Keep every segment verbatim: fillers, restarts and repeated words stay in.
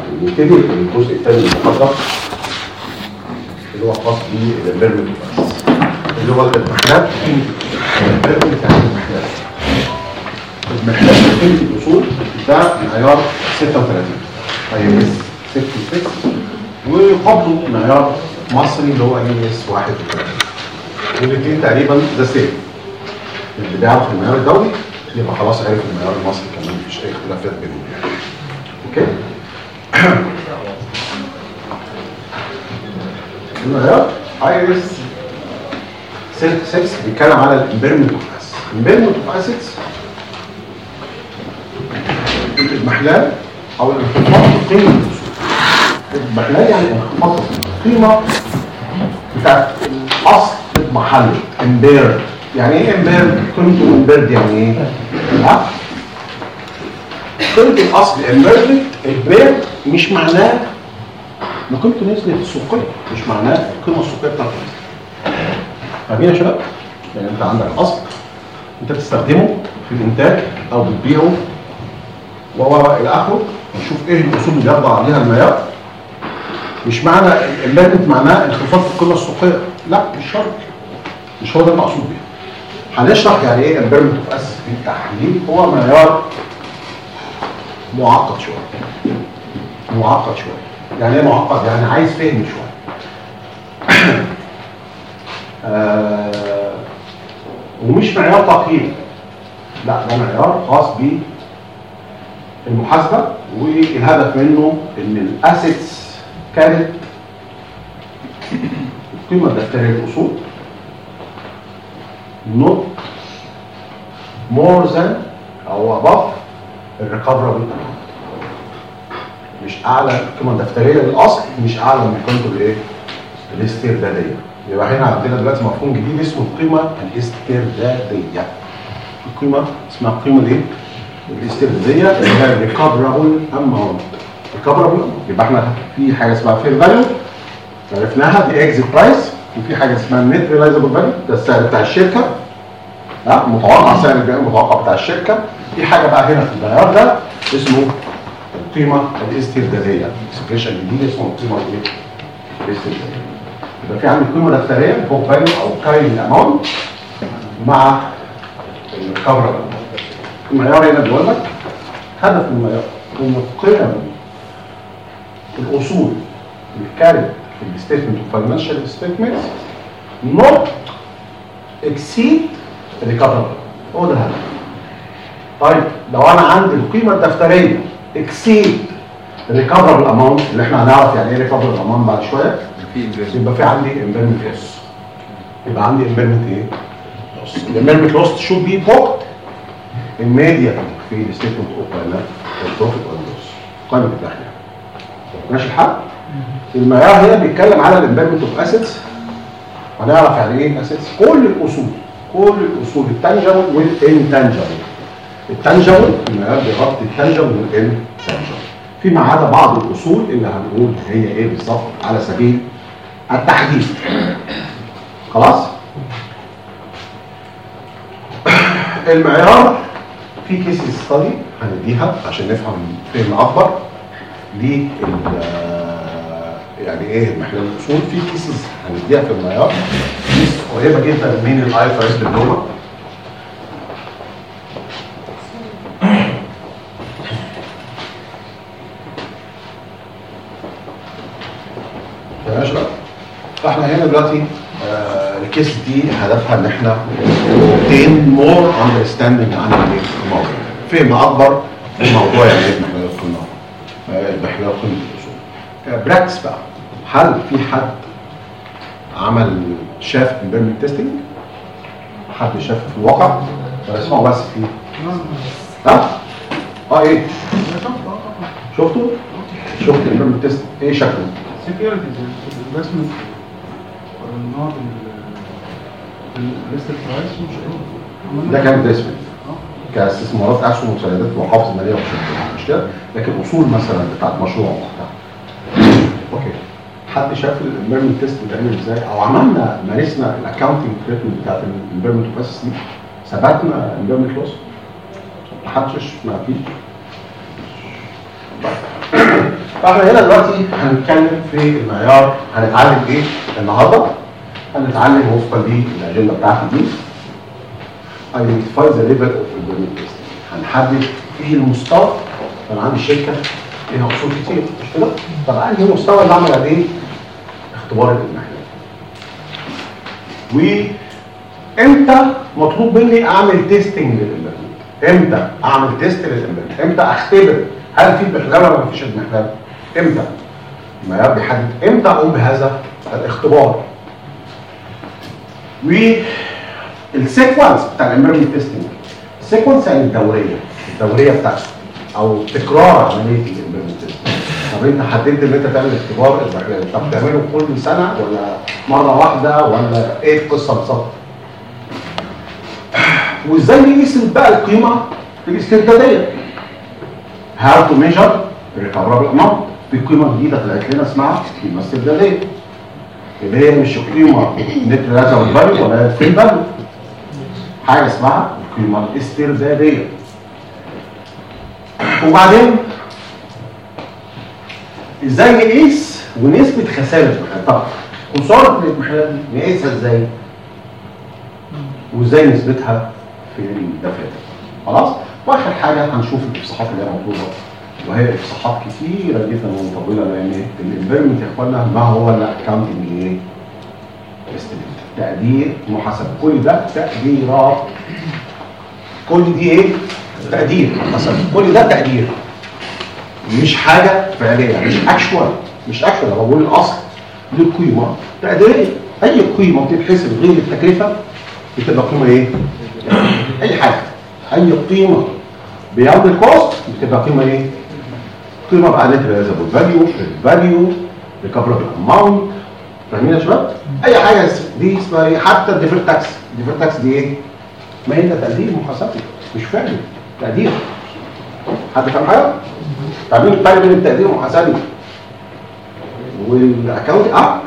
نبتدي الجزء الثاني من المحاضره اللي هو خاص بالبرمج اللي هو المحلات. البرمج يعني المحلات المحلات قيمه الاصول ده معيار ستة وثلاثين اي اس ستة وستين ويقابله معيار مصري اللي هو اي اس واحد وثلاثين والاثنين تقريبا ذا سيم. اللي بيعرف المعيار الدولي يبقى خلاص عرف المعيار المصري كمان مفيش اي اختلافات بينهم يعني. اوكي. المعيار اي اس ستة بيتكلم على الامبيرمنت اوف اسيتس. الامبيرمنت اوف اسيتس المحلال او الانخفاض في قيمه الاصول. المحلال يعني انخفاض القيمه بتاعت الاصل المحل امبيرد. يعني ايه امبيرد؟ قيمته امبيرد يعني ايه؟ ها؟ قيمه الاصل امبيرد. البيرد مش معناه ان قيمته نزلت السوقيه، مش معناه القيمه السوقيه بتاعته. فاهمين يا شباب؟ يعني انت عندك اصل انت بتستخدمه في الانتاج او بتبيعه و الى اخره، نشوف ايه الاصول اللي يخضع عليها المعيار. مش معنى الامبيرمنت معناه انخفاض في القيمه السوقيه، لا مش شرط، مش هو ده المقصود بيه. هنشرح يعني ايه امبيرمنت اوف اسيتس في التحليل. هو معيار معقد شويه معقد شويه يعني ايه معقد؟ يعني عايز فهم شويه. آه ومش معيار تقييم، لا ده معيار خاص بالمحاسبه، والهدف منه ان الاسيتس كانت القيمه الدفتريه للاصول not more than او above الريكفربل amount. مش اعلى القيمه الدفتريه للاصل، مش اعلى من قيمته الايه؟ الاسترداديه. يبقى هنا عندنا دلوقتي مفهوم جديد اسمه القيمه الاسترداديه. القيمه اسمها القيمه الايه؟ الاسترداديه اللي هي الريكفربل اماونت. ريكفربل يبقى احنا في حاجه اسمها فير فاليو عرفناها دي اكزيت برايس، وفي حاجه اسمها النت ريلايزبل فاليو ده السعر بتاع الشركه، ها متوقع سعر البيع المتوقع بتاع الشركه. في حاجه بقى هنا في المعيار ده اسمه القيمه الاسترداديه، اكسبريشن جديد اسمه القيمه الاسترداديه. يبقى في عندي قيمه دفتريه بوك فاليو او كاين اماونت مع الريكفربل. المعيار هنا بيقول لك هدف المعيار ان قيم الاصول اللي كانت في الستيتمنت اوف فاينانشال ستيتمنتس not exceed الريكفربل. هو ده الهدف. طيب لو انا عندي القيمه الدفتريه exceed الريكفربل اماونت اللي احنا هنعرف يعني ايه ريكفربل اماونت بعد شويه، يبقى في عندي امبيرمنت لوس. يبقى عندي امبيرمنت ايه؟ لوس. الامبيرمنت لوس should be booked immediately في الستيتمنت اوف فاينانشال بروفيت اور لوس، قائمه الدخل. ماشي الحال؟ المعيار هنا بيتكلم على الامبيرمنت اوف اسيتس. هنعرف يعني ايه اسيتس؟ كل الاصول كل الاصول التانجبل والانتانجبل. التانجبل المعيار بيغطي التانجبل والانتانجبل، فيما عدا بعض الاصول اللي هنقول هي ايه بالظبط على سبيل التحديد. خلاص؟ المعيار في كيس ستادي هنديها عشان نفهم فهم اكبر ليه يعني ايه محلال الاصول. في كيسز هنديها في المعيار كيس قريبه جدا من الاي اف اس دبلومه. تمام يا شباب؟ فاحنا هنا دلوقتي آه الكيس دي هدفها ان احنا obtain more understanding عن الموضوع، فهم اكبر في الموضوع يعني ايه محلال القيمه. محلال قيمه الاصول. براكتس بقى، هل في حد عمل شاف امبيرمنت تيستنج؟ حد شاف في الواقع ولا اسمعوا بس فيه؟ ها؟ اه ايه؟ شفتوا؟ شفت امبيرمنت تيست ايه شكله؟ سكيورتي الرسم النوع الليست برايس مش ده كان ديسبل كاستثمارات اسهم وسندات ومحافظ ماليه وشركات مش كده، لكن اصول مثلا بتاعت مشروع وبتاع. اوكي، حد شاف الامبيرمنت تيست بيتعمل ازاي؟ او عملنا مارسنا الاكونتنج تريتمنت بتاعت الامبيرمنت بروسيس دي؟ ثبتنا امبيرمنت لوس؟ ما حدش ما فيش. فاحنا هنا دلوقتي هنتكلم في المعيار. هنتعلم ايه النهارده؟ هنتعلم وفقا للاجنده بتاعتي دي identify the level of improvement testing. هنحدد ايه المستوى. انا عندي شركه ليها اصول كتير مش كده؟ طب عندي المستوى اللي اعمل عليه اختبار الامتحان. وامتى مطلوب مني اعمل تيستنج للامتحان؟ امتى اعمل تيست للامتحان؟ امتى اختبر هل في اضمحلال ولا مفيش اضمحلال؟ امتى؟ المعيار بيحدد امتى اقوم بهذا الاختبار. والسيكونس بتاع الامبيرمنت تيستنج، السيكونس يعني الدوريه، الدوريه بتاعته او تكرار عمليه الامبيرمنت تيستنج. طب انت حددت ان انت تعمل اختبار اضمحلال، طب تعمله كل سنه ولا مره واحده ولا ايه القصه بالظبط؟ وازاي نقيس بقى القيمه الاسترداديه؟ How to measure recoverable amount. في قيمه جديده طلعت لنا اسمها قيمه استرداديه، اللي هي مش القيمه نت ريزرف فاليو ولا الفري فاليو، حاجه اسمها القيمه الاسترداديه. وبعدين ازاي نقيس ونسبه خسائر الامتحان؟ طب خساره الامتحان نقيسها ازاي؟ وازاي نثبتها في الدفاتر؟ خلاص؟ واخر حاجه هنشوف الافصاحات اللي هي مطلوبه، وهي افصاحات كتيره جدا ومطوله، لان الامبيرمنت يا اخوانا ما هو الا اكونتنج ايه؟ تقدير محاسبه. كل ده تقديرات، كل دي ايه؟ تقدير محاسبه، كل ده تقدير مش حاجه فعليه، مش اكشوال، مش اكشوال. انا بقول الاصل للقيمه تقديريه. اي قيمه بتتحسب غير التكلفه بتبقى قيمه ايه؟ اي حاجه، اي قيمه بياخد الكوست بتبقى قيمه ايه؟ قيمه بعدين ريزرفبل فاليو، فاليو، ريكفربل اماونت. فاهمين يا شباب؟ اي حاجه دي اسمها ايه؟ حتى الديفير تاكس، الديفير تاكس دي ايه؟ ما هي ده تقدير محاسبي مش فعلي، تقدير. حد فاهم حاجه؟ فاهمين الفرق بين التقدير المحاسبي والاكونت؟ اه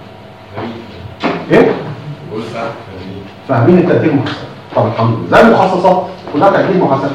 ايه؟ فاهمين التقدير المحاسبي؟ طب الحمد لله. زي المخصصات كلها تقدير محاسبي.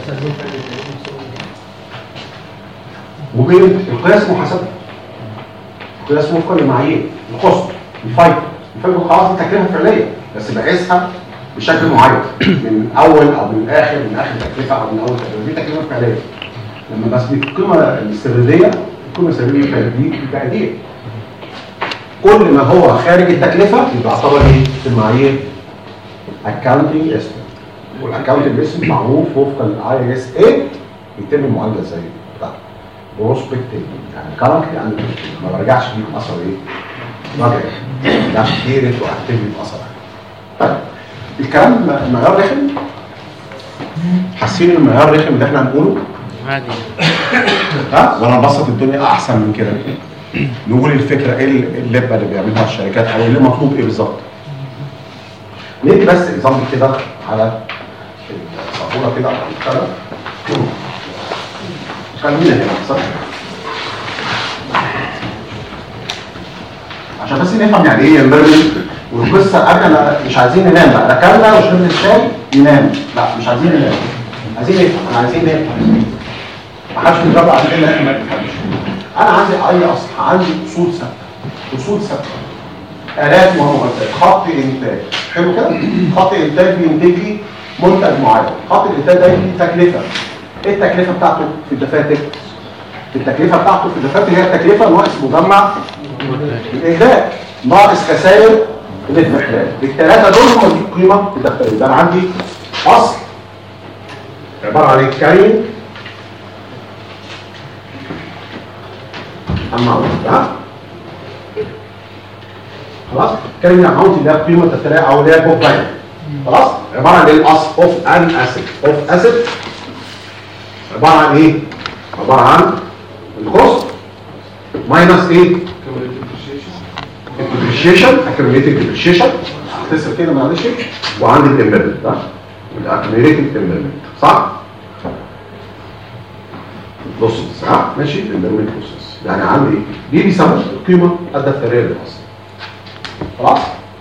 وبين القياس المحاسبي، القياس وفقا للمعايير، الكوست، الفايده، الفايده خلاص دي تكلفه فعليه بس بقيسها بشكل معين من اول او من الاخر، من اخر تكلفه او من اول تكلفه، دي تكلفه فعليه. لما بس القيمه الاسترداديه، القيمه الاسترداديه دي تقدير. كل ما هو خارج التكلفه يبقى يعتبر ايه في المعايير؟ اكاونتنج اسم. والاكاونتنج اسم معروف وفقا للاي اس اي بيتم المعالجه ازاي بتاعته. بروسبكتيف يعني كارنتلي يعني ما برجعش فيه اثر ايه؟ راجع ده كتيرت واكتيفيتي اثر. طيب الكلام المعيار رخم؟ حاسين ان المعيار رخم اللي احنا هنقوله؟ عادي. ها؟ ولا نبسط الدنيا احسن من كده؟ نقول الفكره ايه اللبه اللي بيعملها الشركات او اللي مطلوب ايه بالظبط؟ ندي بس اكزامبل كده على الصفوره كده كده خلينا هنا صح؟ عشان بس نفهم يعني ايه امبيرمنت والقصه. قبل مش عايزين ننام بقى، ركبنا وشربنا الشاي ينام، لا مش عايزين ننام، عايزين نفهم، عايزين نفهم. ما حدش بيضرب علينا احنا ما نفهمش. انا عندي اي اصل، عندي اصول ثابته، اصول ثابته، آلات ومعدات، خط انتاج، حلو كده؟ خط انتاج بينتج لي منتج معين، خط الانتاج ده ليه تكلفه. ايه التكلفه بتاعته في الدفاتر؟ التكلفه بتاعته في الدفاتر هي التكلفه ناقص مجمع الاهلاك ناقص خسائر الاضمحلال. الثلاثه دول هم القيمه في الدفاتر. يبقى انا عندي اصل عباره عن الكارينج اماونت، ها؟ خلاص؟ الكارينج اماونت اللي هي قيمه التلاقي او اللي هي البوك فاليو. خلاص؟ عباره عن الاصل اوف ان اسيت، اوف اسيت عباره عن ايه؟ عباره عن الكوست ماينس ايه؟ الديبريشيشن، اكيوميليتد ديبريشيشن، هتصل كده معلش، وعندي الامبيرمنت، ها؟ الاكيوميليتد امبيرمنت، صح؟ لوسز، ها؟ ماشي؟ الامبيرمنت لوسز، يعني عندي دي بيسموها القيمه الدفتريه للاصل. خلاص؟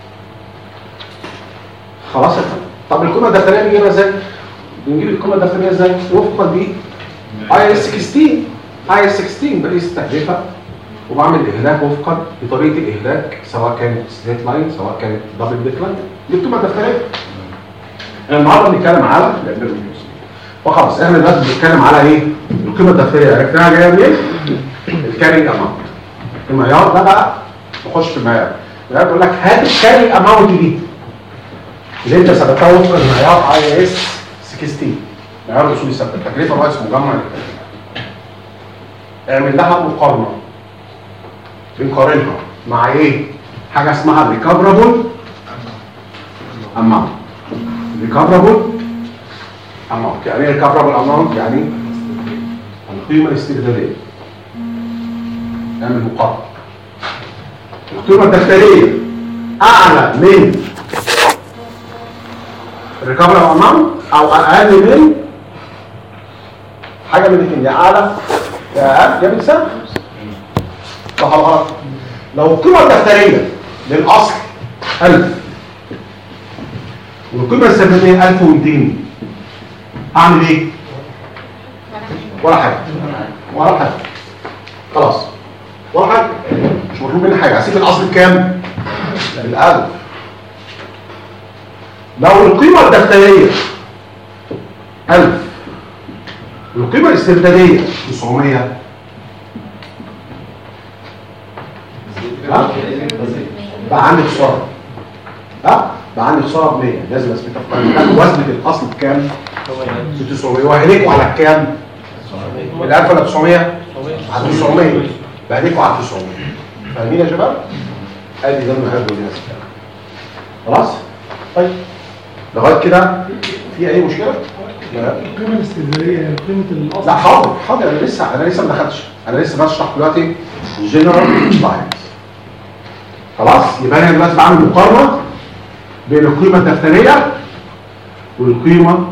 خلاص يا فندم. طب القيمه الدفتريه بنجيبها ازاي؟ بنجيب القيمه الدفتريه ازاي؟ وفقا ل اي اس ستة عشر اي اس ستاشر بقيس التكلفه وبعمل اهلاك وفقا لطريقه الاهلاك، سواء كانت ستريت لاين سواء كانت دبل ديك لاين. دي القيمه الدفتريه. احنا النهارده بنتكلم على وخلاص. احنا دلوقتي بنتكلم على ايه؟ القيمه الدفتريه عرفناها جايه منين؟ الكارينج اماونت. المعيار ده بقى نخش في المعيار. المعيار بيقول لك هات الكارينج اماونت دي اللي انت ثبتها وفقا لمعيار اي اس ستاشر، معيار الاصول الثابته، التكلفه الرئيس مجمع التكلفه. اعمل لها مقارنه، بنقارنها مع ايه؟ حاجه اسمها ريكفرابل اماونت. ريكفرابل اماونت يعني ايه ريكفرابل اماونت؟ يعني القيمه الاسترداديه. نعمل مقارنه. القيمه الدفتريه اعلى من الريكفرابل اماونت او اقل من حاجه من الاثنين، يا اعلى يا اقل يا بتساوي. صح ولا غلط؟ لو القيمه الدفتريه للاصل ألف والقيمه السببيه ألف ومئتين اعمل ايه؟ ولا حاجه ولا حاجه خلاص ولا حاجه، مش مطلوب مني حاجه. هسيب الاصل بكام؟ بالألف. لو القيمه الدفتريه ألف والقيمه الاسترداديه تسعمية ها؟ بقى عندي خساره. ها؟ بقى عندي خساره ب مية، لازم اثبتها في قانون. وزنة الاصل بكام؟ ب تسعمية. وهلكوا على كام؟ ال ألف ولا تسعمية؟ على تسعمية. بهلكوا على تسعمية. فاهمين يا شباب؟ ادي ده المعيار دول الناس. خلاص؟ طيب لغايه كده في اي مشكله؟ لا. القيمه الاسترداديه يعني قيمه الاصل. لا حاضر حاضر، انا لسه انا لسه ما دخلتش، انا لسه بشرح دلوقتي جنرال سلايد. خلاص؟ يبقى انا دلوقتي بعمل مقارنه بين القيمه الدفتريه والقيمه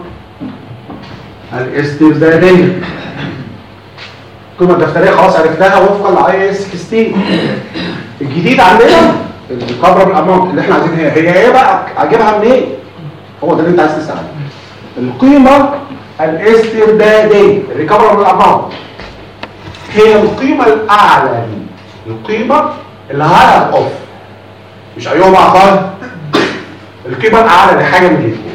الاسترداديه. القيمه الدفتريه خلاص عرفناها وفقا لاي اس ستاشر. الجديد عندنا الريكفرابل اماونت اللي احنا عايزين هي هي ايه بقى؟ اجيبها منين؟ هو ده اللي انت عايز تسال عنه. القيمه الاسترداديه الريكفرابل اماونت هي القيمه الاعلى دي، القيمه الهاير اوف، مش ايهما اقل، القيمه الاعلى لحاجه من الاثنين.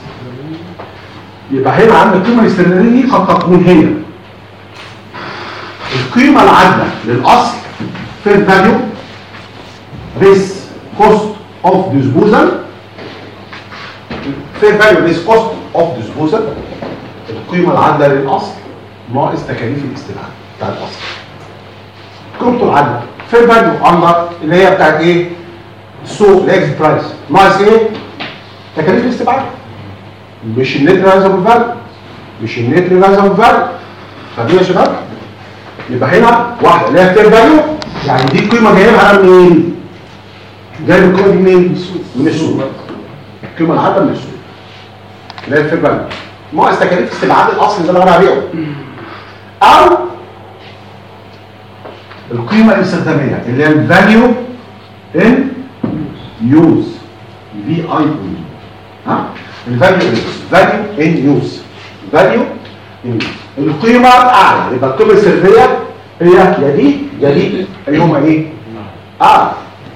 يبقى هنا عندنا القيمه الاسترداديه دي قد تكون هي القيمه العادله للاصل في الفاليو this cost of disposal fair value this cost of disposal القيمة العادلة للأصل ناقص تكاليف الاستبعاد بتاع الأصل. قيمته العادلة fair value under اللي هي بتاعت ايه؟ السوق الاكس برايس ناقص ايه؟ تكاليف الاستبعاد. مش النت ريلايزابل فاليو، مش النت ريلايزابل فاليو. فاهمين يا شباب؟ يبقى هنا واحدة اللي هي fair value، يعني دي القيمة جايبها منين؟ جايب القيمة دي منين؟ من السوق. القيمة العادلة من السوق اللي هي الفير فاليو ناقص تكاليف استبعاد الاصل اللي انا هبيعه، او القيمة الاستخدامية اللي هي الفاليو ان يوز في اي او ها الفاليو ان يوز فاليو ان يوز فاليو ان يوز القيمة الاعلى. يبقى القيمة السلبية هي يا دي يا دي ايهما ايه؟ اه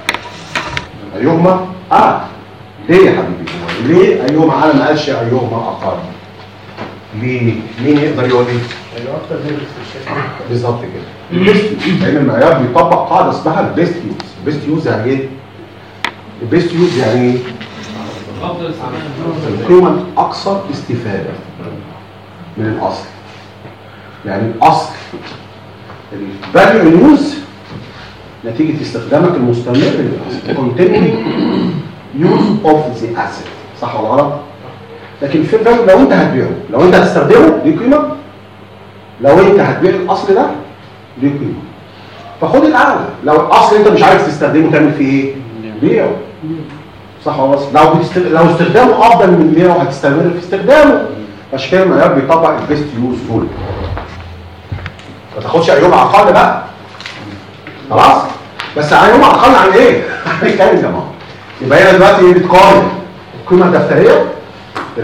ايهما اه ليه يا حبيبي؟ ليه ايهما اعلى ما قالش ايهما اقل؟ ليه؟ مين يقدر يقول لي؟ ايوه اكتر من الاستشهاد بالظبط كده. لان المعيار بيطبق قاعده اسمها البيست يوز. البيست يوز يعني ايه؟ البيست يوز يعني ايه؟ افضل استعمال القيمه الاكثر استفاده من الاصل. يعني الاصل الفاليو يوز نتيجه استخدامك المستمر للاصل continuing use of the asset. صح ولا غلط؟ لكن في الفاليو لو انت هتبيعه، لو انت هتستخدمه دي قيمه، لو انت هتبيع الاصل ده دي قيمه. فخد الاعلى. لو الاصل انت مش عارف تستخدمه تعمل فيه ايه؟ بيعه. صح ولا غلط؟ لو بتست... لو استخدامه افضل من بيعه هتستمر في استخدامه. عشان كده المعيار بيطبق البيست يوز رول. ما تاخدش ايهما اقل بقى. خلاص؟ بس ايهما اقل عن ايه؟ هنتكلم يا جماعه. يبقى هنا دلوقتي ايه بتقارن القيمه الدفتريه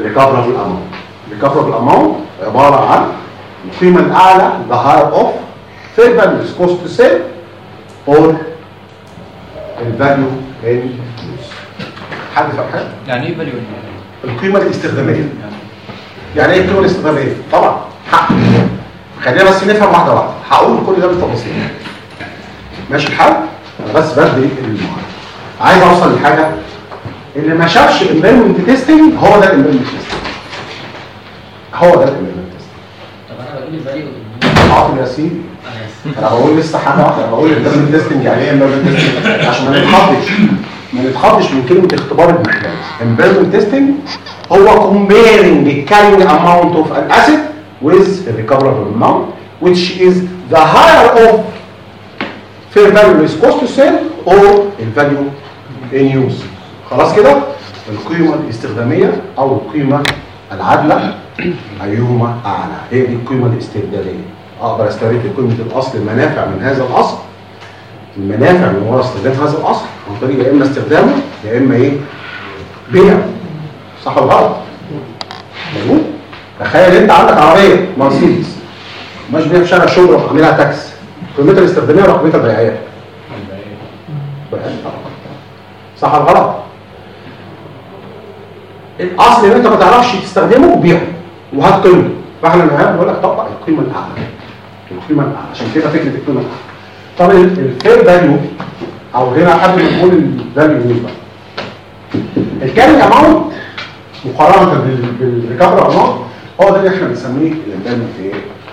بالريكفرابل اماونت. الريكفرابل اماونت عباره عن القيمه الاعلى the higher of fair value is cost to sell or الفاليو ان حد فاهم حاجه؟ يعني ايه فاليو؟ القيمه الاستخداميه. يعني ايه القيمه الاستخداميه؟ طبعا حق. خلينا بس نفهم واحده واحده، هقول كل ده بالتفاصيل. ماشي الحال؟ انا بس بدي المعادله. عايز اوصل لحاجه، اللي ما شافش امبيرمنت تيستنج هو ده الامبيرمنت تيستنج. هو ده الامبيرمنت تيستنج. طب انا بقول الفاليو حاضر يا سيدي. انا اسف. انا بقول لسه حاجه واحده، بقول الامبيرمنت تيستنج يعني ايه امبيرمنت تيستنج؟ عشان ما نتخضش ما نتخضش من كلمه اختبار المحتاج. امبيرمنت تيستنج هو comparing the carrying amount of an asset with the recoverable amount, which is the higher of fair value is cost to sell or the value in use. خلاص كده؟ القيمة الاستخدامية أو القيمة العادلة أيهما أعلى؟ هي دي القيمة الاستبدالية. أقدر أسترد قيمة الأصل المنافع من هذا الأصل، المنافع من وراء استخدام هذا الأصل عن طريق يا إما استخدامه يا إما إيه؟ بيع. صح ولا غلط؟ مظبوط؟ تخيل أنت عندك عربية مرسيدس ماشي بيها في شارع شبرا عاملها تاكس، قيمتها الاستخدامية ولا قيمتها البيعية؟ صح ولا غلط؟ الاصل ان انت ما تعرفش تستخدمه وبيعه وهات قيمته، فاحنا بنقول لك طبق القيمه الاعلى. القيمه الاعلى، عشان كده فكره القيمه الاعلى. طب الفير فاليو او هنا قبل ما نقول الفاليو نسبه، الكاري اماونت مقارنه بالريكفر اماونت هو ده اللي احنا بنسميه الامبيرمنت ايه؟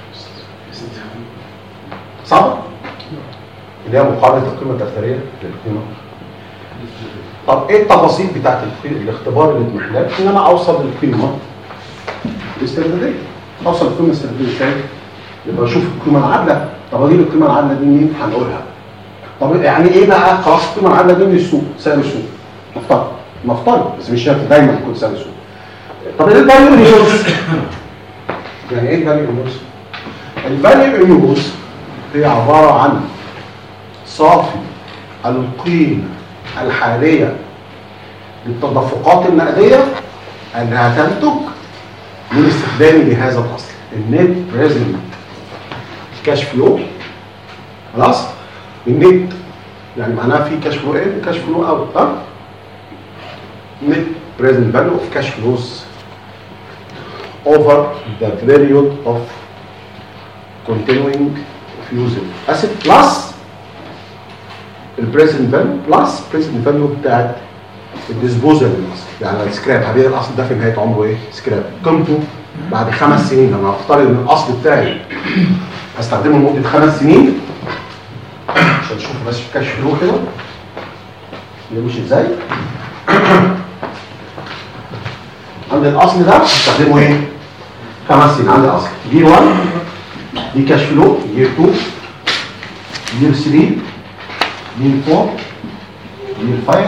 صعب؟ اللي هي مقارنه القيمه الدفتريه للقيمه. طب ايه التفاصيل بتاعت الاختبار الاضمحلال؟ ان انا اوصل للقيمه الاسترداديه. اوصل للقيمه الاسترداديه ازاي؟ يبقى اشوف القيمه العادله. طب اجيب القيمه العادله دي منين؟ هنقولها. طب يعني ايه بقى؟ خلاص القيمه العادله دي من السوق، سعر السوق. نفترض نفترض بس مش شرط دايما يكون سعر السوق. طب ايه الفاليو ان يوز؟ يعني ايه الفاليو ان يوز؟ الفاليو ان يوز هي عباره عن صافي القيمه الحالية للتدفقات النقدية اللي هتنتج من استخدامي لهذا الأصل. النت بريزنت كاش فلو. خلاص؟ النت يعني معناها في كاش فلو ان وكاش فلو اوت. ها؟ نت بريزنت فاليو اوف كاش فلوز over the period of continuing of using asset plus البريزنت فاليو بلس بريزنت فاليو بتاعت الديسبوزال للاصل. يعني السكراب هبيع الاصل ده في نهايه عمره ايه؟ سكراب. قيمته بعد خمس سنين لما افترض ان الاصل بتاعي هستخدمه لمده خمس سنين عشان تشوفوا بس في كاش فلو كده يمشي ازاي. عند الاصل ده هستخدمه ايه؟ خمس سنين. عند الاصل جير واحد دي كاش فلو، جير اتنين، جير تلاتة، جير أربعة، جير خمسة،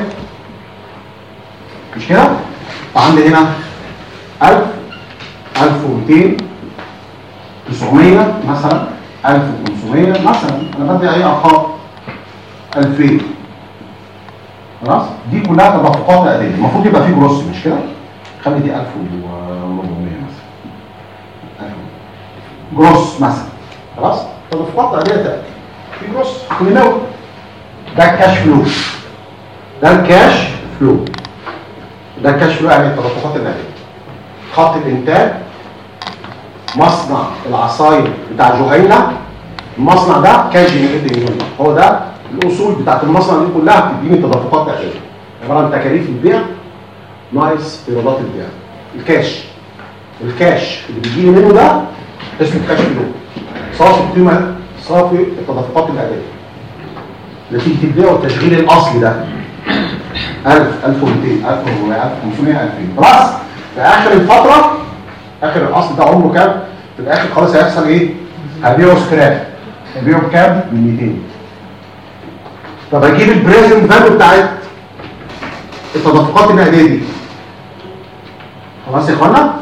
مش كده؟ فعندي هنا ألف، ألف ومئتين، تسعمية مثلا، ألف وخمسمية مثلا، انا بدي اي ارقام، ألفين. خلاص؟ دي كلها تدفقات نقديه، المفروض يبقى فيه جروس مش كده؟ خلي دي ألف وأربعمية مثلا. جروس مثلا. خلاص؟ تدفقات نقديه تاتي. في جروس كلنا ده الكاش فلو. ده الكاش فلو. ده الكاش فلو يعني التدفقات النقديه. خط الانتاج، مصنع العصاير بتاع جهينة، المصنع ده كاش جنريتنج يونت. هو ده الاصول بتاعت المصنع دي كلها بتديني تدفقات نقديه. عباره عن تكاليف البيع ناقص ايرادات البيع. الكاش الكاش اللي بيجيلي منه ده اسمه كاش فلو. صافي القيمه، صافي التدفقات النقديه نتيجه البيع والتشغيل الاصلي ده ألف، ألف ومئتين، ألف وأربعمية، ألف وخمسمية، ألفين. خلاص في اخر الفتره، اخر الاصل ده عمره كام؟ في الاخر خلاص هيحصل ايه؟ هبيعه سكراب. هبيعه بكام؟ ب مئتين. طب اجيب البريزنت فاليو بتاعت التدفقات النقديه دي. خلاص يا اخوانا؟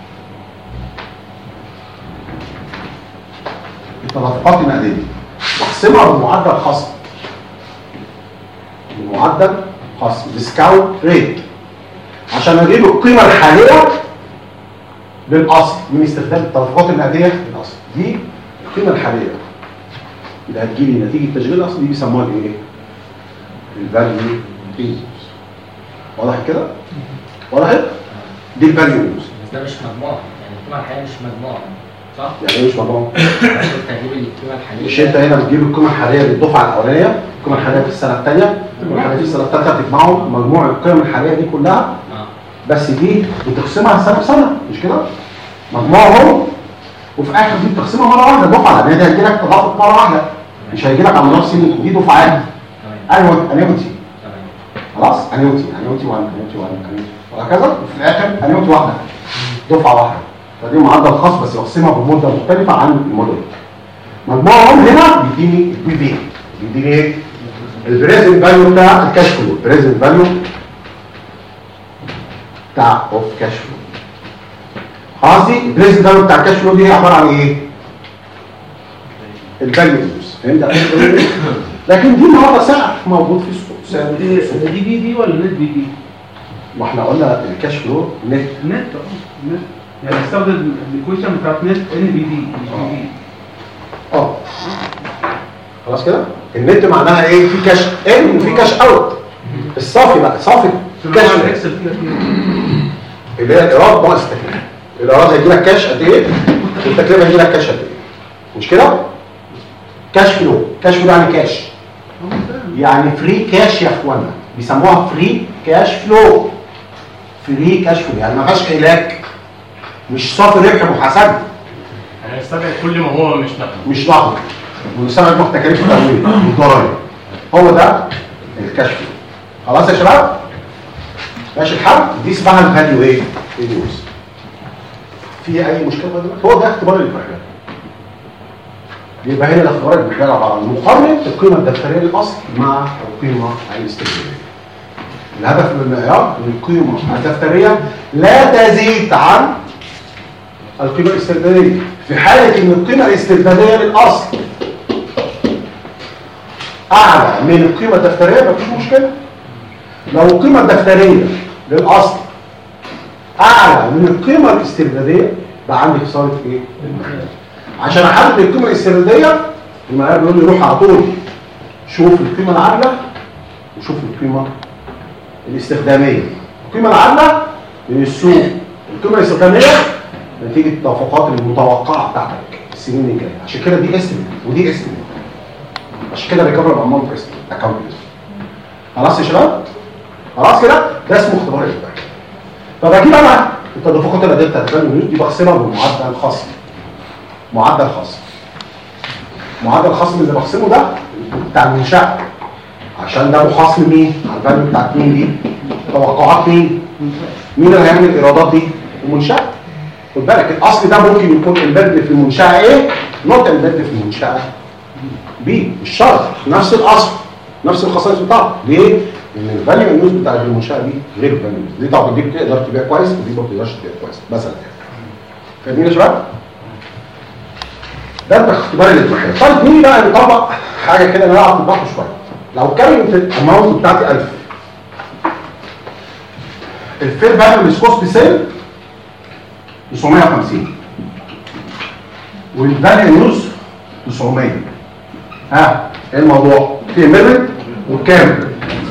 التدفقات النقديه دي واقسمها بمعدل خصم. بمعدل خصم ديسكاونت ريت عشان اجيب القيمه الحاليه للاصل من استخدام التدفقات النقديه للاصل. دي القيمه الحاليه. اللي هتجيلي نتيجه التشغيل الاصلي دي بيسموها الايه؟ الفاليو انيوز. واضح كده؟ وضحت؟ دي الفاليو انيوز. بس ده مش مجموعه، يعني القيمه الحاليه مش مجموعه، صح؟ يعني ايه مش مجموعه؟ انت هتجيب القيمه الحاليه. مش انت هنا بتجيب القيمه الحاليه للدفعه الاولانيه، القيمه الحاليه في السنه الثانيه، القيمه الحاليه في السنه الثالثه، تجمعهم مجموع القيم الحاليه دي كلها. اه بس دي بتقسمها سنه بسنه، مش كده؟ مجموعهم وفي اخر دي بتقسمها مره واحده دفعه، لان دي هتجي لك تضافر مره واحده، مش هيجي لك على مدار سنين، دي دفعات. ايوه انيوتي. خلاص انيوتي انيوتي واحد انيوتي واحد انيوتي وهكذا، وفي الاخر انيوتي واحده دفعه واحده. فدي معدل خاص بس يقسمها بمده مختلفه عن الموديل. مجموعهم هنا بيديني البي في، بيديني ايه؟ البريزنت فاليو بتاع الكاش فلو، البريزنت فاليو بتاع اوف كاش فلو. قصدي البريزنت فاليو بتاع الكاش فلو دي عباره عن ايه؟ الفاليو انيوز. فهمت؟ لكن دي النهارده سعر موجود في السوق. سعر دي بي دي ولا نت بي دي؟ ما احنا قلنا الكاش فلو نت نت اه نت، يعني استخدم الايكويشن بتاعت نت ان بي دي مش بي دي. اه خلاص كده. النت معناها ايه؟ في كاش ان وفي كاش اوت. الصافي بقى صافي كاش الاكسل فيها كده اللي هي الايراد ناقص التكلفه. الايراد هيجي لك كاش قد ايه؟ والتكلفه هيجي لك كاش قد ايه؟ مش كده؟ كاش فلو، كاش فلو يعني كاش، يعني فري كاش يا اخوانا، بيسموها فري كاش فلو. فري كاش فلو يعني ما فيهاش هلاك، مش صافي ربح محاسبي، يعني يستبعد كل ما هو مش نقد. مش نقد، ونستبعد تكاليف التمويل والضرايب. هو ده الكاش فلو. خلاص يا شباب؟ ماشي الحال؟ دي اسمها الفاليو ايه؟ انيوز. في اي مشكله دلوقتي؟ هو ده اختبار البحث. يبقى هنا الاختبار البحث عباره عن مقارنه القيمه الدفتريه للاصل مع القيمه الاستثماريه. الهدف من المعيار ان القيمه الدفتريه لا تزيد عن القيمه الاسترداديه. في حاله ان القيمه الاسترداديه للاصل اعلى من القيمه الدفتريه مفيش مشكله. لو القيمه الدفتريه للاصل اعلى من القيمه الاسترداديه بقى عندي خساره ايه؟ عشان احدد القيمه الاسترداديه المعيار بيقول لي روح على طول شوف القيمه العادله وشوف القيمه الاستخداميه. القيمه العادله من السوق، القيمه الاستخداميه نتيجه التوافقات المتوقعه بتاعتك السنين الجايه. عشان كده دي استيميت ودي استيميت، عشان كده ريكفر باماونت استيميت اكونت. خلاص يا شباب؟ خلاص كده؟ ده اسمه اختبار الإجباري. طب اجيب انا التدفقات الادائيه بتاعت الفاليو دي بقسمها بمعدل خصم. معدل خصم. معدل الخصم اللي بقسمه ده بتاع المنشأة، عشان ده محاصل مين؟ على الفاليو بتاعت مين دي؟ توقعات مين؟ مين اللي هيعمل الايرادات دي؟ المنشأة. خد بالك الاصل ده ممكن يكون امبيد في المنشأة ايه؟ نوت امبيد في المنشأة بي. مش شرط نفس الاصل نفس الخصائص بتاعته. ليه؟ لان الفاليو انيوز بتاع المنشأة دي غير الفاليو انيوز دي. طبعا دي بتقدر تبيع كويس ودي ما بتقدرش تبيع كويس مثلا. فاهمين يا شباب؟ ده اختبار الاتحاد. طيب مين بقى نطبق حاجه كده نلعب نطبقها شويه. لو كانت الاماونت بتاعتي ألف، الفير فاليو للكوست سيل تسعمية وخمسين والفاليو نيوز تسعمية. ها ايه الموضوع؟ في امبيدد وكام؟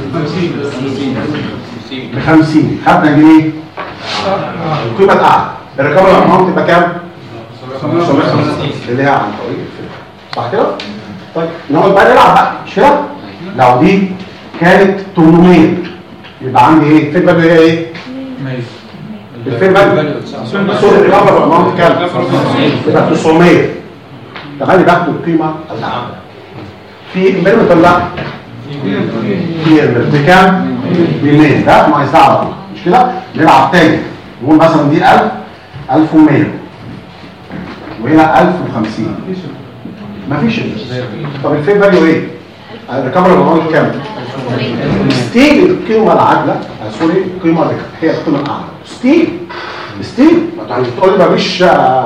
ب خمسين. خدنا جنيه القيمه الاعلى. الريكفري اماونت تبقى كام؟ اللي هي عن طريق الفيلم. صح كده؟ طيب نقعد بقى نلعب بقى مش كده؟ لو دي كانت تمنمية يبقى عندي ايه؟ الفيلم فاليو هي ايه؟ الفيلم فاليو سوري الريكفري اماونت كام؟ يبقى تسعمية. تخلي باخد القيمه الاعلى. في امبيرمنت ولا لا؟ في امبيرمنت بكام؟ ب مية. ده ناقص ده على طول مش كده؟ نلعب تاني نقول مثلا دي ألف ألف ومية وهنا ألف وخمسين. مفيش انترست. طب الفير فاليو ايه؟ الريكفري اماونت كام؟ ستيل القيمه العادله سوري القيمه اللي هي القيمه الاعلى. ستيل ستيل ما انت بتقول لي مفيش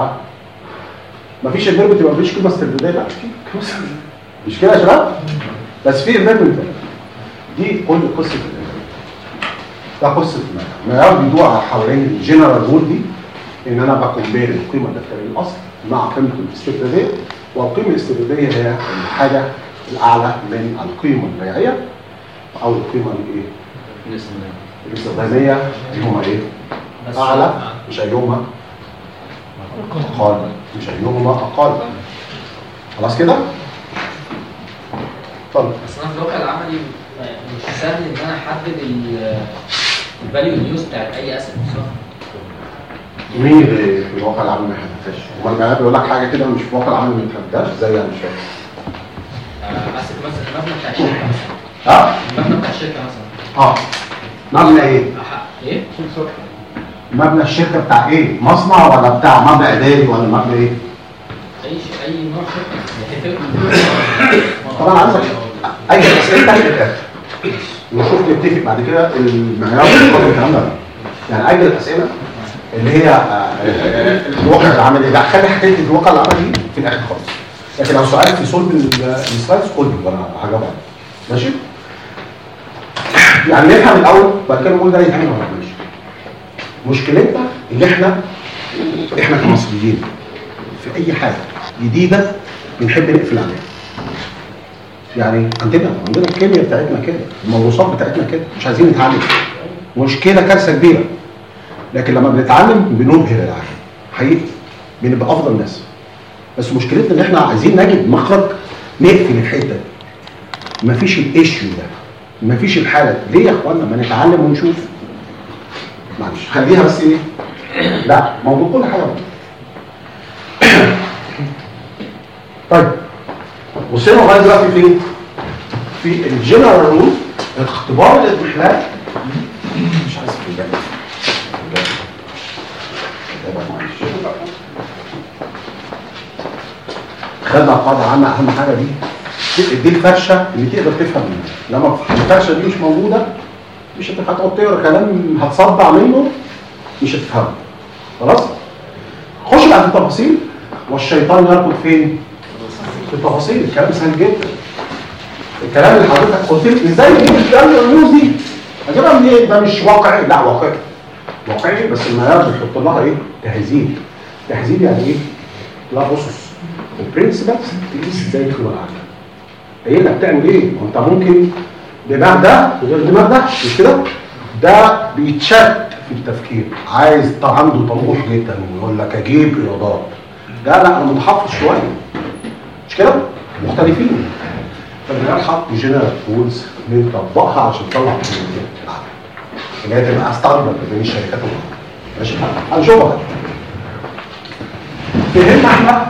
مفيش امبيرمنت يبقى مفيش قيمه استرداديه. لا في مش كده يا شباب؟ بس في امبيرمنت. دي كل قصه ده قصه معيار بيدور حوالين الجنرال رول دي ان انا بكمبير القيمه الدفتريه الاصل مع قيمه الاسترداديه والقيمه الاسترداديه هي الحاجه الاعلى من القيمه البيعيه او القيمه الايه؟ الاستخداميه اللي هما ايه؟ اعلى مش ايهما اقل مش ايهما اقل. خلاص كده؟ اتفضل. بس انا في الواقع العملي مش سهل ان انا احدد الفاليو نيوز بتاعت اي اسد، صح؟ مين اللي في الواقع العملي ما يحددهاش؟ امال المعيار بيقول لك حاجه كده مش في الواقع العملي ما يتحددهاش ازاي يعني؟ مش فاهم. ماسك مثلا المبنى بتاع الشركه مثلا. ها؟ المبنى بتاع الشركه مثلا. اه مبنى ايه؟ ايه؟ مبنى الشركه بتاع ايه؟ مصنع ولا بتاع مبنى اداري ولا مبنى ايه؟ اي شيء اي نوع شركه. طبعا عايزك اي اسئله تحت نشوف نتفق بعد كده المعيار بتاع الكلام ده. يعني اجل الاسئله اللي هي الواقع العملي ده خلي حكايه الواقع العملي في الاخر خالص. لكن لو سؤال في صلب السلايدز قول لي وانا هجاوب عليه. ماشي؟ يعني نفهم الاول بعد كده نقول ده يتعمل ولا ماشي. مشكلتنا ان احنا احنا كمصريين في اي حاجه جديده بنحب نقفل عليها. يعني عندنا عندنا الكيمياء بتاعتنا كده، الموروثات بتاعتنا كده، مش عايزين نتعلم. مشكله كارثه كبيره. لكن لما بنتعلم بنبهر العالم. حقيقي بنبقى افضل ناس. بس مشكلتنا ان احنا عايزين نجد مخرج نقفل الحته دي. مفيش الايشيو ده. مفيش الحاله، ليه يا اخوانا؟ ما نتعلم ونشوف. معلش خليها بس ايه؟ لا موضوع كل حاجه بقى. طيب وصلنا لغايه دلوقتي فين؟ في الجنرال رول اختبار الاضمحلال. مش عايز في الجنة. خدنا قاعده عامه اهم حاجه دي دي الفرشه اللي تقدر تفهم منها. لما الفرشه دي مش موجوده مش هتقعد تقرا كلام هتصدع منه مش هتفهمه. خلاص؟ خش بقى في التفاصيل والشيطان يركض فين؟ في التفاصيل. الكلام سهل جدا. الكلام اللي حضرتك قلت لي ازاي نجيب الكلام النيوز دي؟ اجيبها منين؟ ده مش واقعي. لا واقعي. واقعي بس المعيار بتحط لها ايه؟ تهذيب. تهذيب يعني ايه؟ لا بص البرنسبلز تقيس ازاي القيمه العامه. قايل لك تعمل ايه؟ وانت ممكن دماغ ده وغير دماغ ده مش كده؟ ده بيتشت في التفكير، عايز عنده طموح جدا ويقول لك اجيب ايرادات. لا لا انا متحفظ شويه. مش كده؟ مختلفين. فالمعيار حط جنرال تولز نطبقها عشان نطلع القيمه العامه. اللي هي تبقى ستاندرد بين الشركات والعالم. ماشي؟ هنشوفها. فهمنا احنا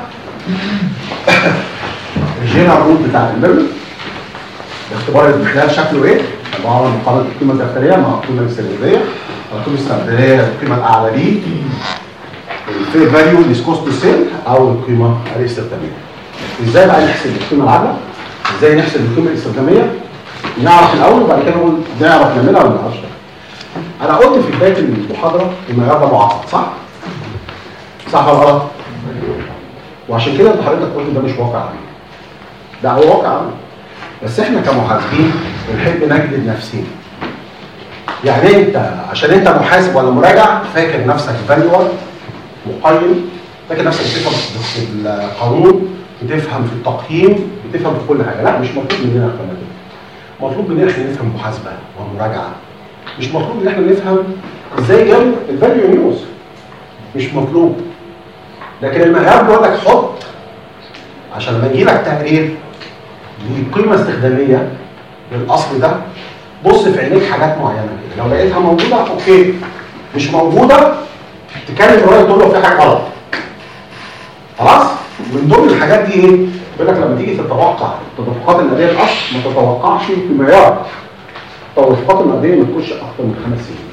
الجنرال رول بتاع الميرور. اختبار الاضمحلال شكله ايه؟ عباره عن مقارنه القيمه الدفتريه مع القيمه الاسترداديه. القيمه الاسترداديه القيمه الاعلى ليه. الفير فاليو للكوست سيل او القيمه الاستخداميه. ازاي بقى نحسب القيمه العامه؟ ازاي نحسب القيمه الاستخداميه؟ نعرف الاول وبعد كده نقول نعرف نعملها ولا ما نعرفش. انا قلت في بدايه المحاضره المعيار ده معقد، صح؟ صح ولا غلط؟ وعشان كده انت حضرتك قلت ده مش واقع عملي. ده هو واقع عملي. بس احنا كمحاسبين بنحب نجلد نفسينا. يعني انت عشان انت محاسب ولا مراجع فاكر نفسك فاليور مقيم، فاكر نفسك بتفهم في القانون، بتفهم في التقييم، بتفهم في كل حاجه. لا مش مطلوب مننا احنا كده. مطلوب مننا احنا نفهم محاسبه ومراجعه. مش مطلوب ان احنا نفهم ازاي جاب الفاليو نيوز. مش مطلوب. لكن المعيار بيقول لك حط عشان لما يجي لك تقرير لقيمه استخداميه للاصل ده بص في عينيك حاجات معينه كده. لو لقيتها موجوده اوكي، مش موجوده تكلم الراجل تقول له في حاجه غلط. خلاص؟ من ضمن الحاجات دي ايه؟ بيقول لك لما تيجي تتوقع التدفقات النقديه الاصل ما تتوقعش في معيار. التدفقات النقديه ما تكونش اكتر من خمس سنين.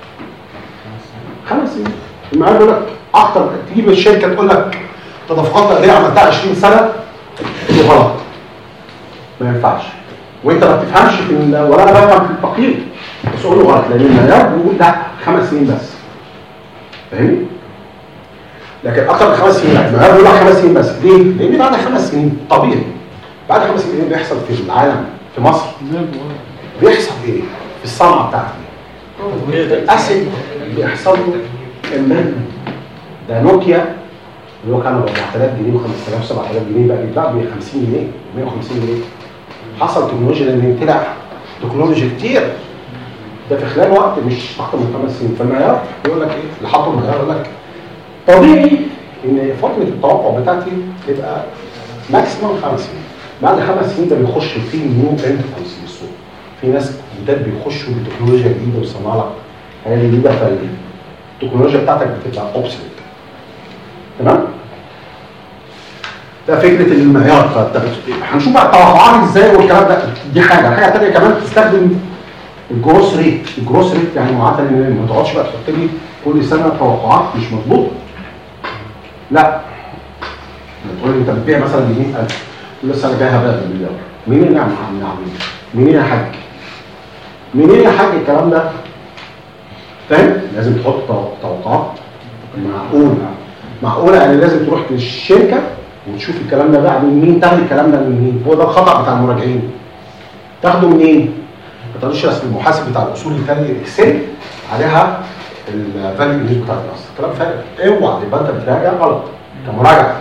خمس سنين. المعيار بيقول لك اكتر تجيب الشركه تقول لك تدفقات نقديه عملتها عشرين سنه تقول غلط. ما ينفعش. وانت ما بتفهمش في ولا انا بفهم في التقييم. بس قول له غلط لان المعيار بيقول لا خمس سنين بس. فاهمني؟ لكن اكتر من خمس سنين المعيار بيقول لك خمس سنين بس. ليه؟ لان بعد خمس سنين طبيعي. بعد خمس سنين ايه بيحصل في العالم في مصر؟ بيحصل ايه؟ في الصنعه بتاعتنا. الاسد بيحصل له امبارح. ده نوكيا اللي هو كان ب أربعة آلاف جنيه و5000 سبعة آلاف جنيه بقى بيتباع ب خمسين جنيه مية وخمسين جنيه. حصل تكنولوجيا لان طلع تكنولوجيا كتير ده في خلال وقت مش اكتر من خمس سنين. فالمعيار يقول لك ايه؟ اللي حطوا المعيار يقول لك طبيعي ان فتره التوقع بتاعتي تبقى ماكسيموم خمس سنين. بعد خمس سنين ده بيخش فيه نيو انترنس في السوق. في ناس جداد بيخشوا بتكنولوجيا جديده ويصنع لك حاجه جديده فالتكنولوجيا بتاعتك بتبقى اوبسوليت. تمام؟ ده فكره المعيار. هنشوف بقى التوقعات ازاي والكلام ده. دي حاجه، حاجه ثانيه كمان تستخدم الجروس ريت. الجروس ريت يعني معدل ان ما تقعدش بقى تحط لي كل سنه توقعات مش مظبوطه. لا تقول لي انت بتبيع مثلا ب مية ألف تقول السنه الجايه هبيع بمليار. منين يا عم عاملين؟ منين يا حاج؟ منين يا حاج الكلام ده؟ فاهم؟ لازم تحط توقعات معقوله. معقوله يعني لازم تروح للشركه وتشوف الكلام ده بقى من مين، تاخد الكلام ده من مين. هو ده الخطا بتاع المراجعين. تاخده منين؟ ما تقدرش رسم المحاسب بتاع الاصول الثانيه الاكسل عليها الفاليو يونت بتاع الاصل. كلام فارغ. اوعى تبقى انت بتراجع غلط كمراجعه.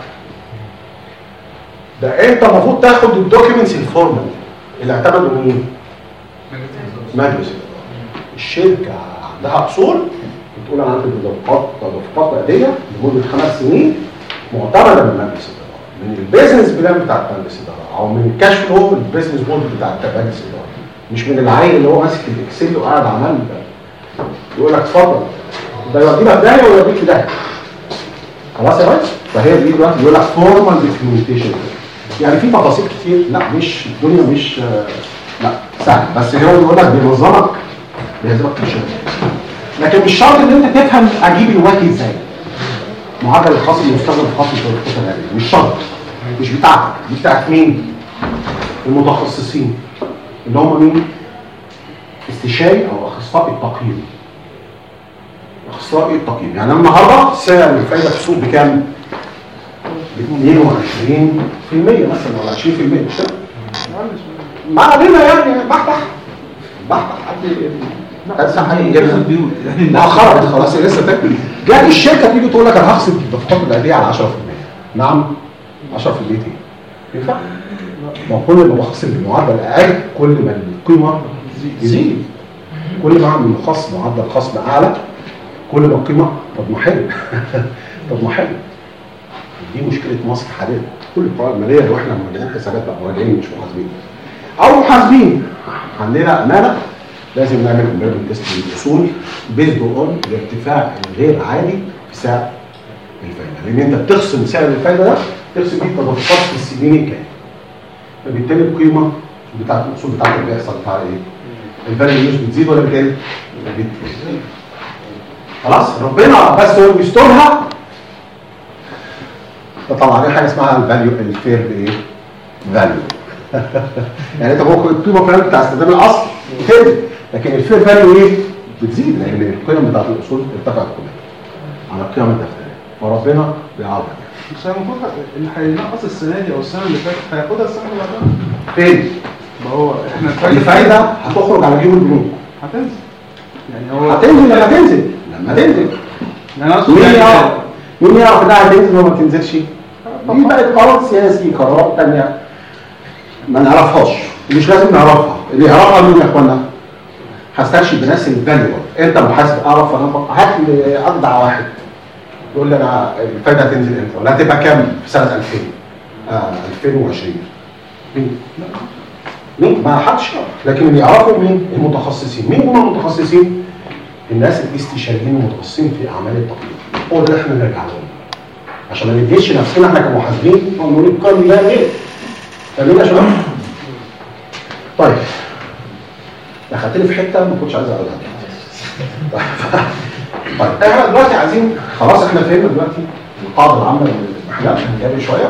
ده انت المفروض تاخد الدوكيومنتس الفورمال اللي اعتمدوا مين؟ مجلس الشركه عندها اصول بتقول انا عندي تدفقات تدفقات نقديه لمده خمس سنين معتمده من مجلس الاداره، من البيزنس بلان بتاع مجلس الاداره او من الكاش فلو البيزنس بورد بتاع مجلس الاداره، مش من العيل اللي هو ماسك الاكسل وقاعد عمال يقول لك اتفضل ده يودينا في داهيه ويوديك في داهيه. خلاص يا ريس؟ فهي دي دلوقتي بيقول لك فورمال دوكيومنتيشن. يعني في تفاصيل كتير، لا مش الدنيا مش لا سهل، بس هو بيقول لك بينظمك بيهزمك في الشغل. لكن مش شرط ان انت تفهم اجيب الواجهه ازاي. معدل الخصم المستخدم في خصم التوقيت العادي مش شرط، مش بتاعتك، دي بتاعت مين؟ المتخصصين اللي هم مين؟ استشاري او اخصائي التقييم. اخصائي التقييم يعني النهارده سعر الفايده في السوق بكام؟ ب اثنين وعشرين بالمية مثلا ولا عشرين بالمية مش كده؟ ما علينا يعني بحبح بحبح حد لسه هيجيبها البيوت ما خرجت خلاص لسه تاكل. جات الشركه تيجي تقول لك انا هخصم الدفقات العاديه على عشرة بالمية. نعم عشرة بالمية ايه؟ ينفع؟ ما كل ما بخصم بمعدل اقل كل ما القيمه تزيد. كل ما اعمل خصم معدل خصم اعلى كل ما القيمه. طب ما حلو طب ما حلو. دي مشكله مصر حاليا. كل القوائم الماليه اللي احنا مراجعين حسابات بقى مراجعين مش محاسبين او محاسبين عندنا امانه لازم نعمل امبيرمنت تيست للاصول بيزد اون الارتفاع الغير عادي في سعر الفايده، لان انت بتخصم سعر الفايده ده تخصم بيه تدفقات في السنين الجايه. فبالتالي القيمه بتاعت الاصول بتاعتك بيحصل فيها ايه؟ الفاليو مش بتزيد ولا بتقل؟ بتزيد. خلاص ربنا بس هو بيسترها. طبعا عليه حاجه اسمها الفاليو الفير ايه؟ فاليو. يعني انت ممكن القيمه فعلا بتاع استخدام الاصل بتقل، لكن الفير فاليو ايه؟ بتزيد لان القيم بتاعت الاصول ارتفعت كلها على القيم الدفتريه، فربنا بيعوض. مش المفروض اللي هينقص السنه دي او السنه اللي فاتت هياخدها السنه اللي بعدها؟ فين؟ ما هو احنا الفايده هتخرج على جيوب البنوك. هتنزل. يعني هو هتنزل لما تنزل لما تنزل. يعني اقصد مين يعرف؟ مين يعرف ده هتنزل وما تنزلش؟ دي بقت قرار سياسي، قرارات ثانيه ما نعرفهاش، مش لازم نعرفها. اللي يعرفها مين يا اخوانا؟ هستكشف بنفس الفاليو. انت محاسب اعرف انا هات لي اجدع واحد يقول لي انا الفايده هتنزل امتى ولا هتبقى كام في سنه ألفين آه ألفين وعشرين. مين؟ مين؟ ما حدش يعرف، لكن اللي يعرفوا مين؟ المتخصصين. مين هم المتخصصين؟ الناس الاستشاريين المتخصصين في اعمال التقييم. هو ده اللي احنا نرجع لهم عشان ما نديش نفسنا احنا كمحاسبين ونقول القيم ده ايه؟ فاهمين يا شباب؟ طيب دخلتني في حته ما كنتش عايز اقولها. طيب احنا دلوقتي عايزين خلاص احنا فهمنا دلوقتي القاعده العامه للمحلات هنجري شويه.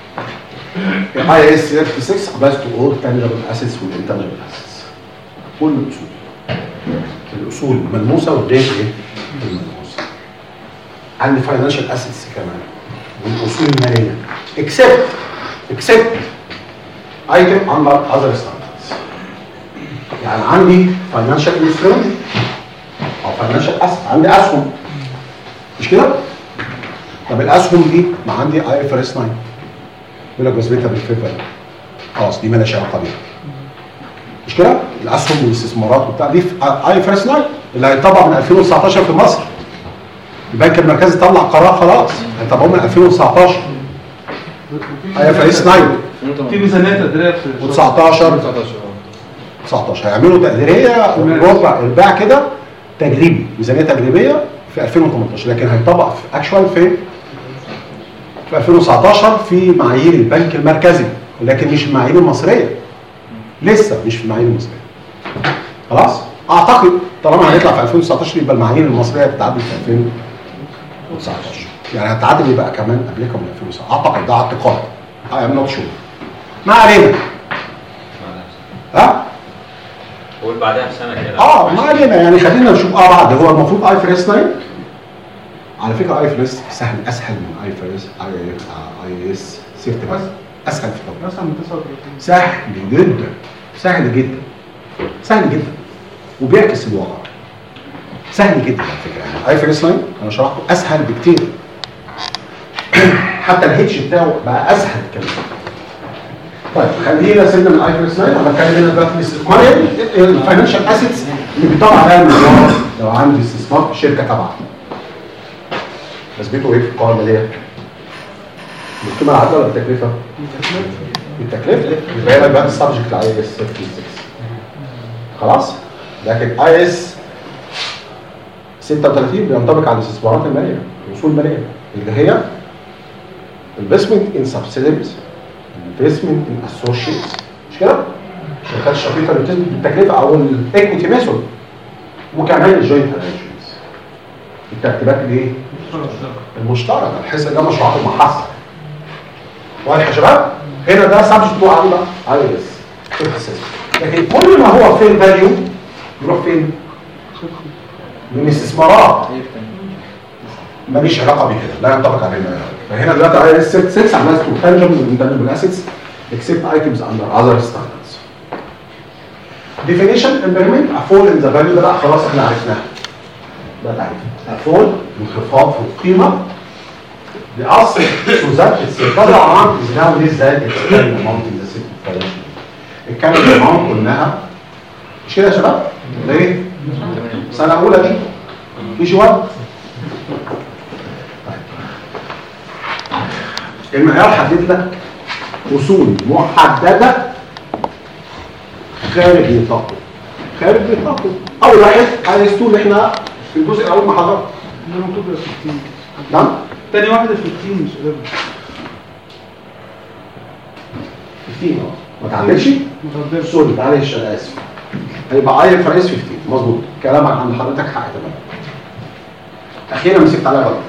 اي اس ستة applies to all tangible assets والintangible assets. كل الاصول. الاصول الملموسه والغير ايه؟ الملموسه. عندي فاينانشال اسيتس كمان والاصول الماليه except except item under other standards. يعني عندي فاينانشال انسترومنت او فاينانشال اسيت، عندي اسهم مش كده؟ طب الاسهم دي ما عندي اي اف ار اس تسعة يقول لك بثبتها بالفير فاليو، خلاص دي مالهاش علاقه بيها. مش كده؟ الاسهم والاستثمارات وبتاع دي في اي اف ار اس تسعة اللي هيطبق من ألفين وتسعتاشر في مصر. البنك المركزي طلع قرار خلاص هيطبقوه من ألفين وتسعتاشر. اي اف ار اس تسعة في ميزانيه تقديريه في وتسعتاشر تسعتاشر هيعملوا تقديريه ربع ارباع كده تجريبي، ميزانيه تجريبيه في ألفين وتمنتاشر، لكن هيطبق في اكشوال في في ألفين وتسعتاشر في معايير البنك المركزي، لكن مش المعايير المصريه. لسه مش في المعايير المصريه. خلاص؟ اعتقد طالما هيطلع في ألفين وتسعتاشر يبقى المعايير المصريه تتعدل في ألفين وتسعتاشر. يعني هتعدل يبقى كمان قبلها من ألفين وتسعة عشر. اعتقد ده اعتقاد. I am not sure. ما علينا. ها؟ قول بعدها بسنه كده. اه ما علينا، يعني خلينا نشوف اه بعد. هو المفروض اي فريس تسعة على فكره اي فريس سهل، اسهل من اي فريس اي اي اس سيفتي بس اسهل في التطبيق. مثلا من تسعة وثلاثين سهل جدا سهل جدا سهل جدا وبيعكس الواقع. سهل جدا على فكره. يعني اي فريس تسعة انا شرحته اسهل بكتير. حتى الهيتش بتاعه بقى اسهل كمان. طيب خلينا سيبنا من اي فريس تسعة. انا بتكلم هنا دلوقتي الاستثمار الفاينانشال اسيتس اللي بيطلع عليها المليار لو عندي استثمار في شركه تبعها. اثبته ايه في القوائم الماليه؟ القيمه العادله ولا التكلفه؟ التكلفه. يبقى هنا بقى السبجكت اي اس ستة خلاص؟ لكن اي اس ستة وثلاثين بينطبق على الاستثمارات الماليه، الاصول الماليه اللي هي investment in subsidiaries، investment in associates، مش كده؟ الشركات الشقيقه اللي بتثبت بالتكلفه او الايكويتي ميثود، وكمان الجوينت ارينجمنتس الترتيبات الايه؟ المشتركه بحيث ان ده مشروعات المحصه. واضح يا شباب؟ هنا ده سبجكت بتوع عندنا اي اس. لكن كل ما هو فين فاليو يروح فين؟ من استثمارات ماليش علاقه بيه كده، لا ينطبق علينا. فهنا دلوقتي اي اس ستة عملت تو تانجبل انتانجبل اسيتس اكسبت ايتمز اندر اذر ستاندردز. ديفينيشن امبيرمنت افول ان ذا فاليو ده بقى خلاص احنا عرفناه. ده تعريف افول انخفاض في القيمه لاصل سوزات السيركل عام ازاي ليه ازاي اكسترنال اماونت ان ذا سيت فاينانشال. الكلام اماونت قلناها مش كده يا شباب؟ ده ايه؟ سنه اولى دي مفيش وقت. المعيار حدد لك اصول محدده خارج نطاقه. خارج نطاقه اول واحد عايز تقول احنا في الجزء الاول ما حضرتك ده مكتوب في ستين. نعم تاني واحده في ستين مش قادر خمستاشر ما تعدلش ما تقدرش. سوري معلش انا اسف. هيبقى اي فريس خمستاشر مظبوط. كلامك عند حضرتك حق تمام. اخيرا مسكت عليها غلط.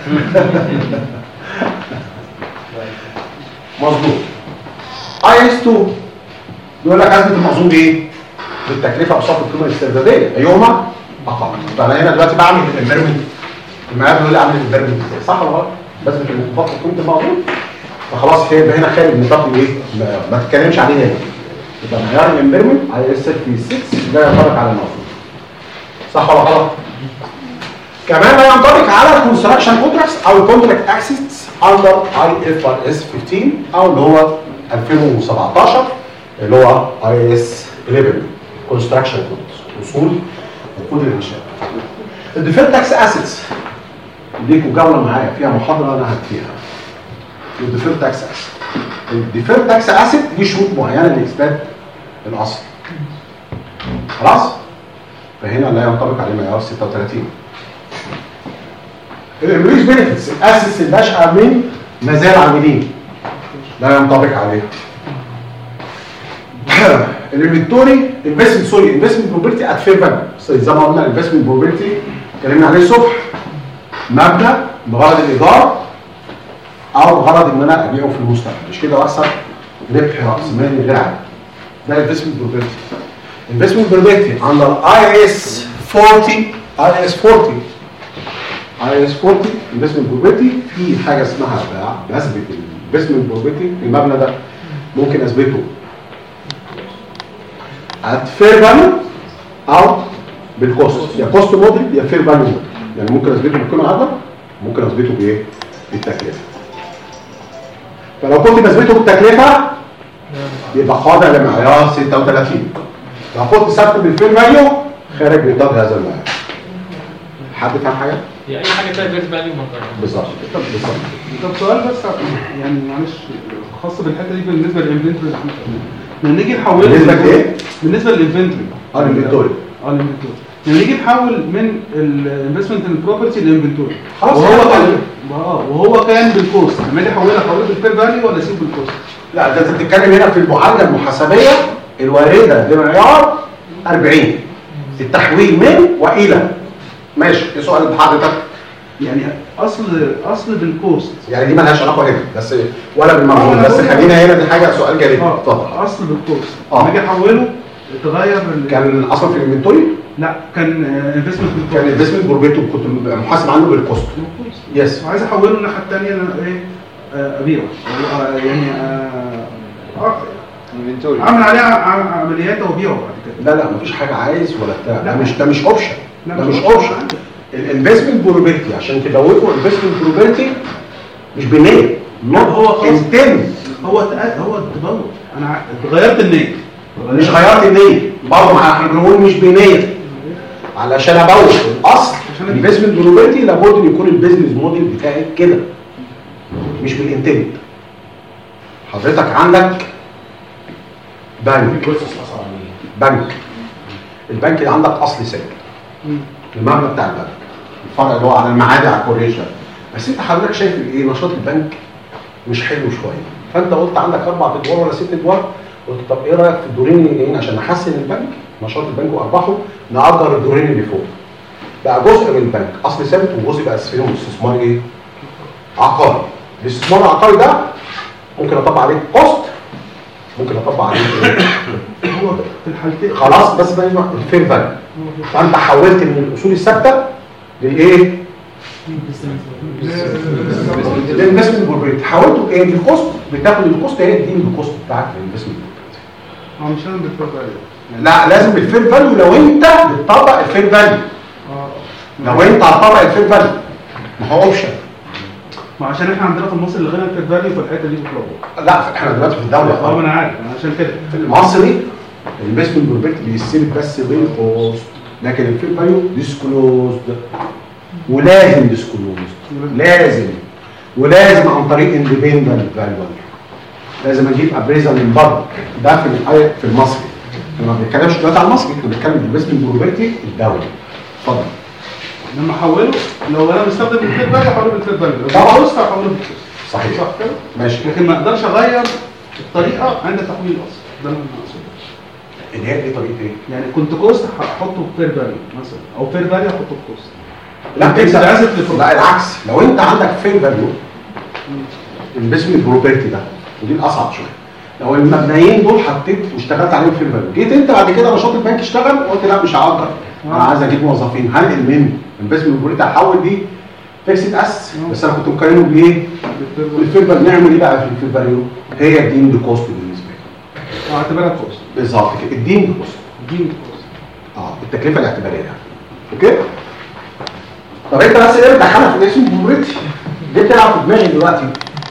مظبوط. اي اس اتنين بيقول لك اثبت المخزون بايه؟ بالتكلفه بصف القيمه الاسترداديه ايهما اقل. فانا هنا دلوقتي بعمل الامبيرمنت. المعيار بيقول لي اعمل الامبيرمنت ازاي؟ صح ولا غلط؟ بثبت الانخفاض في قيمه المخزون. فخلاص هيبقى هنا خارج نطاق الايه؟ ما تتكلمش عليه هنا. يبقى معيار الامبيرمنت اي اس ستة لا ينطبق على المخزون. صح ولا غلط؟ كمان لا ينطبق على كونستراكشن كونتراكتس او كونتراكت اكسس اندر اي اف ار اس خمستاشر او اللي هو ألفين وسبعتاشر اللي هو اي اس احداشر كونستراكشن كونتراكتس اصول وقود الانشاء. الديفيرد تاكس اسيتس ليكوا جوله معايا فيها محاضره انا هديها. الديفيرد تاكس اسيت الديفيرد تاكس اسيت ليه شروط معينه لاثبات الاصل. خلاص؟ فهنا لا ينطبق عليه معيار ستة وثلاثين. الامبلويز بينفيتس الاسس الناشئه من مزايا العاملين لا ينطبق عليها. الانفنتوري انفستمنت سوري انفستمنت بروبرتي ات فير فاليو زي ما قلنا الانفستمنت بروبرتي اتكلمنا عليه الصبح مبنى بغرض الايجار او بغرض ان انا ابيعه في المستقبل مش كده واكسب ربح راس مالي غير عادي. ده الانفستمنت بروبرتي. انفستمنت بروبرتي اندر اي اس أربعين اي اس أربعين اي اس أربعين انفستمنت بروبرتي في حاجه اسمها بثبت الانفستمنت بروبرتي. المبنى ده ممكن اثبته ات فير فاليو او بالكوست، يا كوست موديل يا فير فاليو موديل. يعني ممكن اثبته بالقيمه العادله ممكن اثبته بايه؟ التكلفه. فلو كنت بثبته بالتكلفه يبقى خاضع لمعيار ستة وثلاثين. لو كنت ثابته بالفير فاليو خارج نطاق هذا المعيار. حد فاهم حاجه؟ هي اي حاجه فيها فيرت فاليو بالظبط بالظبط. طب سؤال بس يعني معلش خاص بالحته دي بالنسبه للانفنتوري اللي احنا بنعمله. لما نيجي نحوله بالنسبه لايه؟ بالنسبه للانفنتوري. اه الانفنتوري. اه الانفنتوري. لما نيجي نحول من الانفستمنت البروبرتي للانفنتوري. خلاص وهو كان اه وهو كان بالكوست، لما اجي احولها احولها بالفير فاليو ولا اسيب بالكوست؟ لا ده انت بتتكلم هنا في المعادله المحاسبيه الوارده لمعيار أربعين. التحويل من والى. ماشي، ايه سؤال حضرتك؟ يعني اصل اصل بالكوست. يعني دي مالهاش علاقه هنا بس ولا بالمرجون، بس خلينا هنا دي حاجه سؤال جانبي. اتفضل. اصل بالكوست. اه. لما اجي احوله اتغير. كان اصلا في الانفنتوري؟ لا كان انفستمنت. كان انفستمنت بروبرتي كنت محاسب عنه بالكوست. يس. وعايز احوله الناحيه الثانيه انا ايه ابيعه يعني انفنتوري اعمل عليه عمليات وابيعه بعد كده. لا لا مفيش حاجه عايز ولا بتاع، ده مش ده مش اوبشن. ده مش اوبشن. الانفستمنت بروبرتي عشان تبوته انفستمنت بروبرتي مش بنيه. هو خلاص انتم هو هو التبوت. انا غيرت النيه. مش غيرت النيه برضه، احنا بنقول مش بنيه علشان ابوت الاصل. الانفستمنت بروبرتي لابد ان يكون البيزنس موديل بتاعك كده مش بالانتنت. حضرتك عندك بنك بنك البنك ده عندك اصل ثابت، المبنى بتاع البنك، الفرع اللي هو على المعادي على الكوريشن. بس انت حضرتك شايف ايه نشاط البنك مش حلو شويه، فانت قلت عندك اربع ادوار ولا ست ادوار، قلت طب ايه رايك في الدورين اللي عشان نحسن البنك نشاط البنك وارباحه نأجر الدورين اللي فوق. بقى جزء من البنك اصل ثابت وجزء بقى فيهم استثمار ايه؟ عقاري. الاستثمار العقاري ده ممكن اطبق عليه كوست، ممكن اطبق عليه هو في الحالتين خلاص. بس بقى الفير فاليو، فانت حولت من الاصول الثابته للايه؟ الانفستمنت بروبرتي. حولته بايه؟ بالكوست. بتاخد الكوست هي دي الكوست بتاعك الانفستمنت بروبرتي. اه مش لازم بالفير فاليو. لا لازم بالفير فاليو لو انت بتطبق الفير فاليو. اه لو انت هتطبق الفير فاليو ما هو اوبشن. ما عشان احنا عندنا في مصر لغينا الفير فاليو في الحته دي بتلخبط. لا احنا دلوقتي في الدوله اه انا عارف، انا عشان كده في المصري الانفستمنت بروبرتي بيستلم بس بالكوست، لكن الفير فاليو ديسكلوزد ولازم ديسكلوزد لازم ولازم عن طريق اندبندنت فاليو. لازم اجيب ابريزل من بره. ده في في المصري. احنا ما بنتكلمش دلوقتي على المصري، احنا بنتكلم الانفستمنت بروبرتي الدولي. اتفضل. لما احوله لو انا مستخدم الفير فاليو احوله بالفير فاليو، لو طبعا. كوست احوله بالكوست. صحيح. صح كده؟ ماشي. لكن ما اقدرش اغير الطريقه عند تحويل الاصل. ده اللي انا اقصده. اللي هي ايه طريقه ايه؟ يعني كنت كوست هحطه في فير فاليو مثلا، او فير فاليو احطه في كوست. لا انت انت عازف لا العكس. لو انت عندك فير فاليو الانفستمنت بروبرتي ده ودي الاصعب شويه. لو المبنيين دول حطيت واشتغلت عليهم فير فاليو، جيت انت بعد كده نشاط البنك اشتغل وقلت لا مش هقدر، انا عايز اجيب موظفين، هنقل منه الانفستمنت بروبرتي هحول دي فيكسد اس، بس انا كنت مقارنه بايه؟ بالفير فاليو. نعمل ايه بقى في الفير فاليو؟ هي الديمد كوست بالنسبه لي. اه اعتبرها كوست. بالظبط كده الديمد كوست. الديمد كوست. اه التكلفه الاعتباريه يعني. اوكي؟ طب انت بس ايه بتدخلها في الانفستمنت بروبرتي؟ دي بتلعب في دماغي دلوقتي.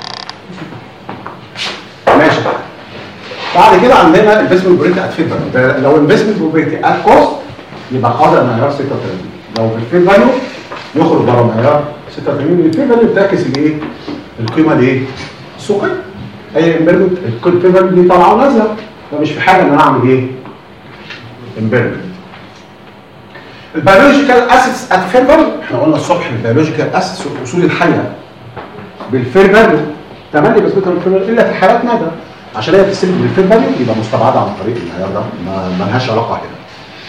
ماشي. بعد كده عندنا انفستمنت بروبرتي ات فير فاليو. لو انفستمنت بروبرتي ات كوست يبقى قادر معيار ستة وثلاثين. لو بالفير فاليو يخرج بره معيار ستة وثلاثين. الفير فاليو بتعكس الايه؟ القيمه الايه؟ السوقيه. اي امبيرمنت الفير فاليو دي طالعه ونازله، فمش في حاجه ان انا اعمل ايه؟ امبيرمنت. البيولوجيكال اسيتس ات فير فاليو، احنا قلنا الصبح البيولوجيكال اسيتس الاصول الحيه بالفير فاليو تملي بثبتها بالفير فاليو الا في حالات نادره، عشان هي بتستلم بالفير فاليو يبقى مستبعده عن طريق المعيار ده، ما لهاش علاقه هنا.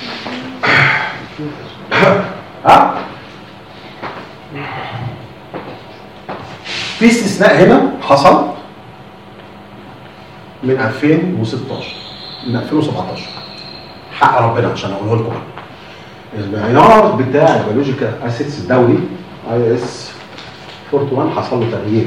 ها؟ في استثناء هنا حصل من ألفين وستاشر من ألفين وسبعتاشر حق ربنا عشان اقوله لكم. المعيار بتاع البيولوجيكال اسيتس الدولي اي اس واحد وأربعين حصل له تغيير.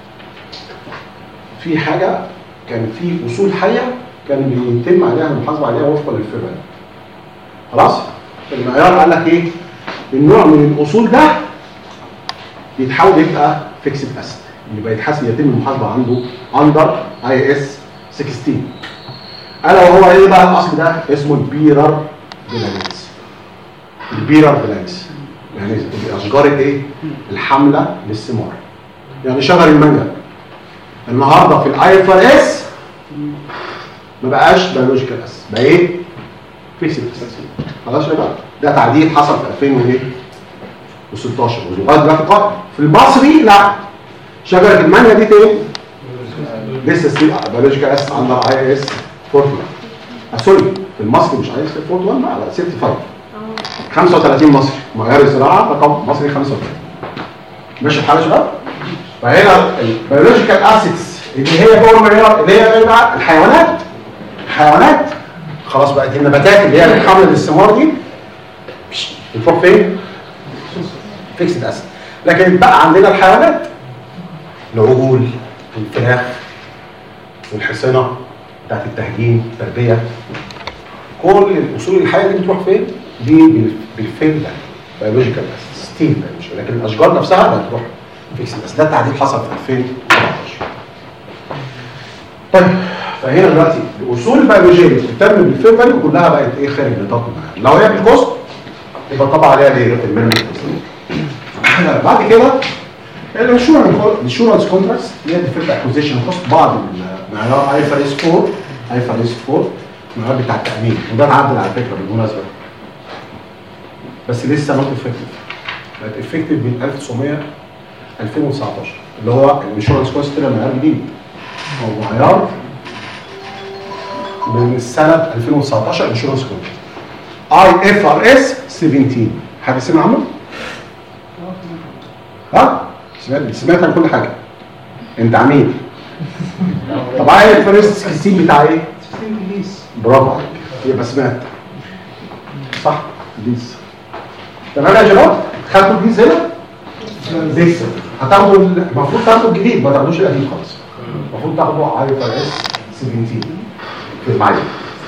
في حاجه كان في اصول حيه كان بيتم عليها المحاسبه عليها وفقا للفير فاليو. خلاص؟ المعيار قال لك ايه؟ النوع من الاصول ده يتحول يبقى فيكسد اسيد، يبقى يتحاسب يتم المحاسبه عنده اندر اي اس ستة عشر. الا وهو ايه بقى الاصل ده؟ اسمه البيرر بلانس. البيرر بلانس يعني اشجار ايه؟ الحمله للثمار. يعني شجر المانجا النهارده في الاي اف ار اس ما بقاش بيولوجيكال اس، بقى ايه؟ فيكسد اسيد. خلاص يا بقى ده تعديل حصل في ألفين وستاشر ولغايه دلوقتي قائم. في المصري لا، شجره المانجا دي تاني لسه ستيل بيولوجيكال اس عندها اي اس أربعة وأربعين. آه سوري، في المصري مش اي اس أربعة وأربعين بقى، لا خمسة وخمسين. خمسة وثلاثين مصري، معيار الزراعه رقم مصري خمسة وثلاثين. ماشي الحال يا شباب؟ فهنا البيولوجيكال اسيدز اللي هي جوه المعيار اللي هي ايه بقى؟ الحيوانات. الحيوانات خلاص بقت النباتات اللي هي الحمل للثمار دي بتروح فين؟ فيكسد اسيد. لكن بقى عندنا الحيوانات، العجول، الفراخ، والحصنه بتاعت التهجين، التربيه، كل الاصول الحيه دي بتروح فين؟ دي بالفيل ده بيولوجيكال اسيد ستيل، لكن الاشجار نفسها بتروح فيكسد اسيد. ده التعديل حصل في ألفين وسبعتاشر. طيب فهنا دلوقتي الاصول البيولوجيه اللي بتتم بالفيل فاليو كلها بقت ايه؟ خارج نطاق المعيار. لو هي بالكوست يبقى طبعا عليها ايه؟ المينيمم كوست. بعد كده الانشورنس كونتراكتس اللي هي ديفيرت اكوزيشن كوست، بعض المعيار اي اف ار اس أربعة، اي اف ار اس أربعة المعيار بتاع التامين، وده اتعدل على فكره بالمناسبه بس لسه نوت افكتيف. بقت افكتيف من ألف وتسعمية ألفين وتسعتاشر اللي هو الانشورنس كوست طلع معيار جديد، هو معيار من سنه ألفين وتسعتاشر انشورنس كونتراكت اي اف ار اس سبعتاشر. حد سمع عنه؟ ها؟ سمعت سمعت عن كل حاجه. انت عميل. طب اي اف ار اس ستاشر بتاع ايه؟ برافو عليك، يبقى سمعت صح. ديس تمام يا شباب؟ خدتوا الجديد هنا؟ لسه هتاخدوا المفروض تاخدوا الجديد، ما تاخدوش القديم خالص. المفروض تاخدوا اي اف ار اس سبعتاشر في المعايير.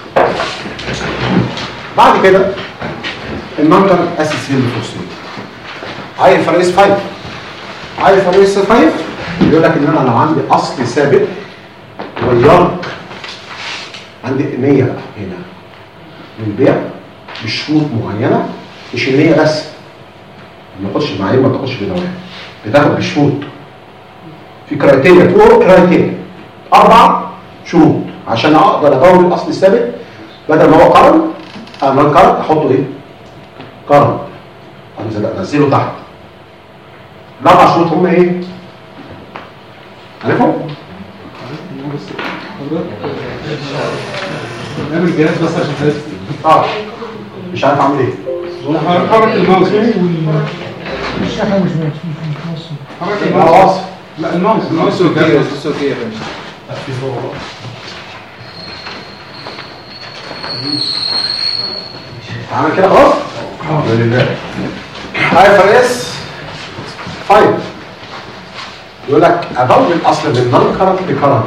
بعد كده النون كارنت اسيدز فوسفيت اي اف ار اس خمسة. اي اف ار اس خمسة بيقول لك ان انا لو عندي اصل ثابت غيرت عندي نيه هنا للبيع بشروط معينه، مش النيه بس، ما تاخدش المعايير، ما تاخدش بنواه، بتاخد بشروط. في كرايتيريا، فور كرايتيريا، اربع شروط عشان اقدر ادور الاصل الثابت. بدل ما هو قرن انا القرن احطه ايه؟ قرن انزله تحت. الاربع شروط هم ايه؟ عارفهم؟ نعمل جهاز بس عشان حضرتك اه مش عارف اعمل ايه. حرك الماوس. مش احنا مش مش حرك لا الماوس. واصل. لا الماوس الماوس الصوتية الصوتية يا باشا. عمل كده خلاص؟ الحمد لله. اي اف ار اس خمسة يقول لك اضرب الاصل من نون كارنت لكارنت.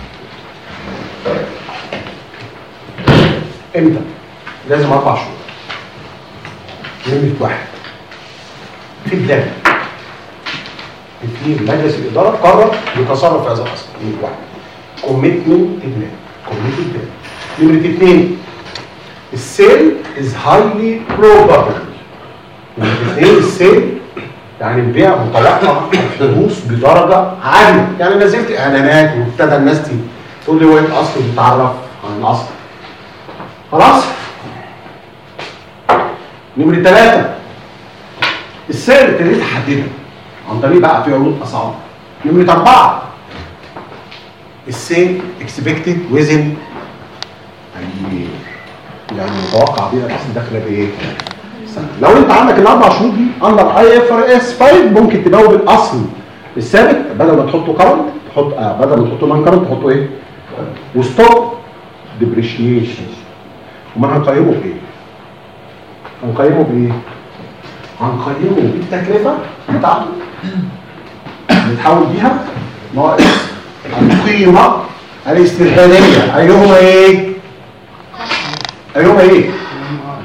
امتى؟ لازم اربع شهور. نمرة واحد في بلان اثنين مجلس الاداره قرر يتصرف في هذا الاصل. نمرة واحد كوميتمنت بلان، كوميتمنت بلان. نمرة اثنين السيل از هايلي بروبابل. نمرة اثنين السيل يعني البيع متوقع الحدوث بدرجه عاليه. يعني نزلت اعلانات وابتدى الناس تقول لي هو ايه الاصل، بتتعرف عن الاصل. خلاص؟ نمرة ثلاثة السعر ابتديت احددها عن طريق بقى في عروض اسعار. نمرة أربعة السيل اكسبكتد ويزن يعني متوقع بيها الاصل داخله بايه؟ سنة. لو انت عندك الاربع شهور دي اندر اي اف ار اس خمسة ممكن تبوب الاصل الثابت بدل ما تحطه كرنت تحط آه بدل ما تحطه نون كرنت تحطه ايه؟ وستوب ديبريشيشن. وما هنقيمه بايه؟ هنقيمه بايه؟ هنقيمه بالتكلفه بتاعته بنتحول بيها ناقص القيمه الاسترهاليه. ايهما ايه؟ ايهما ايه؟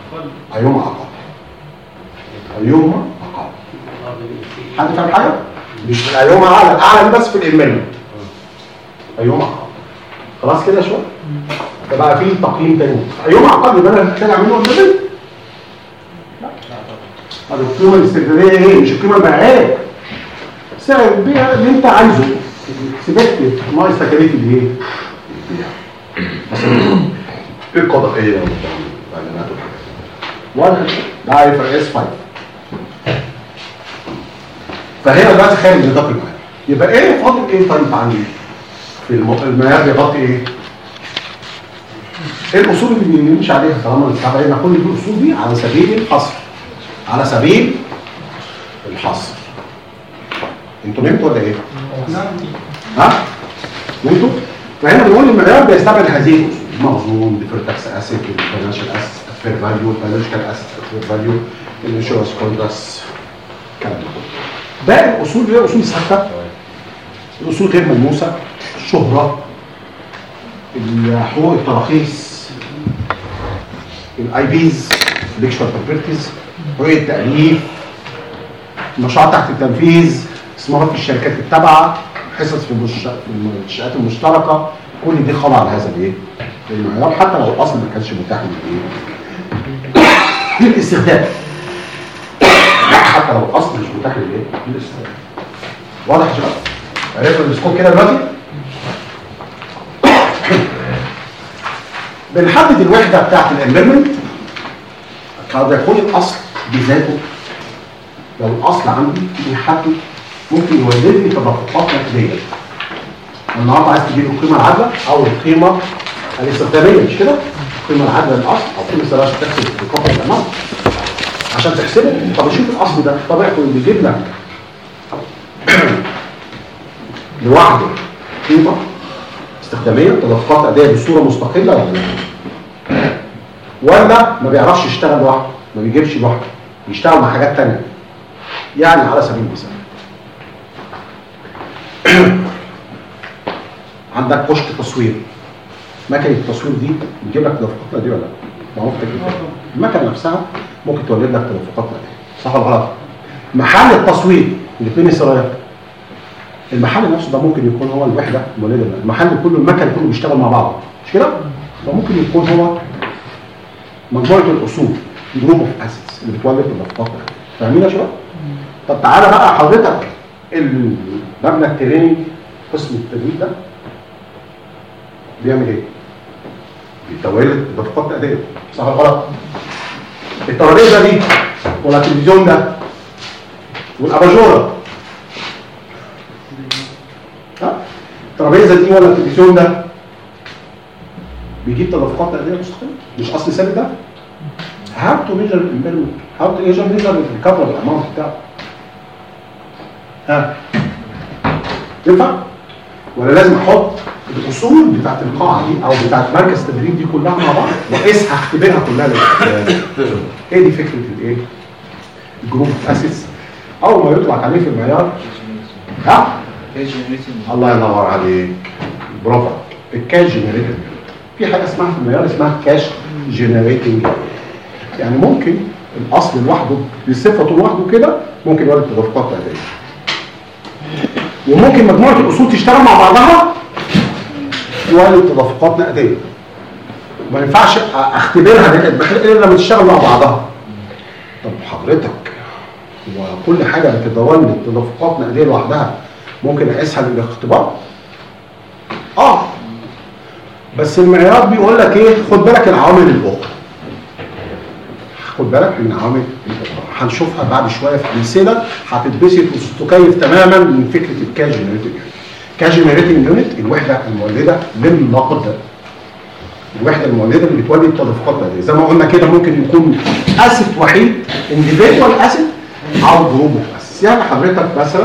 ايهما اقل. ايهما اقل. حد فاهم حاجه؟ مش ايهما اعلى، اعلى بس في الامبيرمنت. ايهما اقل. خلاص كده شويه؟ ده بقى فيه تقييم تاني. ايهما اقل يبقى انا محتاج اعمله امبيرمنت؟ لا. طب القيمه الاستخداميه ايه؟ مش القيمه البيعيه. سعر البيع اللي انت عايزه. سيبك ناقص تكاليف الايه؟ البيع. مثلا ايه القضائيه والاعلانات والحاجات دي. واحد ده اي اف اس خمسة. فهنا دلوقتي خارج نطاق المعيار. يبقى ايه فاضل ايه طيب عندي؟ في المعيار بيغطي ايه؟ ايه الاصول اللي بنمشي عليها طالما استعملنا كل الاصول دي على سبيل الحصر. على سبيل الحصر. انتوا نمتوا ولا ايه؟ ها؟ نمتوا؟ فهنا بنقول المعيار بيستعمل هذه الاصول: المخزون، ديفيرد تاكس اسيت، الفاينانشال اسيت، الفير فاليو، البيولوجيكال اسيت، الفير فاليو، الانشورنس كونتراكتس، الكلام ده كله. باقي الاصول دي اصول ثابته. الاصول غير ملموسه، الشهره، حقوق التراخيص، الاي بيز، الانتلكشوال بروبرتيز، حقوق التاليف، المشروعات تحت التنفيذ، استثمارات في الشركات التابعه، حصص في المنشآت المشتركه، كل دي خاضعه لهذا الايه؟ المعيار حتى لو الاصل ما كانش متاح للايه؟ للاستخدام. حتى لو الاصل مش متاح للايه؟ للاستخدام. واضح يا شباب؟ عرفنا السكوب كده دلوقتي؟ بنحدد الوحده بتاعت الامبيرمنت. قد يكون الاصل بذاته، لو الاصل عندي بيحدد ممكن يولد لي تدفقات نقديه. النهارده عايز تجيب القيمه العادله او القيمه الاستخداميه، مش كده؟ القيمه العادله للاصل او قيمه السعر عشان تحسب الكفر الامام. عشان تحسبه طب شوف الاصل ده طبيعته اللي بيجيب لك لوحده قيمه استخداميه تدفقات ادائيه بصوره مستقله ولا لا؟ ولا ما بيعرفش يشتغل لوحده، ما بيجيبش لوحده، بيشتغل مع حاجات ثانيه. يعني على سبيل المثال عندك كشك تصوير، مكنه التصوير دي بتجيب لك تدفقات دي ولا لا؟ ما هو المكنه نفسها ممكن تولد لك تدفقات دي، صح ولا غلط؟ محل التصوير الاثنين سرايات، المحل نفسه ده ممكن يكون هو الوحده المولده، المحل كله المكن كله بيشتغل مع بعض، مش كده؟ فممكن يكون هو مجموعه الاصول، جروب اوف اسيتس اللي بتولد تدفقات. فاهمين يا شباب؟ طب تعالى بقى حضرتك المبنى التريننج قسم التدريب ده بيعمل ايه؟ بيتولد تدفقات تأدية، صح ولا غلط؟ الترابيزه دي ولا التلفزيون ده والاباجوره، ها؟ الترابيزه دي ولا التلفزيون ده بيجيب تدفقات تأدية مستقله، مش اصل ثابت ده؟ how to measure impairment، how to measure الكفر الاماونت بتاعه. ها؟ ينفع؟ ولا لازم احط الاصول بتاعت القاعه دي او بتاعت مركز التدريب دي كلها مع بعض واقيسها اختبرها كلها للاختبار؟ ايه دي فكره الايه؟ الجروب اوف اسيتس اول ما يطلق عليه في المعيار. ها؟ الله ينور عليك، برافو. الكاش جنريتنج، في حاجه اسمها في المعيار اسمها كاش جنريتنج. يعني ممكن الاصل لوحده بصفته لوحده كده ممكن يولد تدفقات تأدية، وممكن مجموعه الاصول تشتغل مع بعضها تولد تدفقات نقديه. ما ينفعش اختبرها الا لما تشتغل مع بعضها. طب حضرتك وكل حاجه بتتولد تدفقات نقديه لوحدها ممكن اقيسها للاختبار؟ اه بس المعيار بيقول لك ايه؟ خد بالك العوامل الاخرى، خد بالك من العوامل الاخرى هنشوفها بعد شويه في امثله هتتبسط وتكيف تماما من فكره الكاش جنريتنج. كاش جنريتنج يونت الوحده المولده للنقد، الوحده المولده اللي بتولد تدفقات نقديه. زي ما قلنا كده ممكن يكون اسيت وحيد انديفيدوال اسيت او جروب اوف اسيت. يعني حضرتك مثلا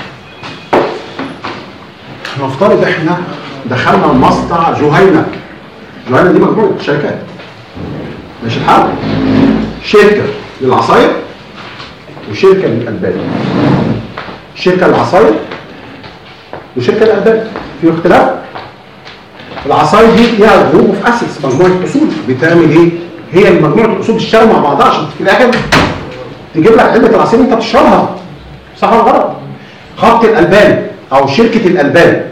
نفترض احنا دخلنا مصنع جهينه، جهينه دي مجموعه شركات، ماشي الحال؟ شركه للعصاير وشركه للالبان. شركه للعصاير وشركه للالبان، في اختلاف. العصاير دي ليها جروب اوف اسيتس، مجموعه اصول بتعمل ايه؟ هي مجموعه الاصول تشتغل مع بعضها عشان في الاخر تجيب لك علبه العصير انت بتشربها، صح ولا غلط؟ خط الالبان او شركه الالبان.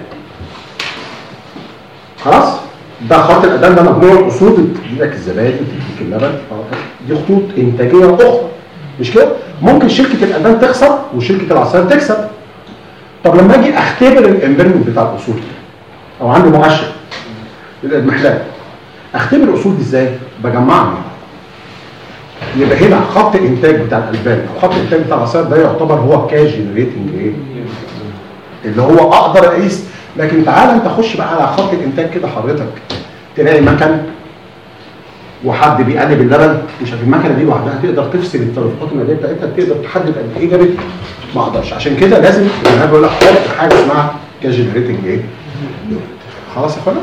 خلاص؟ ده خط الالبان ده مجموعه اصول بتدي لك الزبادي وتديك اللبن، دي خطوط انتاجيه اخرى مش كده؟ ممكن شركه الالبان تخسر وشركه العصائر تكسب. طب لما اجي اختبر الامبيرمنت بتاع الاصول او عندي مؤشر للاضمحلال، اختبر الاصول دي ازاي؟ بجمعها. يبقى هنا خط الانتاج بتاع الالبان او خط الانتاج بتاع العصائر ده يعتبر هو كاش جنريتنج ايه؟ اللي هو اقدر اقيس. لكن تعالى انت خش بقى على خط الانتاج كده حضرتك، تلاقي مكن وحد بيقلب اللبن، مش المكنه دي لوحدها تقدر تفصل التدفقات الماليه بتاعتها، تقدر تحدد قد ايه جابت؟ ما اقدرش. عشان كده لازم انا بقول لك حط حاجه اسمها كاش جنريتنج ايه؟ خلاص يا اخوانا؟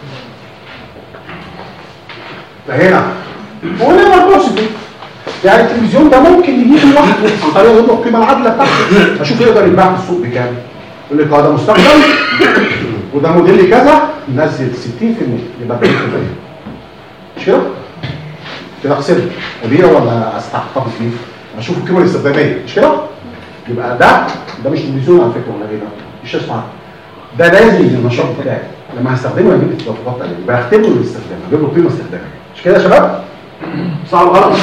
فهنا وهنا ما تبص دي يعني التلفزيون ده ممكن يجيب لوحده عن طريق يضرب القيمه العادله بتاعته، اشوف يقدر يتباع في السوق بكام. يقول لك اه ده مستخدم وده موديل كذا، نزل ستين في المية يبقى أربعين في المية. مش كده؟ كده خسرت ابيع ولا استحتفظ بيه؟ اشوف القيمه الاستخداميه مش كده؟ يبقى ده ده مش تلفزيون على فكره ولا ايه ده؟ مش اسمع ده لازم النشاط بتاعي لما هستخدمه هجيب التدفقات عليه، يبقى اختبره الاستخدام، اجيب له قيمه استخداميه. مش كده يا شباب؟ صعب غلط؟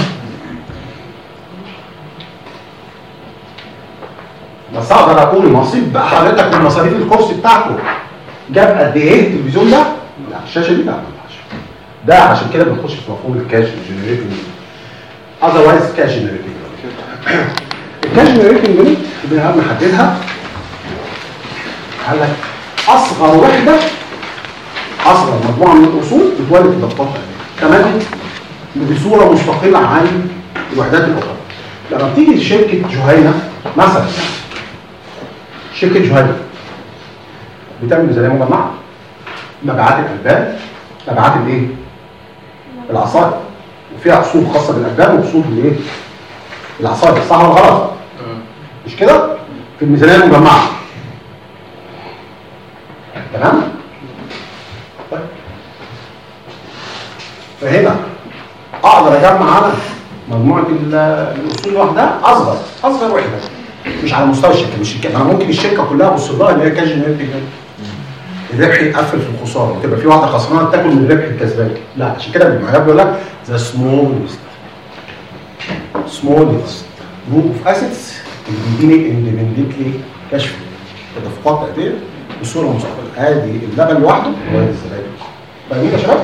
بس اقدر اقول نصيب بقى حضرتك من مصاريف الكورس بتاعكم جاب قد ايه التلفزيون ده؟ لا الشاشه دي لا ما ينفعش. ده عشان كده بنخش في مفهوم الكاش جنريتنج. اذروايز كاش جنريتنج. الكاش جنريتنج دي بنحددها. قال لك اصغر وحده اصغر مجموعه من الاصول بتولد تدفقات كمان بصوره مستقله عن الوحدات الاخرى. لما بتيجي شركه جهينه مثلا، شركه جهينه بتعمل ميزانيه مجمعه، مبيعات الالبان، مبيعات الايه؟ العصائر، وفيها اصول خاصه بالالبان واصول بالايه؟ العصائر. صح ولا غلط؟ مش كده؟ في الميزانيه المجمعه. تمام؟ طيب فهنا اقدر اجمع على مجموعه الاصول لوحدها اصغر اصغر وحده مش على مستوى الشركه. مش الشركه انا ممكن الشركه كلها ابص لها ان هي كاش جنريتنج، الربح يقفل في الخساره وتبقى في واحده خسرانه تاكل من الربح الكسبان. لا عشان كده المعيار بيقول لك ذا سمولست سمولست جروب اوف اسيتس اللي بيديني اندبندنتلي كشف تدفقات قد ايه بصوره مستقله. ادي اللبن لوحده وادي الزبادي. فاهمين يا شباب؟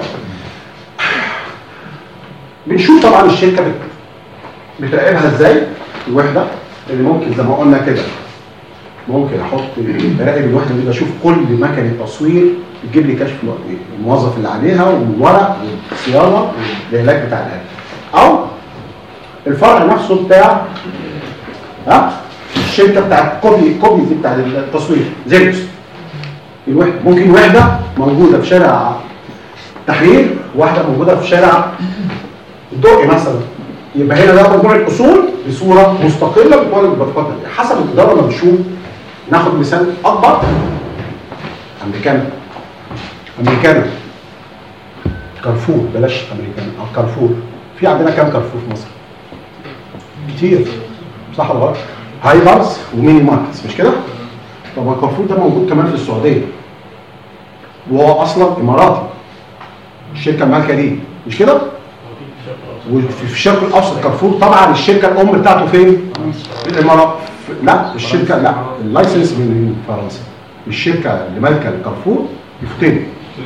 بنشوف طبعا الشركه بتراقبها ازاي الوحده اللي ممكن زي ما قلنا كده ممكن احط براقب الوحده دي بشوف كل مكنه تصوير بتجيب لي كشف الموظف اللي عليها والورق والصيانه والعلاج بتاع الاكل، او الفرع نفسه بتاع ها الشركه بتاعت كوبي كوبي بتاع التصوير زيروكس. الوحده ممكن وحده موجوده في شارع تحرير، واحده موجوده في شارع الدقي مثلا، يبقى هنا ده مجموعه اصول بصوره مستقله بتولد التدفقات حسب الاداره. لما بنشوف ناخد مثال اكبر، امريكانا امريكانا كارفور، بلاش امريكانا او كارفور. في عندنا كام كارفور في مصر؟ كتير صح ولا غلط؟ هايبرز وميني ماركتس مش كده؟ طب كارفور ده موجود كمان في السعوديه وهو اصلا اماراتي، الشركه المالكه دي مش كده؟ وفي الشرق الاوسط كارفور طبعا الشركه الام بتاعته فين؟ في الامارات. لا الشركه لا اللايسنس من فرنسا. الشركه اللي مالكه الكارفور في فوتين.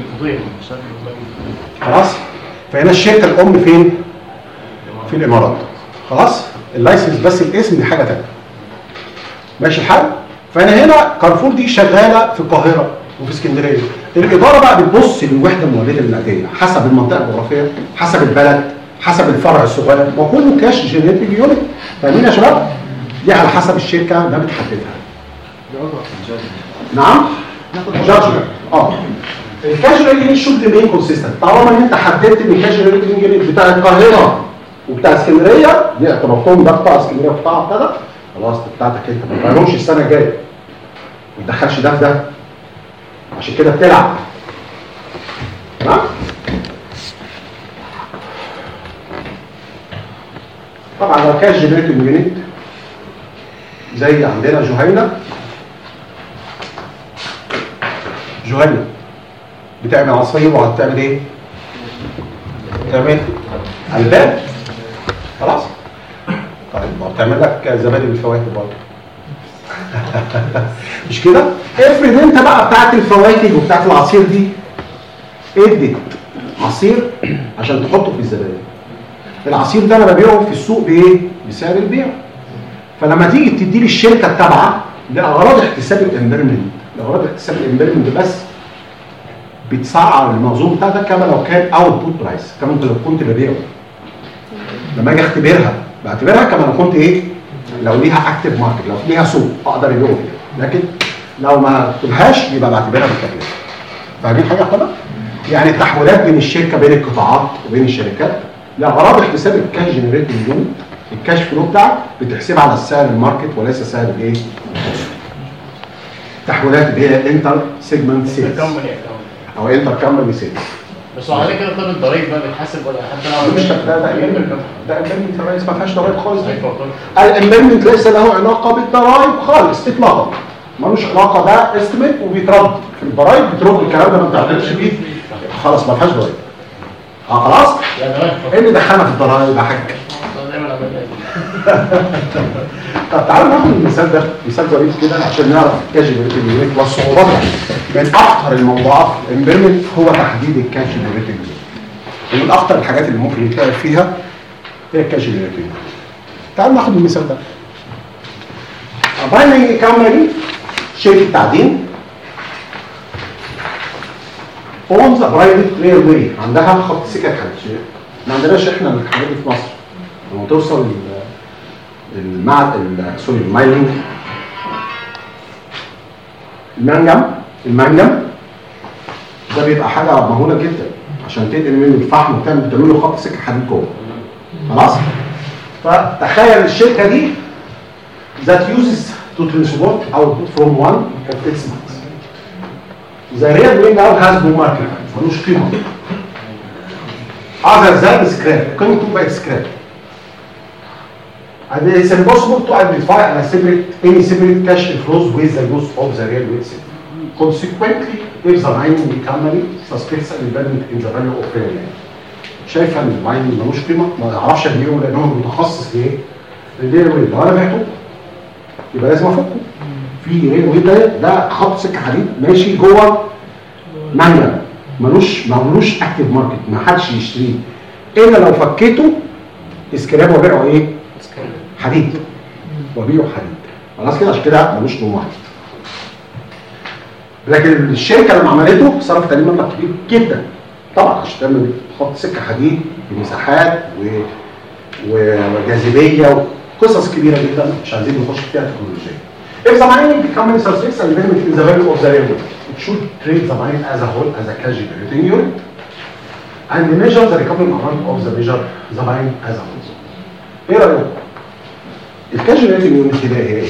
خلاص؟ فهنا الشركه الام فين؟ في الامارات. خلاص؟ اللايسنس بس الاسم دي حاجه ثانيه. ماشي الحال؟ فانا هنا كارفور دي شغاله في القاهره وفي اسكندريه. الاداره بقى بتبص للوحده المولده النقديه حسب المنطقه الجغرافيه، حسب البلد، حسب الفرع الصغير، وكله كاش جينيريتنج يونت. فاهمين يا شباب؟ دي على حسب الشركه ما بتحددها. نعم؟ جادجمنت. اه الكاش جينيريتنج شود بي كونسيستنت. طالما ان انت حددت ان الكاش جينيريتنج بتاع القاهره وبتاع اسكندريه دي اعتبرتهم ده بتاع اسكندريه وبتاع كده، خلاص بتاعتك انت ما تغيرهمش السنه الجايه. ما تدخلش ده في ده. عشان كده بتلعب. تمام؟ طبعا لو كاش جنريتنج يونت زي عندنا جهينه جوهاني بتعمل عصير وهتعمل ايه؟ بتعمل الباب خلاص. طيب ما بتعمل لك زبادي بالفواكه برضه مش كده؟ افرض انت بقى بتاعت الفواكه وبتاعت العصير دي ادت عصير عشان تحطه في الزبادي. العصير ده انا ببيعه في السوق بايه؟ بسعر البيع. فلما تيجي تدي لي الشركه التابعه لاغراض احتساب الامبيرمنت، لاغراض احتساب الامبيرمنت بس بتسعر المخزون بتاعتك كما لو كان اوت بوت برايس، كما انت لو كنت ببيعه. لما اجي اختبرها بعتبرها كما لو كنت ايه؟ لو ليها اكتف ماركت، لو ليها سوق اقدر ابيعه فيها، لكن لو ما تبهاش يبقى بعتبرها بالتكلفه. فاهمين حاجه طبعا؟ يعني التحويلات بين الشركه بين القطاعات وبين الشركات لاغراض احتساب الكاش جنريتنج يونت، الكاش فلو بتاعك بتحسبها على السعر الماركت وليس سعر الايه؟ التحويلات اللي هي الانتر سيجمنت سيلز او انتر كامباني سيلز. بس هو على كده طب الضرايب بقى بتحسب ولا حتى لو مش ده ده ده الامبيرمنت الرئيس ما فيهاش ضرايب خالص. الامبيرمنت ليس له علاقه بالضرايب خالص اطلاقا، ملوش علاقه، ده استيميت وبيترد في الضرايب، بترد الكلام ده ما بتعترفش بيه خلاص ما فيهاش ضرايب. اه خلاص؟ ايه اللي دخلنا في الضرايب يا حاج؟ طب تعالوا ناخد المثال ده، مثال ظريف كده عشان نعرف الكاش جنريتنج والصعوبات. من اخطر الموضوعات الامبيرمنت هو تحديد الكاش جنريتنج، ومن اخطر الحاجات اللي ممكن يتلعب فيها هي الكاش جنريتنج. تعالوا ناخد المثال ده. بايننج كامباني شركه تعدين اونز برايفت ريلوي، عندها خط سكك حديد. ما عندناش احنا الحاجات دي في مصر. لما توصل المعد سوري المايننج المنجم المنجم ده بيبقى حاجه مهوله جدا عشان تنقل منه الفحم وتعمل بتعمل له خط سكه حديد جوه. خلاص؟ فتخيل الشركه دي that uses to transport output from one of its mines. The railway now has no market، ملوش قيمه. other than scrap، قيمته بقت scrap. And it's impossible to identify and separate any separate cash flows with the use of the railway itself. Consequently, if the mining company suspects an impairment in the value of railway. شايفه ان المايننج ملوش قيمه، ما يعرفش ابيعه لان هو متخصص لايه؟ للريلوي. لو انا بعته يبقى لازم افكه. في ريلوي ده ده خط سكه حديد ماشي جوه منجم، ملوش ملوش اكتيف ماركت، ما حدش يشتريه الا لو فكيته اسكراب وبيعه ايه؟ حديد وبيعه حديد. خلاص كده، عشان كده ملوش نوع واحد. لكن الشركه لما عملته صرفت عليه مبلغ كبير جدا طبعا عشان تعمل خط سكه حديد بمساحات و... وجاذبيه وقصص كبيره جدا مش عايزين نخش فيها تكنولوجيا. If the mining company suspects an impairment in the value of the railway, it should treat the mine as a whole as a cash generating unit and measure the recoverable amount of the measure the mine as a whole. ايه رايكم؟ الكاش جنريتنج يونت ده هي ايه؟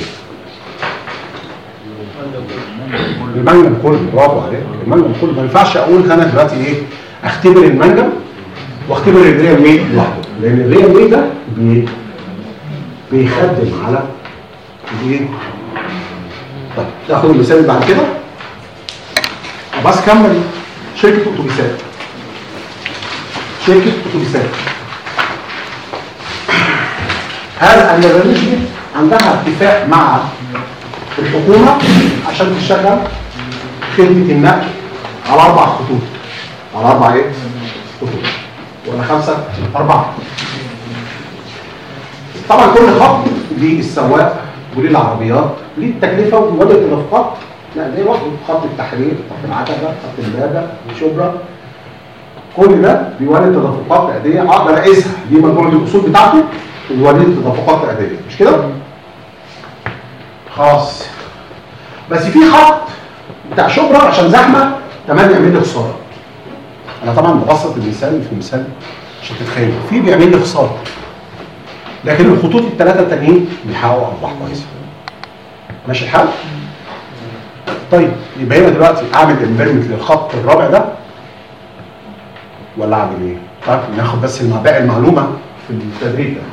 المنجم كله. برافو عليك، المنجم كله. ما ينفعش اقول انا دلوقتي ايه؟ اختبر المنجم واختبر الريال ويت لوحده، لان الريال ويت ده بي بيخدم على ايه؟ طيب تاخد المثال اللي بعد كده. بس كمل. شركه اتوبيسات شركه اتوبيسات هذا البرنامج عندها اتفاق مع الحكومه عشان تشغل خدمه النقل على اربع خطوط. على اربع ايه؟ خطوط ولا خمسه؟ اربعه. طبعا كل خط ليه السواق وليه العربيات وليه التكلفه وولد النفقات. لا ده لوحده، خط التحرير، خط العتبه، خط امبابه، شبرا، كل ده بيولد تدفقات نقديه اقدر اقيسها. دي مجموعه الاصول بتاعته ويولد تدفقات نقديه، مش كده؟ خلاص. بس في خط بتاع شبرا عشان زحمه تمام يعمل لي خساره. انا طبعا ببسط المثال في مثال عشان تتخيل، في بيعمل لي خساره. لكن الخطوط الثلاثه التانيين بيحققوا ارباح كويسه. ماشي الحال؟ طيب يبقى هنا دلوقتي اعمل امبيرمنت للخط الرابع ده ولا اعمل ايه؟ طيب ناخد بس باقي المعلومه في التدريب ده.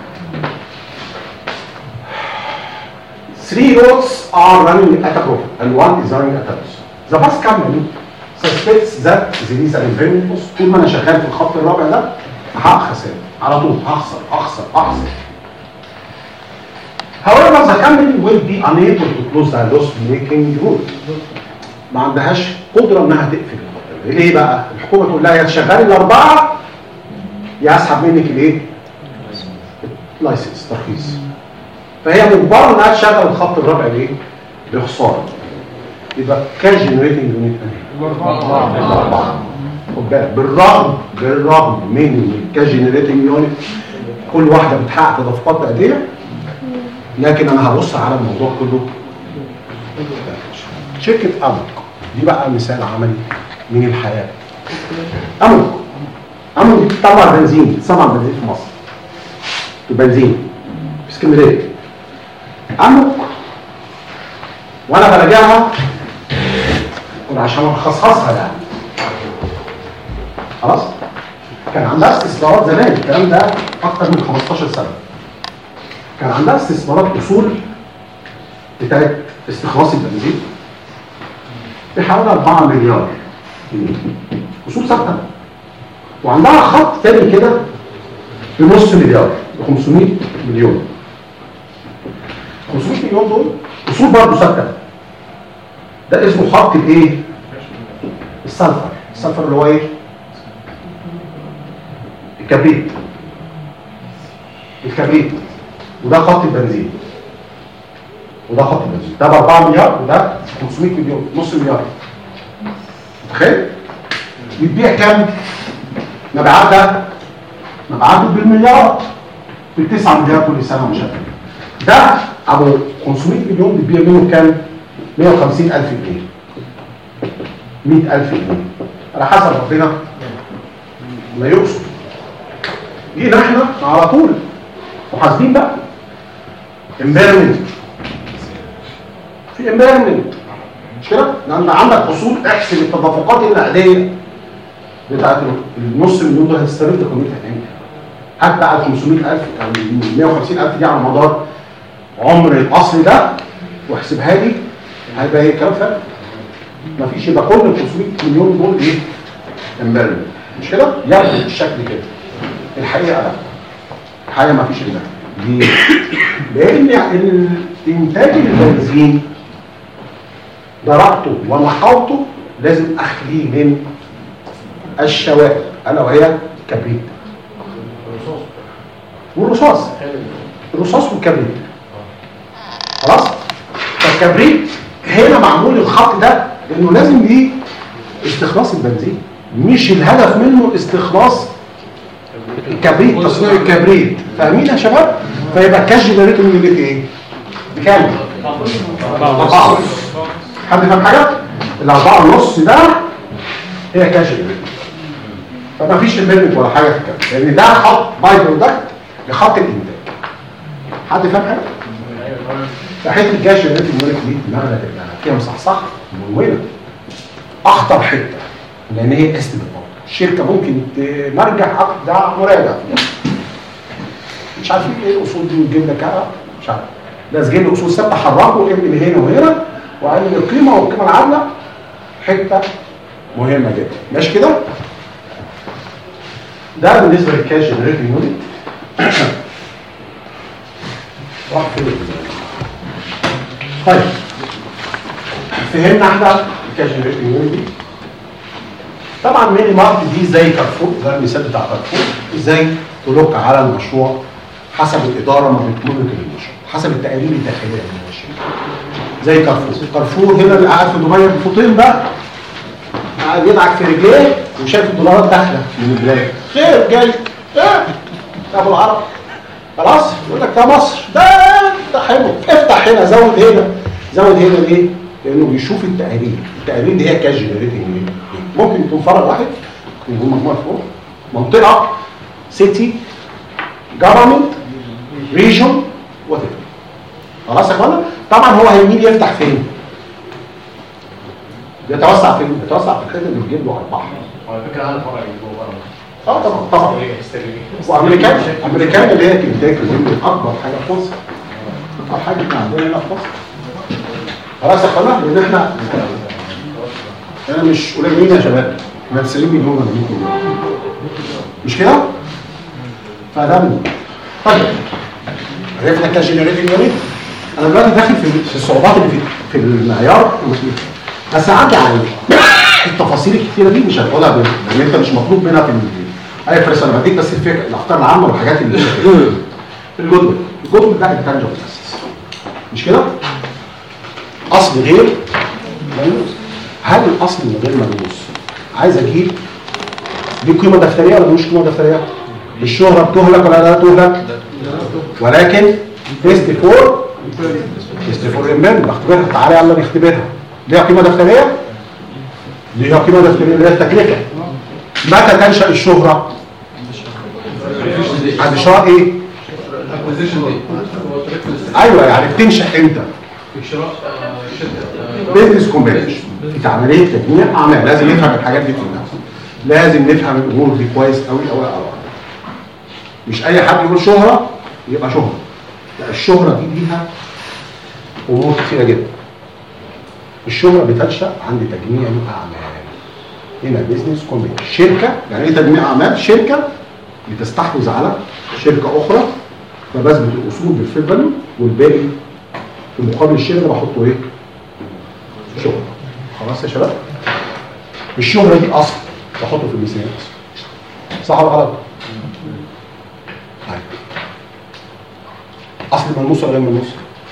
Three roads are running at a profit and one is running at a loss. The bus company suspects that there is an environment. بص طول ما انا شغال في الخط الرابع ده هحقق خسائر على طول، هخسر هخسر هخسر. However, the company will be unable to close the loss-making route. ما عندهاش قدره انها تقفل الخط. ليه بقى؟ الحكومه تقول لها يا تشغلي الاربعه يا اسحب منك الايه؟ لايسنس ترخيص. فهي مجبره انها تشغل الخط الرابع ليه؟ بخساره. يبقى كاش جنريتنج يونت الاربعه. خد بالك بالرغم بالرغم من ان الكاش جنريتنج يونت كل واحده بتحقق تدفقات تقديريه، لكن انا هبص على الموضوع كله. شركه امك دي بقى مثال عملي من الحياه. امك امك دي بتطلع بنزين، بتصنع بنزين في مصر. البنزين في اسكندريه. امك وانا براجعها عشان ارخصها يعني خلاص كان عندها استثمارات زمان، الكلام ده اكتر من خمستاشر سنه. كان عندها استثمارات اصول بتاعت استخلاص البنزين بحوالي أربعة مليار جنيه اصول ثابته، وعندها خط تاني كده بنص مليار ب خمسمية مليون. خمسمية مليون دول اصول برضه ثابته. ده اسمه خط الايه؟ السلفر. السلفر اللي هو ايه؟ الكبريت. الكبريت وده خط البنزين وده خط البنزين. ده ب أربعة مليار وده خمسمية مليون، نص مليار. متخيل؟ بتبيع كام؟ مبيعاتها مبيعاته بالمليارات، بالتسعة مليار كل سنه ومش عارف. ده ابو خمسمية مليون بتبيع منه كام؟ مية وخمسين ألف جنيه، مية ألف جنيه على حسب ربنا ما يقصد. جينا احنا على طول وحاسبين بقى امبيرمنت في امبيرمنت مش كده؟ لان عندك اصول احسب التدفقات النقديه بتاعت النص مليون دول هتسترد قيمتها امتى؟ هات بقى ال خمسمية ألف او ال مية وخمسين ألف دي على مدار عمر الاصل ده واحسبها لي، هيبقى ايه كام فرق؟ مفيش. يبقى كل ال خمسمية مليون دول ايه؟ امبيرمنت مش كده؟ ياخدوا بالشكل كده. الحقيقه لا، الحقيقه مفيش الا ليه؟ لان انتاج البنزين ضربته ونقاوته لازم اخليه من الشوائب الا وهي الكبريت والرصاص. الرصاص والكبريت خلاص. فالكبريت هنا معمول الخط ده لانه لازم ليه استخلاص البنزين، مش الهدف منه استخلاص الكبريت، تصنيع الكبريت. فاهمين يا شباب؟ فيبقى الكاش جنريتور من ايه؟ بكام؟ أربعة. حد فاهم حاجه؟ الأربعة ونص ده هي كاش جنريتور. فما فيش امبيرمنت ولا حاجه في الكلام، لان ده خط باي برودكت لخط الانتاج. حد فاهم حاجه؟ فحته الكاش جنريتور دي دماغنا تبقى فيها مصحصح مموله. اخطر حته لان هي استثمار. الشركه ممكن مرجع ده مراجع مش عارفين ايه الاصول دي وتجيب لك مش عارف، ده تجيب لي اصول ثابته حركه وابن هنا وهنا وقلل القيمه والقيمه العادله. حته مهمه جدا ماشي كده. ده بالنسبه للكاش جنريتنج يونت. راح فين؟ طيب فهمنا احنا الكاش جنريتنج يونت دي. طبعا ميني ماركت دي زي كارفور، ده المثال بتاع كارفور. ازاي تلوك على المشروع حسب الاداره ما بتملك المشروع، حسب التقارير الداخليه للمشروع. زي كارفور. كارفور هنا اللي قاعد في دبي بفوطين بقى قاعد يدعك في رجليه وشايف الدولارات داخله من البلاد. خير جاي ايه ابو العرب خلاص يقول لك ده مصر، ده ده حلو، افتح هنا زود هنا زود هنا. ليه؟ لانه بيشوف التقارير. التقارير دي هي كاش جنريتنج. ممكن يكون فرد واحد، ممكن يكون مجموعه فوق، منطقه، سيتي، جفرمنت، ريجن، وات ايفر. خلاص يا اخوانا؟ طبعا هو هيميل يفتح فين؟ بيتوسع فين؟ بيتوسع في الحته اللي بتجيب له ارباح. على فكره انا فرع جوه بره. اه طبعا طبعا. وامريكان امريكان اللي هي كنتاكي اللي اكبر حاجه في مصر. اكبر حاجه احنا عندنا هنا في مصر. خلاص يا اخوانا؟ لان احنا انا مش قليلين يا شباب، انا تسعين مليون ولا مية مليون، مش كده؟ فده من طيب عرفنا كجنريتنج يونت. انا دلوقتي داخل في في الصعوبات اللي في في المعيار، بس هعدي على التفاصيل الكتيره دي مش هتقولها لان انت مش مطلوب منها في اي فرصه. انا بديك بس الفكره الافكار العامه والحاجات اللي الجدول الجدول ده انتاجبل اساس، مش كده؟ اصل غير ملموس. هل الاصل من غير ملموس عايز اجيب دي قيمه دفتريه ولا مش قيمه دفتريه؟ الشهره بتهلك ولا لا تهلك؟ ولكن تيست فور تيست فور امبارح بختبرها. تعالى يلا نختبرها. ليها قيمه دفتريه؟ ليها قيمه دفتريه اللي هي التكلفه. متى تنشا الشهره؟ عند شهر ايه؟ ايوه يعني بتنشا امتى؟ في شراء شركه بيزنس كومبينيشن في عمليه تجميع اعمال. لازم نفهم الحاجات دي كلها، لازم نفهم الامور دي كويس قوي قوي قوي. مش اي حد يقول شهره يبقى شهره، لا الشهره دي ليها امور كثيره جدا. الشهره بتنشا عند تجميع الاعمال. هنا بيزنس كومبينيشن شركه، يعني ايه تجميع اعمال؟ شركه بتستحوذ على شركه اخرى فبثبت الاصول بالفير فاليو والباقي في مقابل الشيء اللي بحطه ايه؟ شهره. خلاص يا شباب؟ الشهره دي اصل بحطه في الميزانيه صح ولا غلط؟ طيب اصل ملموس ولا غير ملموس؟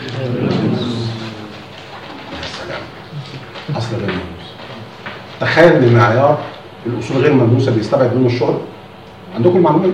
يا سلام. اصل غير ملموس. تخيل ان معيار الاصول غير ملموسه بيستبعد منه الشهره. عندكم المعلومه دي؟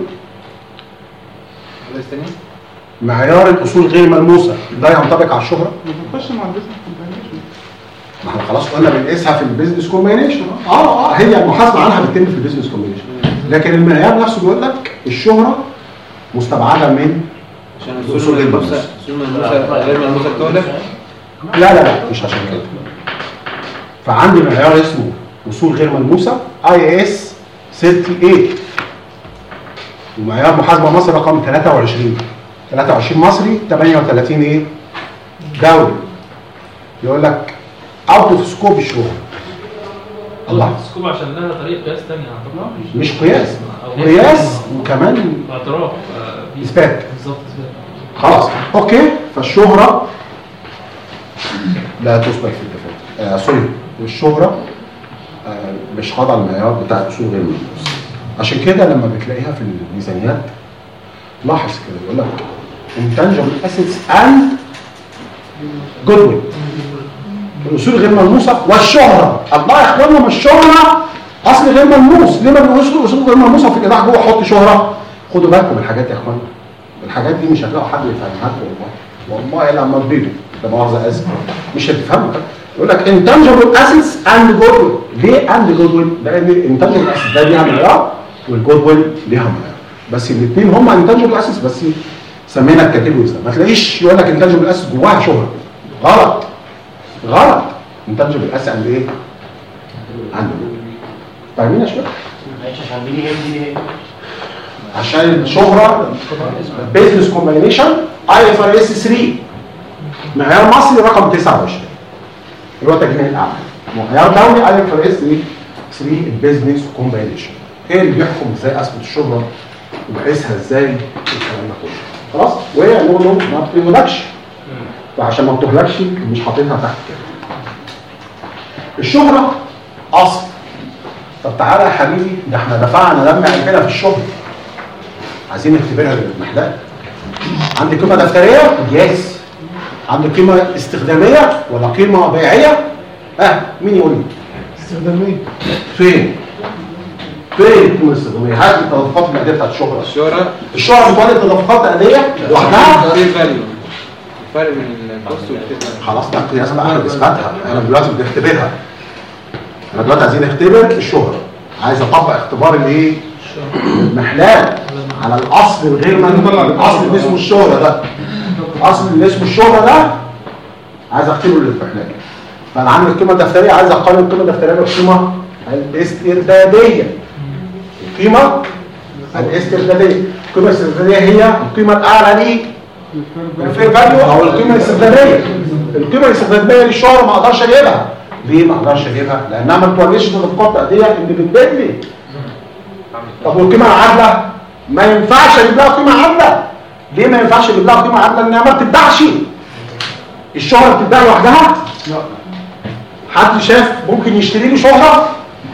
معيار الاصول غير ملموسه ده ينطبق على الشهره؟ بنخش مع البيزنس كومبينيشن. ما احنا خلاص قلنا بنقيسها في البيزنس كومبينيشن. اه اه هي المحاسبه عنها بتتم في البيزنس كومبينيشن، لكن المعيار نفسه بيقول لك الشهره مستبعده من عشان الاصول غير ملموسه. الاصول ملموسه غير ملموسه بتهلك؟ لا لا لا مش عشان كده. فعندي معيار اسمه اصول غير ملموسه اي اس ثمانية وثلاثين ومعيار محاسبه مصر رقم ثلاثة وعشرين ثلاثة وعشرين مصري ثمانية وثلاثين ايه؟ دولي. يقول لك اوت اوف سكوب الشهره. الله سكوب عشان لها طريقه قياس ثانيه اعتقد. مش قياس، قياس وكمان اعتراف اثبات. بالظبط اثبات. خلاص اوكي. فالشهره لا تثبت في الدفاتر. آه سوري الشهره آه مش خاضعه المعيار بتاع الاصول غير ملموسه. عشان كده لما بتلاقيها في الميزانيات لاحظ كده يقول لك intangible assets and goodwill. الاصول غير ملموسه والشهره. الله يا اخوانا ما الشهره اصل غير ملموس. ليه ما بنقولش الاصول غير ملموسه وفي الايداع جوه حط شهره؟ خدوا بالكم من الحاجات يا اخوانا. الحاجات دي مش هتلاقوا حد يفهمها لكم والله. والله لما تبيضوا لا مؤاخذه اسف مش هتفهموا. يقول لك intangible assets and goodwill. ليه and goodwill؟ لان intangible assets ده ليها معيار والجودويل ليها معيار، بس الاثنين هم انتاجبل اسس بس سمينا الكاتيجوريز ده. ما تلاقيش يقول لك انتاجبل اسس جواها شهره. غلط غلط. انتاجبل اسس عند ايه؟ عند فاهمين يا شباب؟ معلش عشان دي هي دي هي عشان الشهره بيزنس كومبينيشن اي اف ار اس ثلاثة معيار مصري رقم تسعة وعشرين اللي هو تجميع الاعمال. معيار دولي اي اف ار اس ثلاثة البيزنس كومبينيشن. ايه اللي بيحكم ازاي اثبت الشهره وبقيسها ازاي الكلام ده كله. خلاص وهي نقول له ما بتهلكش فعشان ما بتهلكش مش حاططها تحت كده. الشهره اصل. طب تعالى يا حبيبي ده احنا دفعنا دم قلبنا في الشهره عايزين نختبرها بالمحلات. عندي قيمه دفتريه؟ يس. عندي قيمه استخداميه ولا قيمه بيعيه؟ اه مين يقول لي؟ استخدامية. فين؟ فين القيمه الاستخداميه؟ هات التدفقات الماديه بتاعت الشهره. الشهره الشهره بتولد تدفقات ماديه لوحدها؟ فرق الفاليو الفرق بين الكوست والكتاب. خلاص ده قياس بقى اثباتها. انا دلوقتي بنختبرها. انا دلوقتي عايزين نختبر الشهره. عايز اطبق اختبار الايه؟ المحلات على الاصل الغير ملموس. الاصل اللي اسمه الشهره ده. الاصل اللي اسمه الشهره ده عايز اختبره للمحلات. فانا عندي القيمه الدفتريه عايز اقارن القيمه الدفتريه بالقيمه الاسترداديه. القيمه الاسترداديه. القيمه الاسترداديه هي القيمه الاعلى ليه؟ الفير فاليو او القيمه الاستخداميه. القيمه الاستخداميه للشهره ما اقدرش اجيبها ليه ما اقدرش اجيبها؟ لانها ما بتوليش النقاط التقديريه اللي بتبان لي. طب والقيمه العادله؟ ما ينفعش اجيب لها قيمه عادله. ليه ما ينفعش اجيب لها قيمه عادله؟ لانها ما بتتباعش. الشهره بتتباع لوحدها؟ لا. حد شاف ممكن يشتري لي شهره؟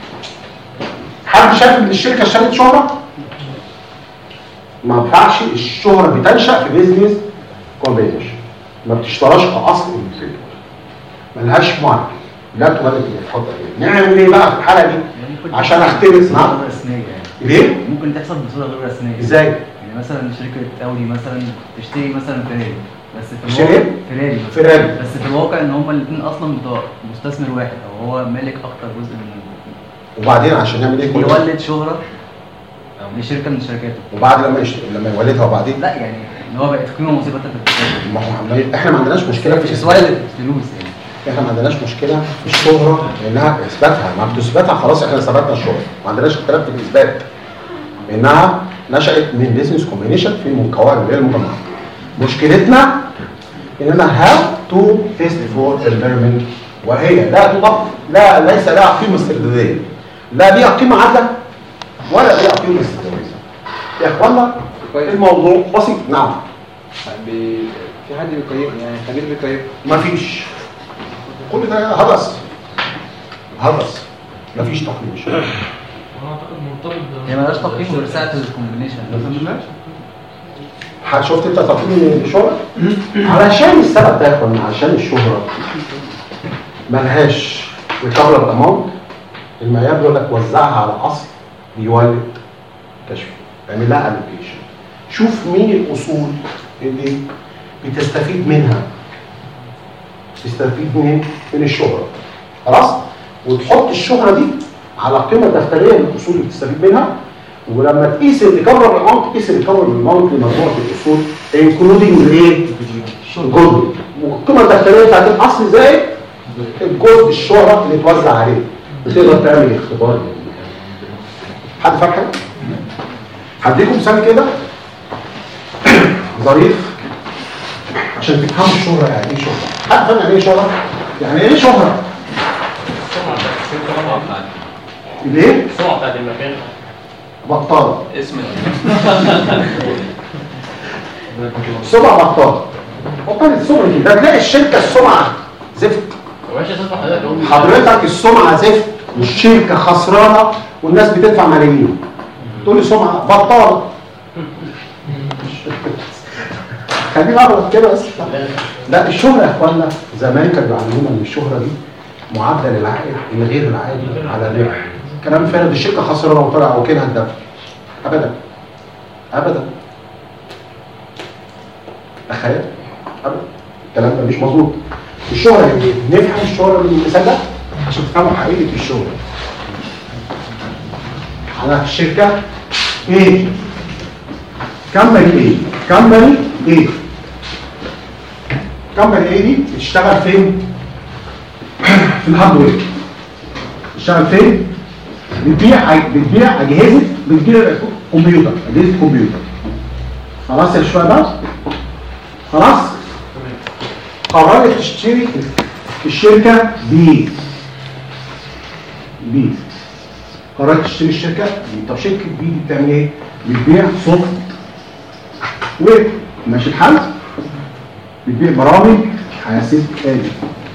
حد شاف ان الشركه اشترت شهره؟ ما ينفعش. الشهره بتنشا في بيزنس كومبينيشن، ما بتشتراش كاصل انفيديوال، ملهاش ماركت، لا تولد الخطه دي. نعمل ايه بقى في الحاله دي عشان اختبر؟ نعم رسميه يعني ليه؟ ممكن تحصل بصوره غير رسميه. ازاي؟ يعني مثلا شركه اودي مثلا تشتري مثلا فيراري، بس في تشتري الواقع فيراري فيراري بس في الواقع ان هما الاثنين اصلا بتوع مستثمر واحد او هو مالك اكتر جزء من وبعدين عشان نعمل ايه؟ يولد شهره لشركه من شركاته، وبعد لما يشتري لما يولدها وبعدين لا يعني ان هو بقت قيمه مصيبه في ما هو احنا ما عندناش مشكله مش اتولد فلوس يعني. احنا ما عندناش مشكله في الشهره انها اثباتها، ما بتثبتها خلاص احنا ثبتنا الشهره، ما عندناش اختلاف في الاثبات. انها نشات من بيزنس كومبينيشن في مكون غير المجمع. مشكلتنا اننا هاو تو تيست فور ايربيرمنت، وهي لا تضاف، لا ليس لها قيمه استرداديه، لا ليها قيمه عادله ولا ليها قيمه استرداديه. يا اخوانا الموضوع بسيط. نعم في حد بيقيم يعني خبير بيقيم؟ مفيش. كل ده هدس هدس، مفيش تقييم. انا اعتقد مرتبط هي مالهاش تقييم غير ساعه الكومبينيشن. شفت انت تقييم الشهرة؟ علشان السبب ده يا اخوانا، علشان الشهرة ملهاش ريكفربل اماونت، المعيار بيقول لك وزعها على اصل بيولد كشف، اعمل لها الوكيشن، شوف مين الاصول اللي بتستفيد منها، تستفيد من من الشهرة، خلاص؟ وتحط الشهرة دي على القيمة الدفترية للاصول اللي بتستفيد منها، ولما تقيس الريكفربل اماونت تقيس الريكفربل اماونت لمجموعة الاصول انكلودنج الايه؟ الجزء، والقيمة الدفترية بتاعت الاصل زائد الجزء الشهرة اللي اتوزع عليه، بتقدر تعمل اختبار. حد فاهم حاجة؟ هديكم مثال كده ظريف عشان تفهموا الشهرة يعني ايه شهرة. حد فاهم يعني ايه شهرة؟ يعني ايه شهرة؟ ليه؟ السمعة بتاعت المكان. بطالة. اسم سمعة بطالة. بطالة السمعة كده، تلاقي الشركة السمعة زفت. يا باشا تسمع حضرتك تقول حضرتك السمعة زفت والشركة خسرانة والناس بتدفع ملايين. تقول لي سمعة بطالة. خليني اغلط كده بس. لا الشهرة يا اخوانا زمان كانوا بيعلمونا ان الشهرة دي معدل العائد الغير العادي على الربح. كلام فارغ، الشركة خسرانة وطلع وكيلها الدفع. ابدا ابدا تخيل ابدا الكلام ده مش مظبوط. الشهرة يعني نفهم الشهرة بالمثال ده عشان تفهموا حقيقة الشهرة. انا في الشركة ايه؟ كمباني ايه؟ كمباني ايه؟ كمباني ايه دي بتشتغل فين؟ في الهاردوير. بتشتغل فين؟ بتبيع بتبيع اجهزه، بتبيع كمبيوتر، اجهزه كمبيوتر. خلاص يا شباب بقى؟ خلاص؟ قررت تشتري الشركه بي بي قررت تشتري الشركه بي. طب شركه بي دي بتعمل ايه؟ بتبيع سوفت وير، ماشي الحال؟ بتبيع برامج حاسب آلي.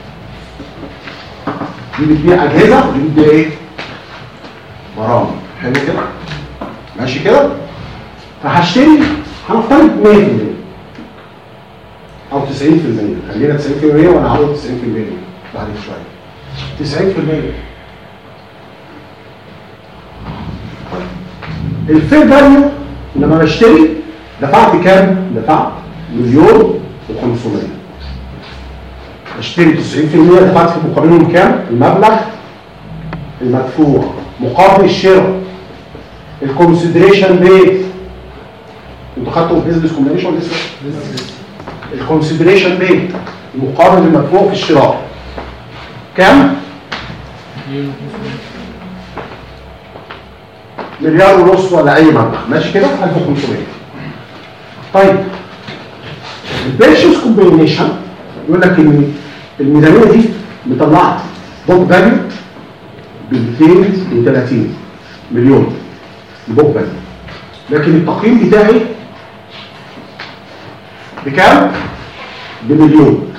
دي بتبيع اجهزه ودي بتبيع ايه؟ برامج. حلو كده؟ ماشي كده؟ فهشتري هنفترض مية في المية او تسعين في المية، خلينا تسعين في المية وانا هعوض تسعين في المية بعد شويه. تسعين في المية الفير فاليو لما بشتري دفعت كام؟ دفعت مليون وخمسمية. اشتري تسعين في المية دفعت في مقابلهم كام؟ المبلغ المدفوع مقابل الشراء. الكونسيدريشن ريت انتوا خدتوا بيزنس كومبينيشن ولا لسه؟ الكونسيدريشن ريت المقابل المدفوع في الشراء كام؟ مليار ونص ولا اي مبلغ، ماشي كده؟ ألف وخمسمية. طيب البيرشيز كومبينيشن يقول لك ان الميزانيه دي مطلعت بوك فاليو ب مئتين وثلاثين مليون البوك فاليو، لكن التقييم بتاعي بكام؟ بمليون.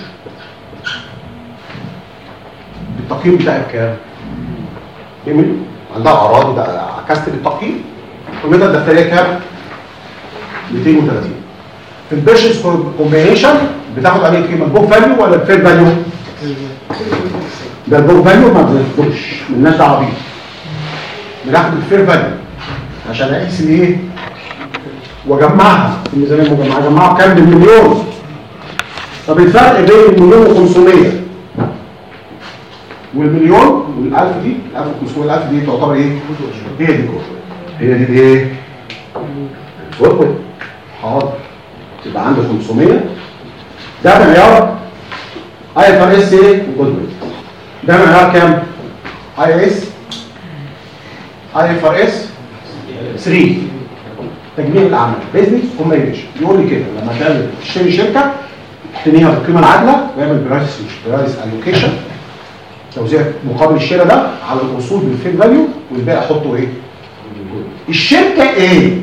التقييم بتاعي بكام؟ بمليون. عندها اراضي ده عكست بالتقييم. القيمه الدفتريه كام؟ مئتين وثلاثين. في البيرشيز كومبينيشن بتاخد عليه قيمه البوك فاليو ولا الفير فاليو؟ ده البوك فاليو ما بناخدوش، مالناش دعوه بيه. بناخد الفير فاليو عشان اقيس الايه؟ واجمعها في الميزانيه المجمعه، اجمعها بكام؟ بالمليون. طب الفرق بين المليون وخمسمية والمليون والألف دي، الألف وخمسمية الألف دي تعتبر ايه؟ هي دي كوربويت. هي دي ايه؟ كوربويت. حاضر. يبقى عندي خمسمية ده معيار اي اف ار اس ايه؟ كوربويت. ده معيار كام؟ اي اس اي اف ار اس ثلاثة. تجميع الاعمال بيزنس كومبينيشن. يقول لي كده لما تعمل تشتري شركه تحتنيها بالقيمه العادله ويعمل برايس برايس الوكيشن، توزيع مقابل الشراء ده على الاصول بالفير فاليو والباقي احطه ايه؟ الشركه ايه؟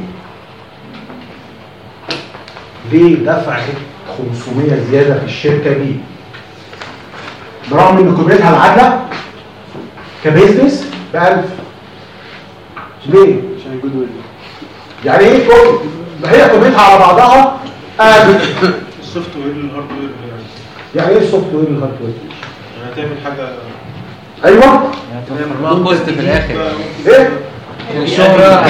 ليه دفعت خمسمية زياده في الشركه دي؟ برغم ان قيمتها العادله كبيزنس ب ألف. ليه؟ عشان الجود ويل. يعني ايه كل؟ ما هي قيمتها على بعضها ألف. السوفت وير الهارد وير يعني ايه السوفت وير الهارد وير؟ يعني هتعمل حاجه ايوه ما بوست في الاخر. ايه؟ الشهرة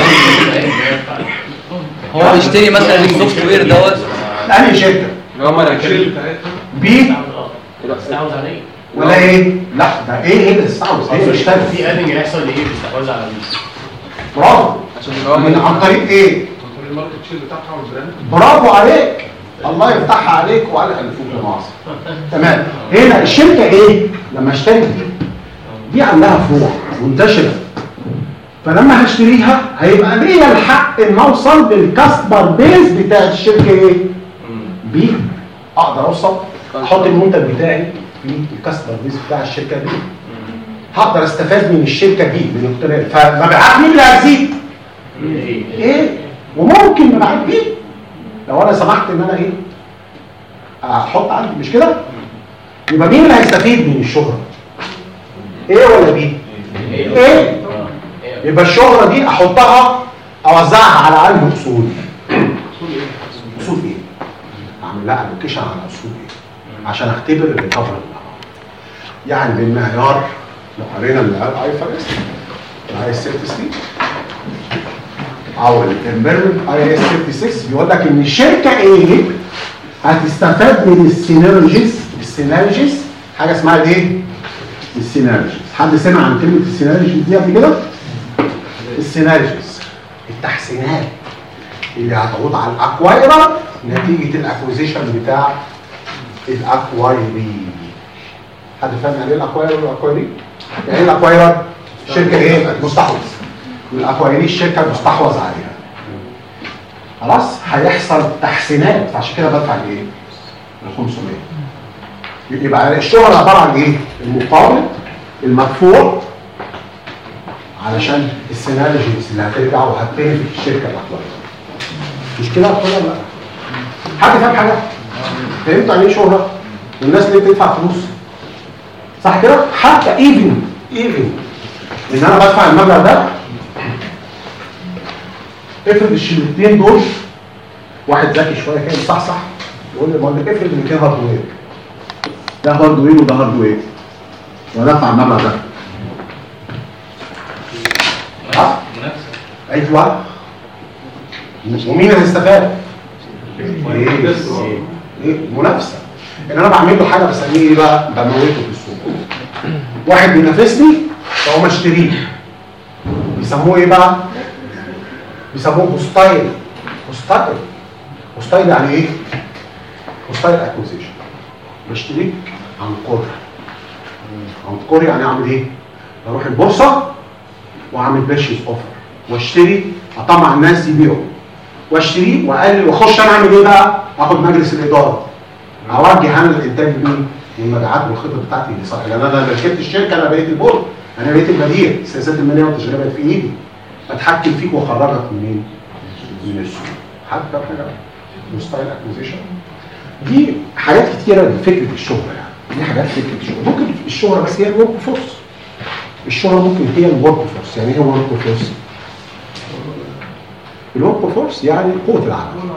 هو بيشتري مثلا السوفت وير دوت انهي شركه؟ هم الشيل بي استحوذ عليه ولا ايه؟ لا ده ايه هي اللي تستحوذ؟ هي اللي تشتغل. في ادنج يحصل لايه؟ الاستحواذ على الناس. برافو. عشان من عن طريق ايه؟ الماركت شير بتاعها والبراند. برافو عليك. الله يفتحها عليك وعلى الفوق المعاصر. تمام. هنا الشركه ايه؟ لما اشتري دي دي عندها فروع منتشره، فلما هشتريها هيبقى ليا الحق ان اوصل للكاستمر بيز بتاع الشركه ايه؟ بي. اقدر اوصل احط المنتج بتاعي في الكاستمر بيز بتاع الشركه دي. هقدر استفاد من الشركه دي من اختلاف، فمبيعات مين اللي هتزيد؟ ايه؟ وممكن مبيعات بي لو انا سمحت ان انا ايه؟ احط عندي، مش كده؟ يبقى مين اللي هيستفيد من الشهره؟ ايه ولا بي؟ ايه؟ يبقى الشهره دي احطها اوزعها على علم اصول. اصول ايه؟ اعمل لها الوكيشن على اصول ايه؟ عشان اختبر الريكفري. يعني بالمعيار لو قرينا المعيار اي اف ار اس اي اس ستة او الامبيرمنت اي اس ستة بيقول لك ان الشركه ايه هتستفاد من السينرجيز. السينرجيز حاجه اسمها ايه؟ السينرجيز. حد سمع عن كلمه السينرجيز دي قبل كده؟ السينرجيز التحسينات اللي هتعود على الاكوايرر نتيجه الاكوزيشن بتاع الاكوايري. حد فاهم يعني ايه الاكوايرر والاكوايري؟ يعني ايه الاكوايرر؟ شركه ايه؟ مستحوذ. والاكوايري الشركه المستحوذ عليها. خلاص هيحصل تحسينات، فعشان كده بدفع الايه؟ ال خمسمية. يبقى الشهره عباره عن ايه؟ المقابل المدفوع علشان السينارجيز اللي هترجع وهتبني في الشركه الاكوايري. مش كده ولا لا؟ حد فاهم حاجه؟ فهمت يعني ايه شهره؟ والناس ليه بتدفع فلوس؟ صح كده؟ حتى ايفن ايفن ان انا بدفع المبلغ ده. افرض الشريطين دول واحد ذكي شويه كده صح صح يقول لي بقول لك افرض ان كده هاردوير، ده هاردوير وده هاردوير ودفع المبلغ ده. ها؟ ايوه. ومين هيستفاد؟ ايه؟ ايه؟ منافسه. ان انا بعمل له حاجه بسميه ايه بقى؟ بموته في السوق. واحد بينافسني فهو اشتريه. بيسموه ايه بقى؟ بيسموه هوستايل. هوستايل هوستايل يعني ايه؟ هوستايل اكوزيشن. بشتريك عن قرى. عن قرى يعني اعمل ايه؟ اروح البورصه واعمل بيرشيز اوفر واشتري، اطمع الناس يبيعوا واشتري واقلل واخش انا اعمل ايه بقى؟ اخد مجلس الاداره اوجه انا الانتاج لمين؟ والمبيعات والخطط بتاعتي اللي صح، لان انا لما ركبت الشركه انا بقيت البورد، انا بقيت المدير، السياسات الماليه والتشغيليه بقت في ايدي، اتحكم فيك واخرجك منين؟ من السوق. حد فاهم حاجه؟ وستايل اكوزيشن دي حاجات كتيره من فكره الشهره، يعني دي حاجات فكره الشهره. ممكن الشهره بس هي الورك فورس، الشهره ممكن هي الورك فورس. يعني ايه الورك فورس؟ الورك فورس يعني قوه العمل.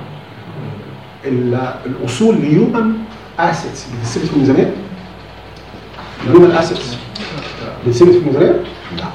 الاصول لهيومن اسيتس بتثبت في الميزانيه؟ الهيومن اسيتس بتثبت في الميزانيه؟ لا.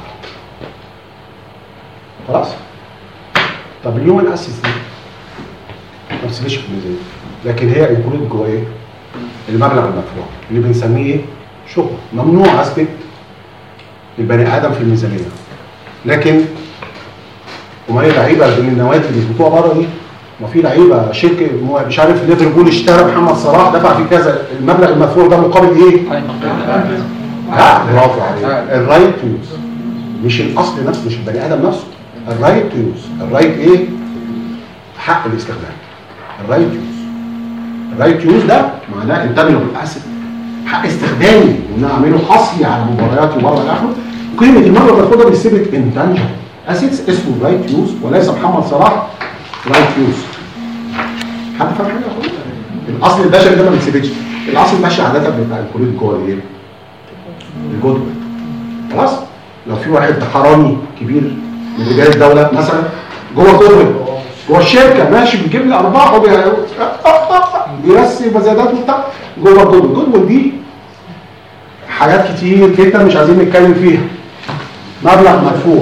خلاص؟ طب الهيومن اسيتس دي ما بتثبتش في الميزانيه، لكن هي انكلود جوه ايه؟ المبلغ المدفوع اللي بنسميه ايه؟ شغل. ممنوع اثبت البني ادم في الميزانيه، لكن وما هي لعيبه من النوادي اللي بتوع بره دي، ما في لعيبه شركه مش عارف ليفربول اشترى محمد صلاح دفع فيه كذا، المبلغ المدفوع ده مقابل ايه؟ لا برافو عليك، الرايت تو يوز، مش الاصل نفسه، مش البني ادم نفسه، الرايت تو يوز. الرايت ايه؟ حق الاستخدام. الرايت يوز، الرايت يوز ده معناه انتمي بالاسد، حق استخدامي وان انا اعمله حصري على مبارياتي وبره الاخر. قيمه المبلغ المدفوع ده بيثبت انتنجبل اسيتس اسمه رايت يوز، وليس محمد صلاح رايت يوز. حد فاهم حاجه يا اخويا؟ الاصل البشري ده ما بيتثبتش، الاصل البشري عاده بيبقى انكلود جوه الايه؟ الجدول. خلاص؟ لو في واحد حرامي كبير من رجال الدوله مثلا جوه الجدول، جوه الشركه ماشي بيجيب لي ارباح وبيرسي مزادات وبتاع جوه الجدول. الجدول دي حاجات كتير جدا مش عايزين نتكلم فيها. مبلغ مدفوع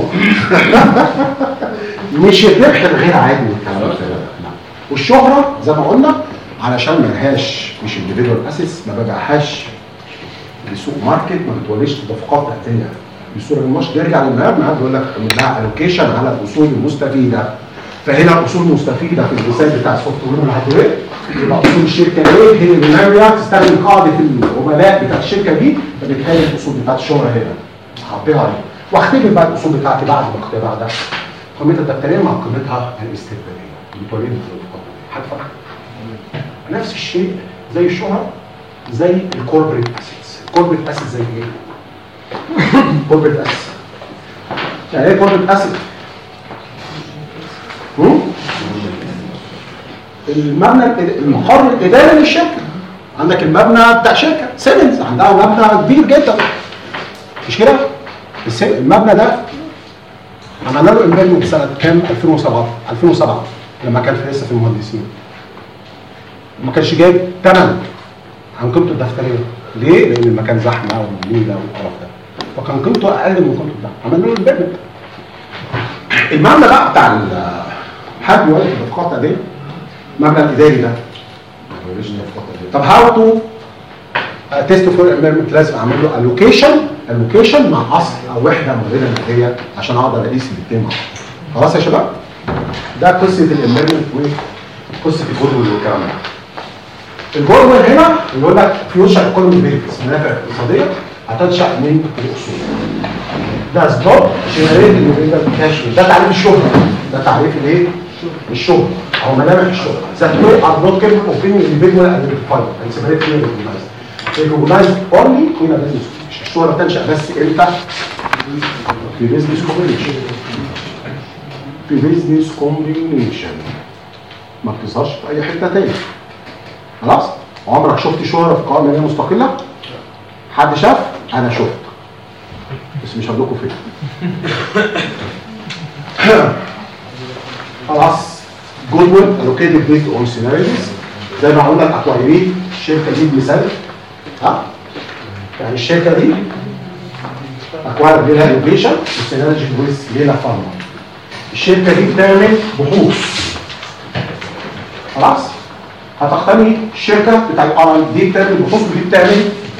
مش الربح الغير عادي والكلام ده. والشهره زي ما قلنا علشان ما لهاش مش individual assets، ما ببيعهاش لسوق ماركت، ما بتوليش تدفقات ذاتيه بصوره المش. نرجع للمهام معاه بيقول لك اعمل لها الوكيشن على الاصول المستفيده. فهنا الاصول المستفيده في المثال بتاع السوفت وير والهاردوير يبقى اصول الشركه ايه؟ هي اللي ناويه تستخدم قاعده العملاء بتاعت الشركه دي، فبالتالي الاصول بتاعت الشهره هنا حاطيها دي. واختبر بقى الاصول بتاعتي بعد ما اختبر ده قيمتها الدفتريه مع قيمتها الاستثماريه بتولد التدفقات. حد فاهم؟ نفس الشيء زي الشهره زي الكوربريت اسيتس. الكوربريت اسيتس زي ايه؟ كوربريت اسيتس يعني ايه كوربريت اسيت؟ المبنى المقر الاداري للشركه. عندك المبنى بتاع شركه سيمنز عندها مبنى كبير جدا مش كده؟ المبنى ده عملنا له انفيرمنت سنه كام؟ ألفين وسبعة ألفين وسبعة لما كان في لسه في المهندسين. ما كانش جايب ثمن عن قيمته الدفتريه. ليه؟ لان المكان زحمه والنيله والقرف ده، فكان قيمته اقل من قيمته ده. عملنا له انفيرمنت. المبنى بقى بتاع حد يولد التدفقات قد ايه؟ المبنى الاداري ده ما يولدش تدفقات قد ايه؟ طب هاو تو تيست فور انفيرمنت؟ لازم اعمل له الوكيشن الوكيشن مع اصل او وحده مدينه ماديه عشان اقدر اقيس الاثنين مع بعض. خلاص يا شباب؟ ده قصه الانفيرمنت وقصه الجدول والكلام ده. الجدول هنا يقول لك فيوتشر ايكونومي بينفيتس، منافع اقتصاديه هتنشا من الاصول. ده سبوت جنريت انديفيدوال كاش. ده تعريف الشهره. ده تعريف الايه؟ الشهره او ملامح الشهره. ذات وي ار نوت كيبل اوف بينج انديفيدوال ايدنتيفايد اند سيبريت ريكوجنايزد. ريكوجنايزد اونلي ان ا بزنس. الشهره تنشا بس امتى؟ في بزنس كومبينيشن. في بزنس كومبينيشن ما بتظهرش في اي حته تاني. خلاص؟ عمرك شفت شهره في قوائم ماليه مستقله؟ حد شاف؟ انا شفت بس مش هقول لكم فين. خلاص جودويل allocated based on scenarios زي ما قلنا الاكوايرين. الشركه دي مثال ها يعني الشركه دي اكواير ليها انوفيشن والسينرجي ويز ليها فارما. الشركه دي بتعمل بحوث. خلاص هتقتني الشركه بتاع الار دي بتعمل بحوث ودي بتعمل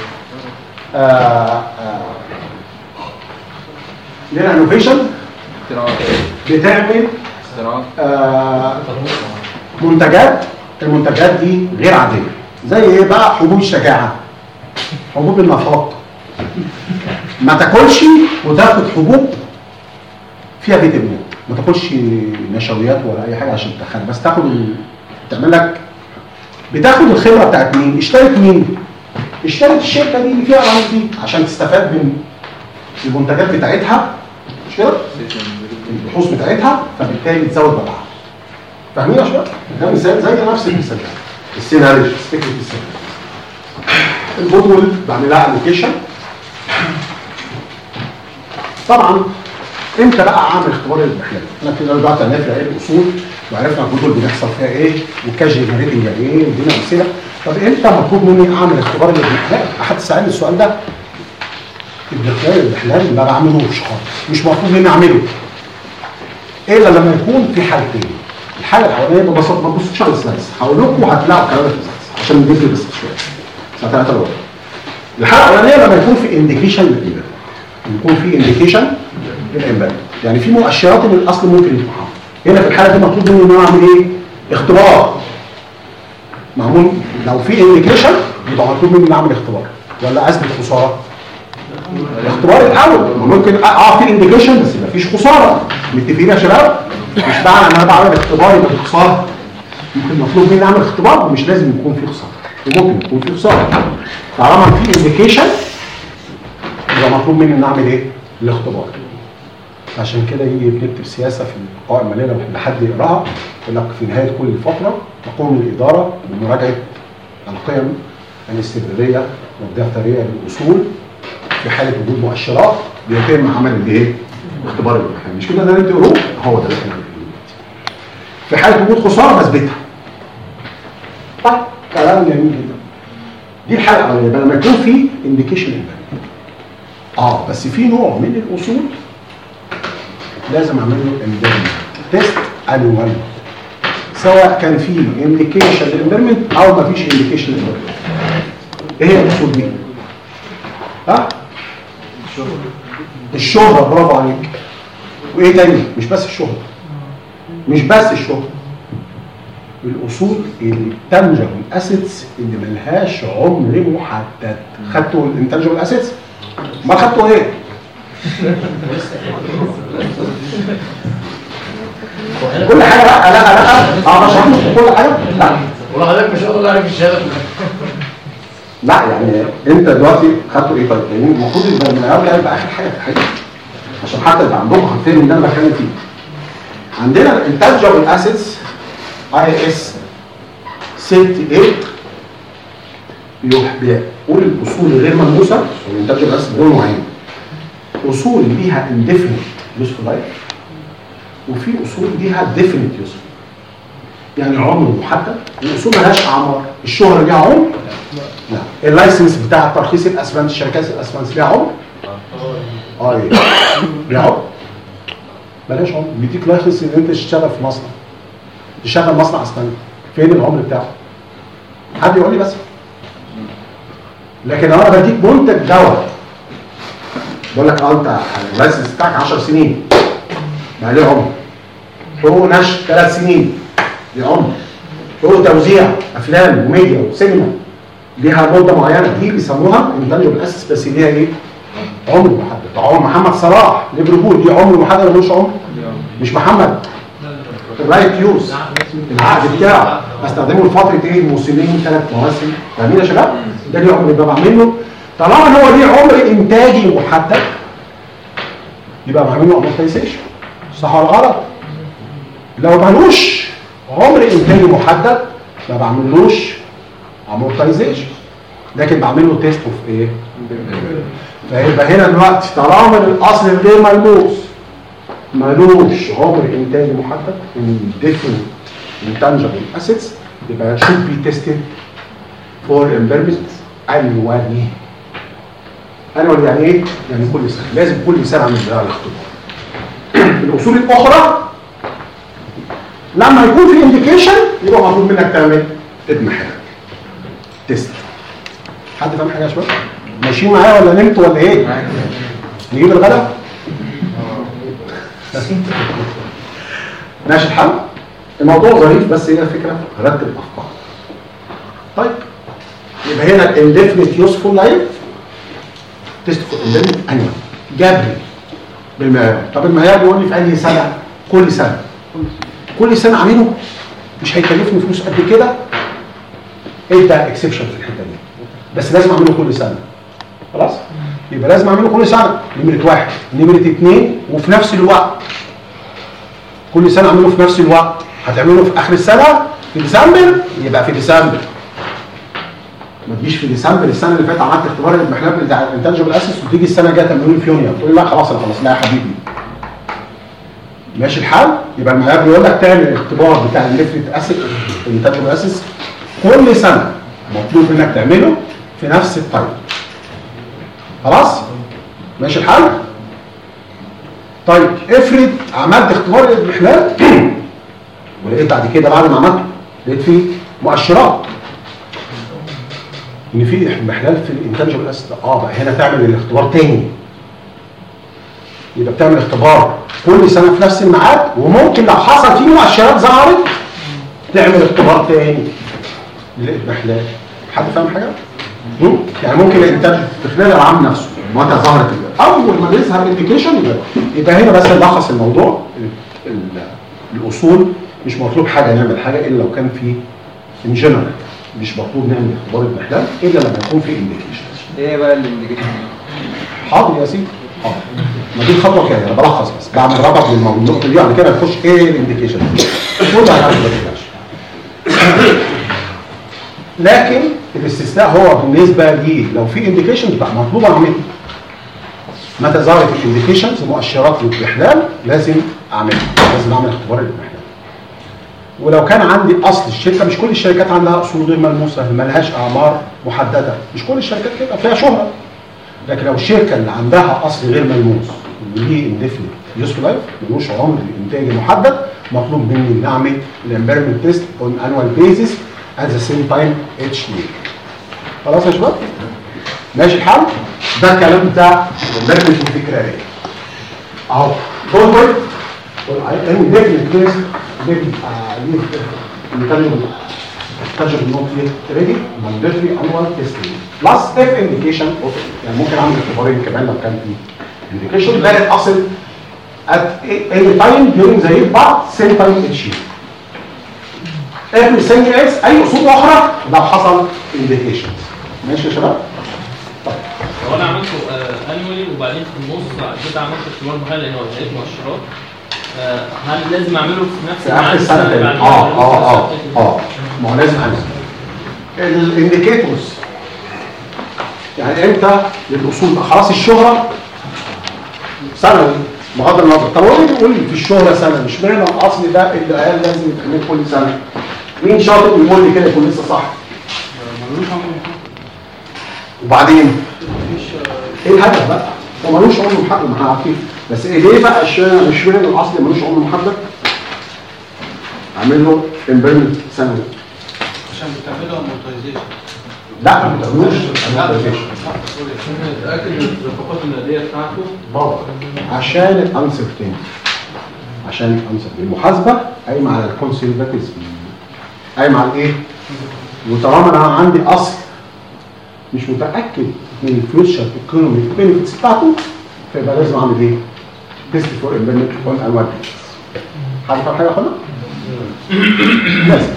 ليها انوفيشن بتعمل آه منتجات. المنتجات دي غير عاديه زي ايه بقى؟ حبوب الشجاعه، حبوب النفاق. ما تاكلش وتاخد حبوب فيها فيتامينات، ما تاكلش نشويات ولا اي حاجه عشان تدخل، بس تاخد تعمل لك بتاخد الخبره بتاعت مين؟ اشترت مين؟ اشترت الشركه دي اللي فيها الرمز دي عشان تستفاد من المنتجات بتاعتها، مش كده؟ البحوث بتاعتها، فبالتالي تزود مبيعها. فاهمين يا شباب؟ ده مثال زي نفس المثال ده. السيناريو فكره السيناريو. البودول بعمل لها الوكيشن. طبعا امتى بقى اعمل اختبار الرحلات؟ احنا كده دلوقتي هنفرق ايه الاصول وعرفنا البودول بيحصل فيها ايه والكاش جنريتنج يعني ايه ودينا امثله. طب امتى مطلوب مني اعمل اختبار الرحلات؟ احد سالني السؤال ده. الرحلات الرحلات ما بعملوش خالص، مش مطلوب مني اعمله الا لما يكون في حالتين. الحاله الاولانيه ببساطه ما تبصوش على السلايدز، هقول لكم هتلاقوا الكلام ده في السلايدز عشان ندي بس شويه. الساعه ثلاثة الا ربع. الحاله الاولانيه لما يكون في انديكيشن للامبيرمنت. يكون في انديكيشن للامبيرمنت، يعني في مؤشرات ان الاصل ممكن يتمحى. هنا في الحاله دي مطلوب مني ان انا اعمل ايه؟ اختبار. معمول لو في انديكيشن يبقى مطلوب مني ان اعمل اختبار ولا اثبت خساره؟ الاختبار الاول ممكن اه في انديكيشن بس ما فيش خساره. متفقين يا شباب؟ مش معنى ان انا بعمل اختبار يبقى في خساره. ممكن مطلوب مني اعمل اختبار ومش لازم يكون في خساره، وممكن يكون في خساره. طالما في انديكيشن يبقى مطلوب مني ان اعمل ايه؟ الاختبار. عشان كده يجي بنكتب سياسه في القوائم الماليه لو حد يقراها يقول لك في نهايه كل فتره تقوم الاداره بمراجعه القيم الاستمراريه والدفتريه للاصول. في حاله وجود مؤشرات بيتم عمل الايه؟ اختبار الامتحان. مش كده ده اللي انت تقروه؟ هو ده اللي احنا بنقوله. في حاله وجود خساره بثبتها. طيب كلام جميل جدا. دي الحاله الاولانيه لما يكون في انديكيشن امبيرمنت. اه بس في نوع من الاصول لازم اعمل له امبيرمنت تيست انوال، سواء كان في انديكيشن للامبيرمنت او ما فيش انديكيشن للامبيرمنت. ايه هي الاصول دي؟ ها؟ الشهرة. برافو عليك. وايه تاني؟ مش بس الشهرة. مش بس الشهرة. الاصول اللي بتنجم الاسيتس اللي ملهاش عمر محدد. خدتوا الانتنجبل اسيتس؟ ما خدتوا ايه؟ كل حاجه لا لا لا اه بشرح لكم كل حاجه. لا والله حضرتك مش هقول عليك الشهاده. لا يعني انت دلوقتي خدتوا ايه طيب؟ يعني المفروض يبقى المعيار ده يبقى اخر حاجه في الحقيقه عشان حتى يبقى عندكم خلفيه من اللي انا بتكلم فيه. عندنا الانتنجبل اسيتس اي اس ثمانية بيقول الاصول الغير ملموسه. الانتنجبل اسيتس دول نوعين. اصول ليها indefinite useful life وفي اصول ليها definite useful، يعني عمر محدد. واصول مالهاش اعمار. الشهره ليها عمر؟ لا. اللايسنس بتاع ترخيص الاسمنت، الشركات الاسمنت ليها عمر؟ اه ايه؟ ليها عمر؟ مالهاش عمر. بيديك لايسنس ان انت تشتغل في مصنع، تشغل مصنع اسمنت، فين العمر بتاعه؟ حد يقول لي بس. لكن انا بديك منتج دواء بقول لك اه انت اللايسنس بتاعك عشر سنين ما ليه عمر. حقوق نشر ثلاث سنين ليه عمر. حقوق توزيع افلام وميديا وسينما ليها مده معينه، دي بيسموها انتنجبل اسيتس بس ليها ايه؟ عمر محدد. عمر محمد صلاح ليفربول ليه عمر محدد ولا ملوش عمر؟ مش محمد الرايت يوز العقد بتاعه استخدمه لفتره ايه؟ موسمين ثلاث مواسم. فاهمين يا شباب؟ ده ليه عمر يبقى بعمل له. طالما هو ليه عمر انتاجي محدد يبقى بعمل له امورتايزيشن. صح ولا غلط؟ لو مالوش عمر انتاجي محدد ما بعملوش امورتايزيشن، لكن بعمل له تيست اوف ايه؟ فيبقى هنا دلوقتي طالما الاصل غير ملموس مالوش عمر انتاجي محدد indefinite intangible assets يبقى should be tested for impairment annually. annually يعني ايه؟ يعني كل سنه. لازم كل سنه اعمل بها الاختبار. الاصول الاخرى لما يكون في انديكيشن يبقى مطلوب منك تعمل اضمحلال تيست. حد فاهم حاجه يا شباب؟ ماشيين معايا ولا نمتوا ولا ايه؟ نجيب الغدا؟ ماشي الحل؟ الموضوع ظريف بس هي فكره رتب الافكار. طيب يبقى هنا الانديفينيت يوسفول لايف تيست فور انديفينيت انيوال جبري بالمعيار. طب المعيار بيقول لي في انهي سنه؟ كل سنه. كل سنه اعمله مش هيكلفني فلوس قد كده. ادى اكسبشن في الحته دي. بس لازم اعمله كل سنه. خلاص؟ يبقى لازم اعمله كل سنه، نمره واحد، نمره اثنين وفي نفس الوقت. كل سنه اعمله في نفس الوقت، هتعمله في اخر السنه في ديسمبر يبقى في ديسمبر. ما تجيش في ديسمبر السنه اللي فاتت عملت اختبار الاضمحلال بتاع الانتاجبل اسس وتيجي السنه الجايه تعمله في يونيو، تقول لا خلاص انا خلاص. لا يا حبيبي. ماشي الحال؟ يبقى المعيار بيقول لك تعمل الاختبار بتاع الليفت اسيد الانتاجبل اسس كل سنه، مطلوب منك تعمله في نفس التايم. خلاص؟ ماشي الحال؟ طيب افرض عملت اختبار الاضمحلال ولقيت بعد كده بعد ما عملته لقيت فيه مؤشرات ان في اضمحلال في الانتاجبل اسيد. اه بقى هنا تعمل الاختبار تاني. يبقى بتعمل اختبار كل سنه في نفس الميعاد، وممكن لو حصل فيه مؤشرات ظهرت تعمل اختبار تاني للاضمحلال. حد فاهم حاجه؟ يعني ممكن الانتاج في خلال العام نفسه متى ظهرت اول ما يظهر الانديكيشن يبقى يبقى هنا بس نلخص الموضوع. الاصول مش مطلوب حاجه نعمل حاجه الا لو كان في ان جنرال، مش مطلوب نعمل اختبار اضمحلال الا لما يكون في انديكيشن. ايه بقى الانديكيشن؟ حاضر يا سيدي، حاضر. ما دي الخطوه كده، انا بلخص بس بعمل ربط للنقطه دي، بعد كده نخش ايه الانديكيشن. كل حاجه ما تقلقش. لكن الاستثناء هو بالنسبه لي لو في انديكيشن يبقى مطلوب اعمله. متى ظهرت الانديكيشنز مؤشرات الاضمحلال لازم اعملها، لازم اعمل اختبار الاضمحلال. ولو كان عندي اصل الشركه، مش كل الشركات عندها اصول غير ملموسه ما لهاش اعمار محدده، مش كل الشركات كده فيها شهره. لكن لو الشركه اللي عندها اصل غير ملموس وليه انديفينيت يوسف لايف ملوش عمر انتاجي محدد، مطلوب مني ان اعمل الامبيرمنت تيست اون انوال بيزس ات ذا سيم تايم اتش دي. خلاص يا شباب؟ ماشي الحال؟ ده الكلام بتاع الامبيرمنت التكراريه. اهو دول دول الامبيرمنت تيست تجربه النوت ريدي مانداتري انوال تيستنج بلس اف انديكيشن اوف، يعني ممكن اعمل اختبارين كمان لو كان في انديكيشن ده اصل at any time during the year but same time each year. every single else اي اصول اخرى لو حصل انديكيشنز. ماشي يا شباب؟ طيب هو انا عملته انوالي وبعدين في النص كده عملت اختبار محلي لان هو لقيت مؤشرات، هل لازم اعمله في نفس في اخر السنه تاني؟ اه اه اه اه ما هو لازم اعمل الانديكيتورز. يعني امتى للاصول خلاص الشهره سنوي بغض النظر. طب هو ليه بيقول في الشهره سنه؟ مش معنى الاصل ده اللي قال لازم يتعمل كل سنه. مين شاطر ويقول لي كده يكون لسه صح؟ وبعدين ايه الهدف بقى؟ هو ملوش عمر محدد، ما احنا عارفين، بس ايه ليه بقى الشيء مش معنى الاصل ملوش عمر محدد؟ اعمل له امبيرمنت سنوي عشان بتعملوا امورتايزيشن. لا ما بتعملوش امورتايزيشن عشان نتاكد من الصفقات النقديه بتاعته بابا، عشان الانسرتينتي، عشان الانسرتينتي المحاسبه قايمه على الكونسرفاتيزم، قايمه على ايه؟ وطالما انا عندي اصل مش متاكد من الفيوتشر ايكونوميك بينفيتس بتاعته فيبقى لازم اعمل ايه؟ تيست فور امبيرمنت اون انوال بيس. حد فاهم حاجه يا اخوانا؟ لازم.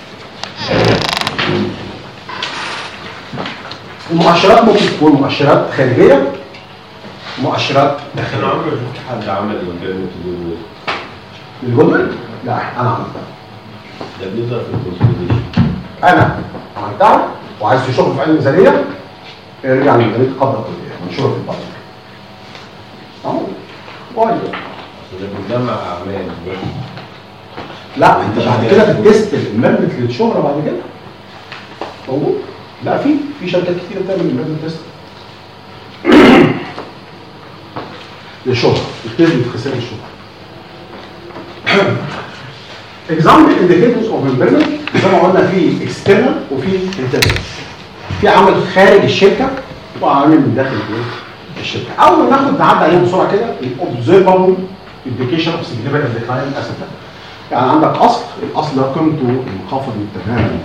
المؤشرات ممكن تكون مؤشرات خارجيه، مؤشرات داخليه. انا عمري ما شفت حد عمل امبيرمنت جوه الجمل؟ لا انا عملتها. ده بيظهر في الكونسوليديشن. انا عملتها وعايز تشوف في علم الميزانيه ارجع لميزانيه قبل الكليه منشوره في البادجت. اهو كويس. ده بيجمع اعمال. لا انت بعد كده بتست المبنت للشهره بعد كده. موجود؟ لا في في شركات كتير بتعمل المبنت تيست للشهره، بتثبت خسائر الشهره. example indicators of impairment زي ما قلنا في external وفي internal. في عامل خارج الشركه وعامل من داخل الشركه. اول ما ناخد نعدي عليهم بسرعه كده observable indication of significant decline asset. يعني عندك اصل، الاصل ده قيمته منخفضه تماما.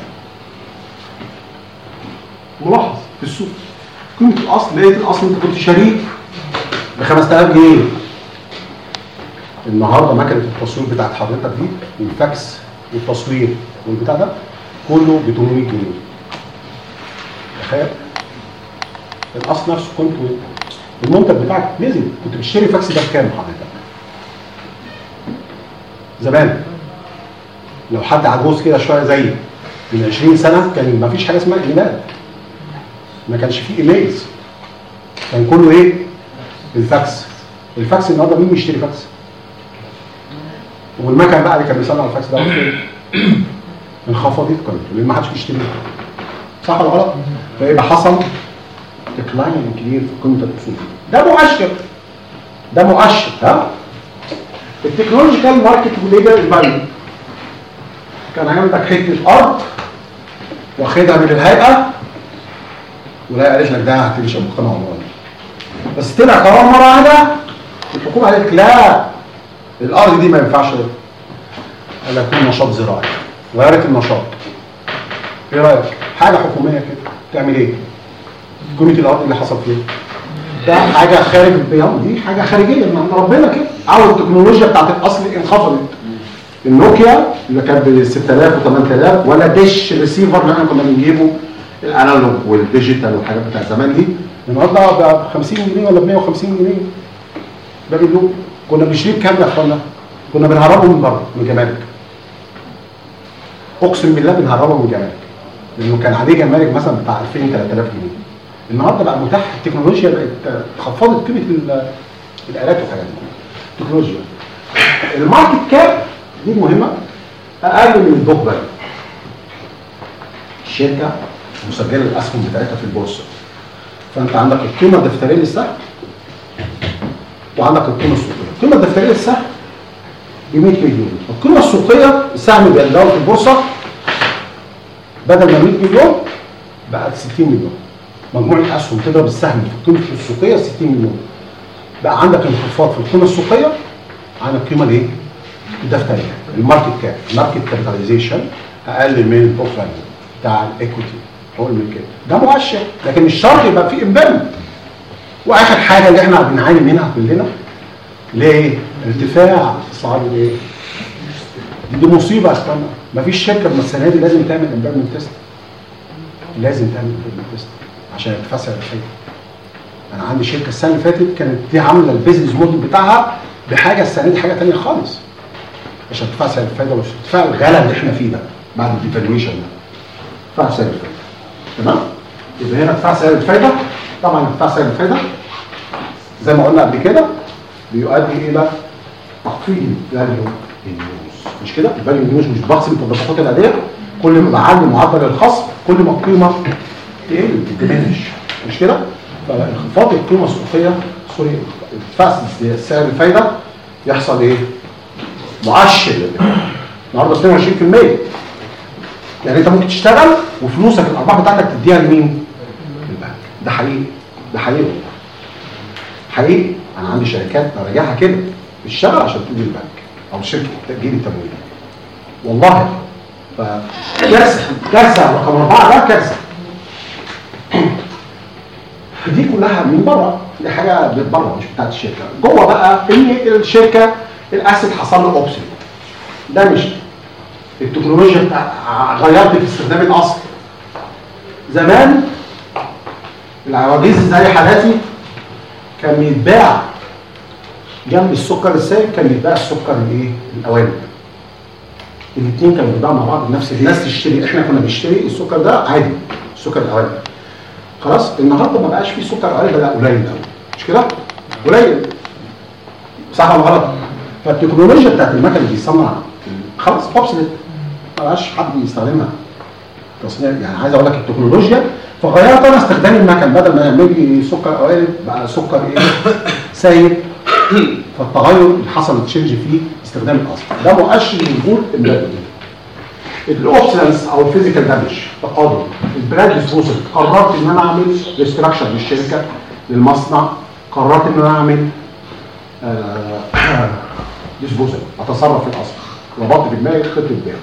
ملاحظ في السوق قيمه الاصل، لقيت الاصل انت كنت شريك ب خمسة آلاف جنيه. النهارده مكنه التصوير بتاعت حضرتك دي والفاكس والتصوير والبتاع ده كله ب ثمانمية جنيه. تخيل الاصل نفسه كنت المنتج بتاعك نزل. كنت بتشتري فاكس ده بكام حضرتك؟ زمان لو حد عجوز كده شويه زي من عشرين سنه كان ما فيش حاجه اسمها ايميلات، ما كانش فيه ايميلز، كان كله ايه؟ الفاكس. الفاكس النهارده مين بيشتري فاكس؟ والمكن بقى اللي كان بيصنع الفاكس ده انخفضت قيمته لان ما حدش بيشتريها، صح ولا غلط؟ فيبقى حصل ديكلاين كبير في قيمه الاصول. ده مؤشر، ده مؤشر. ها التكنولوجيكال ماركت وليجل فاليو، كان عندك حته ارض واخدها من الهيئه ولا قالت لك ده هتمشي مجتمع عمراني، بس طلع قرار مره واحده الحكومه قالت لك لا الارض دي ما ينفعش الا يكون نشاط زراعي، غيرت النشاط. ايه رايك؟ حاجه حكوميه كده تعمل ايه؟ قيمه الارض اللي حصل فيها ده حاجه خارج البيان، دي حاجه خارجيه من عند ربنا كده، او التكنولوجيا بتاعت الاصل انخفضت. النوكيا اللي كانت ب ستة آلاف و ثمانية آلاف ولا ديش ريسيفر اللي احنا كنا بنجيبه الانالوج والديجيتال والحاجات بتاع زمان دي النهارده ب خمسين جنيه ولا ب مية وخمسين جنيه باب اللوب. كنا بنشتري بكام يا اخوانا؟ كنا بنهربه من بره من الجمارك. اقسم بالله بنهربه من الجمارك لانه كان عليه جمارك مثلا بتاع ألفين ثلاثة آلاف جنيه. النهارده بقى متاح، التكنولوجيا بقت خفضت قيمه الالات والحاجات دي. التكنولوجيا الماركت كاب دي مهمه، اقل من البوك فاليو. الشركه مسجله الاسهم بتاعتها في البورصه، فانت عندك القيمه الدفتريه للسهم وعندك القيمه السوقيه. القيمه الدفتريه للسهم ب مية مليون، القيمه السوقيه السهم بيتداول في البورصه بدل ما مية مليون بقت ستين مليون. مجموعه اسهم تضرب السهم في القيمه السوقيه ستين مليون، بقى عندك انخفاض في القيمه السوقيه عن القيمه الايه؟ الدفتريه. الماركت كاب، الماركت كابيتاليزيشن اقل من البوك فاليو بتاع الايكويتي هو الملكيه. ده مؤشر، لكن مش شرط يبقى في امبارمنت. واخر حاجه اللي احنا بنعاني منها كلنا ليه؟ ارتفاع اسعار الايه؟ دي, دي مصيبه يا اخوانا. مفيش شركه من السنه دي لازم تعمل امبارمنت تيست. لازم تعمل امبارمنت تيست عشان ارتفاع سعر الفايده. انا عندي شركه السنه اللي فاتت كانت دي عامله البيزنس موديل بتاعها بحاجه، السنه دي حاجه ثانيه خالص. عشان ارتفاع سعر الفايده وارتفاع الغلا اللي احنا فيه ده بعد الديفالويشن ده. ارتفاع سعر الفايده. تمام؟ يبقى هنا ارتفاع سعر الفايده، طبعا ارتفاع سعر الفايده زي ما قلنا قبل كده بيؤدي الى تخفيض فاليو النيوز. مش كده؟ الفاليو النيوز مش بخصم التدفقات العاديه، كل ما بعلي معدل الخصم كل ما القيمه تقل تدمنش. مش كده؟ فانخفاض القيمه السوقيه سوري ارتفاع سعر الفايده يحصل ايه؟ مؤشر النهارده اثنين وعشرين بالمية. يعني انت ممكن تشتغل وفلوسك الارباح بتاعتك تديها لمين؟ للبنك. ده حقيقي، ده حقيقي حقيقي. انا عندي شركات براجعها كده بتشتغل عشان تدي البنك او شركه تاجير التمويل. والله فكارثه كارثه رقم اربعه ده كارثه. دي كلها من بره، دي حاجه من بره مش بتاعت الشركه. جوه بقى ان الشركه الاسيت حصل له اوبسيت، ده مش التكنولوجيا بتاع غيرت في استخدام الاصل. زمان العواجيز زي حالاتي كان بيتباع جنب السكر السائل كان بيتباع السكر الايه؟ القوالب. الاثنين كانوا بيتباعوا مع بعض نفس الناس تشتري. احنا كنا بنشتري السكر ده عادي، السكر القوالب. خلاص النهارده ما بقاش فيه سكر قوالب، لا قليل قوي. مش كده؟ قليل. صح ولا غلط؟ فالتكنولوجيا بتاعت المكن اللي بيصنع خلاص اوبسليت، ما بقاش حد يستخدمها تصنيع. يعني عايز اقول لك التكنولوجيا فغيرت انا استخدام المكن، بدل ما يعمل لي سكر قوالب بقى سكر ايه؟ سايب. فالتغير اللي حصل تشينج فيه استخدام الاصل، ده مؤشر لوجود البلد. الاوبسلنس او الفيزيكال دامج تقادم البراند ديسبوزل. قررت ان انا اعمل ريستراكشر للشركه للمصنع، قررت ان انا اعمل ديسبوزل اتصرف في الاصل، ربطت في دماغي خطه بيع.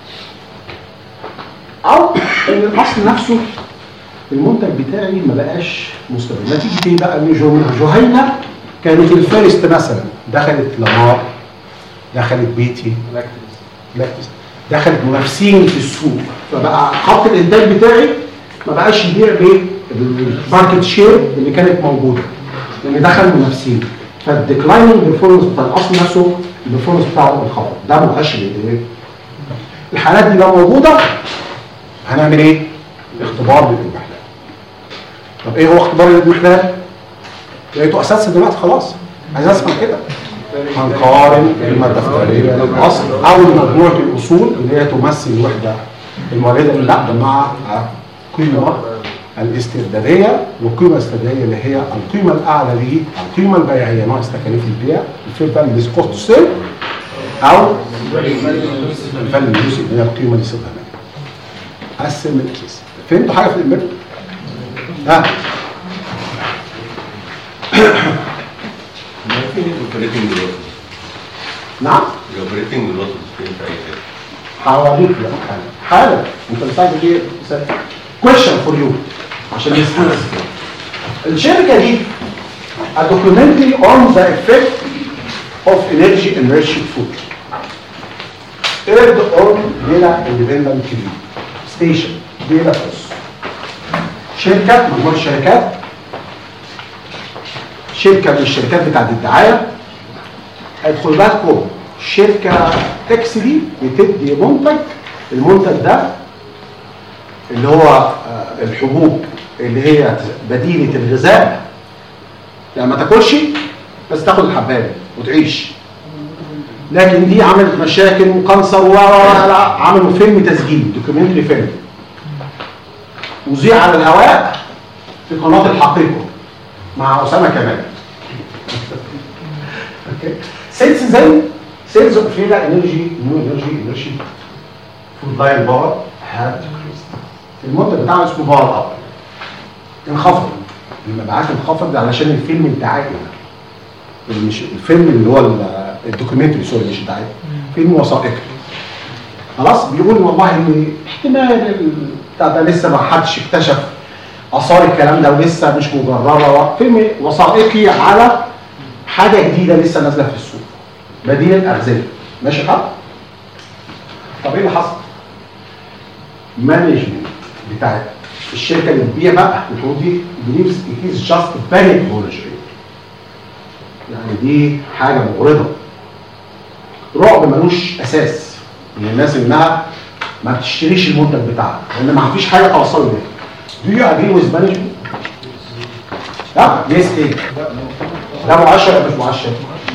او ان الاصل نفسه المنتج بتاعي ما بقاش مستمر. نتيجه ايه بقى؟ ان جهينه كانت الفارست مثلا دخلت لامار، دخلت بيتي، لاكتس، دخلت منافسين في السوق، فبقى خط الانتاج بتاعي ما بقاش يبيع الماركت شير اللي كانت موجوده، لان دخل منافسين، فالديكلايننج بيرفورمانس بتاع الاصل نفسه البيرفورمانس بتاعه انخفض. ده مؤشر ايه؟ الحالات دي لو موجوده هنعمل ايه؟ اختبار للاضمحلال. طب ايه هو اختبار الاضمحلال؟ لقيته اساسا دلوقتي خلاص، عايز اسمع كده. هنقارن القيمه الدفتريه للاصل او مجموعه الاصول اللي هي تمثل الوحده المولده للنقد مع القيمه الاسترداديه، والقيمه الاسترداديه اللي هي القيمه الاعلى ليه القيمه البيعيه ناقص تكاليف البيع، الفير فاليو ليس كوست تو سيل، او الفاليو ليس اللي هي القيمه اللي سيبها منها. قسم الاساس. فهمتوا حاجه في الامبيد؟ ها فين الاوبريتنج لوسز؟ نعم؟ الاوبريتنج لوسز فين في اي حاجه؟ هوريك لك حاجه حالا. انت بتعمل ايه؟ كويشن فور يو عشان يسمعك. الشركه دي a documentary on the effect of energy enriching food aired on Dela Independent تي في ستيشن ديلا فوس. شركه مجموعه شركات، شركه من الشركات بتاعت الدعايه. هيدخل بالكم شركه اكس دي بتدي منتج، المنتج ده اللي هو الحبوب اللي هي بديله الغذاء، يعني ما تاكلش بس تاخد الحبايه وتعيش. لكن دي عملت مشاكل وكانسر وعملوا فيلم تسجيل دوكيومنتري فيلم وذيع على الهواء في قناه الحقيقه مع اسامه كمال. اوكي سيلز زي سيلز اوف فيلا انرجي نيو انرجي انرجي فود لاين باور هاد ديكريست. المنتج بتاعه اسمه باور اب انخفض، المبيعات انخفض علشان الفيلم الدعائي ده، مش الفيلم اللي هو الدوكيومنتري سوري مش الدعائي، فيلم وثائقي. خلاص بيقول والله ان احتمال بتاع ده لسه ما حدش اكتشف اثار الكلام ده ولسه مش مجربه، فيلم وثائقي على حاجه جديده لسه نازله في السوق، بديله اغذيه. ماشي الحال؟ طب ايه اللي حصل؟ مانجمنت بتاعت الشركه اللي بتبيع بقى الحبوب دي believes it is just panic bullshit. يعني دي حاجه مغرضه، رعب ملوش اساس من الناس انها ما بتشتريش المنتج بتاعها لان ما فيش حاجه توصل له. Do you agree with management؟ لا يس ايه؟ ده مؤشر ولا مش مؤشر؟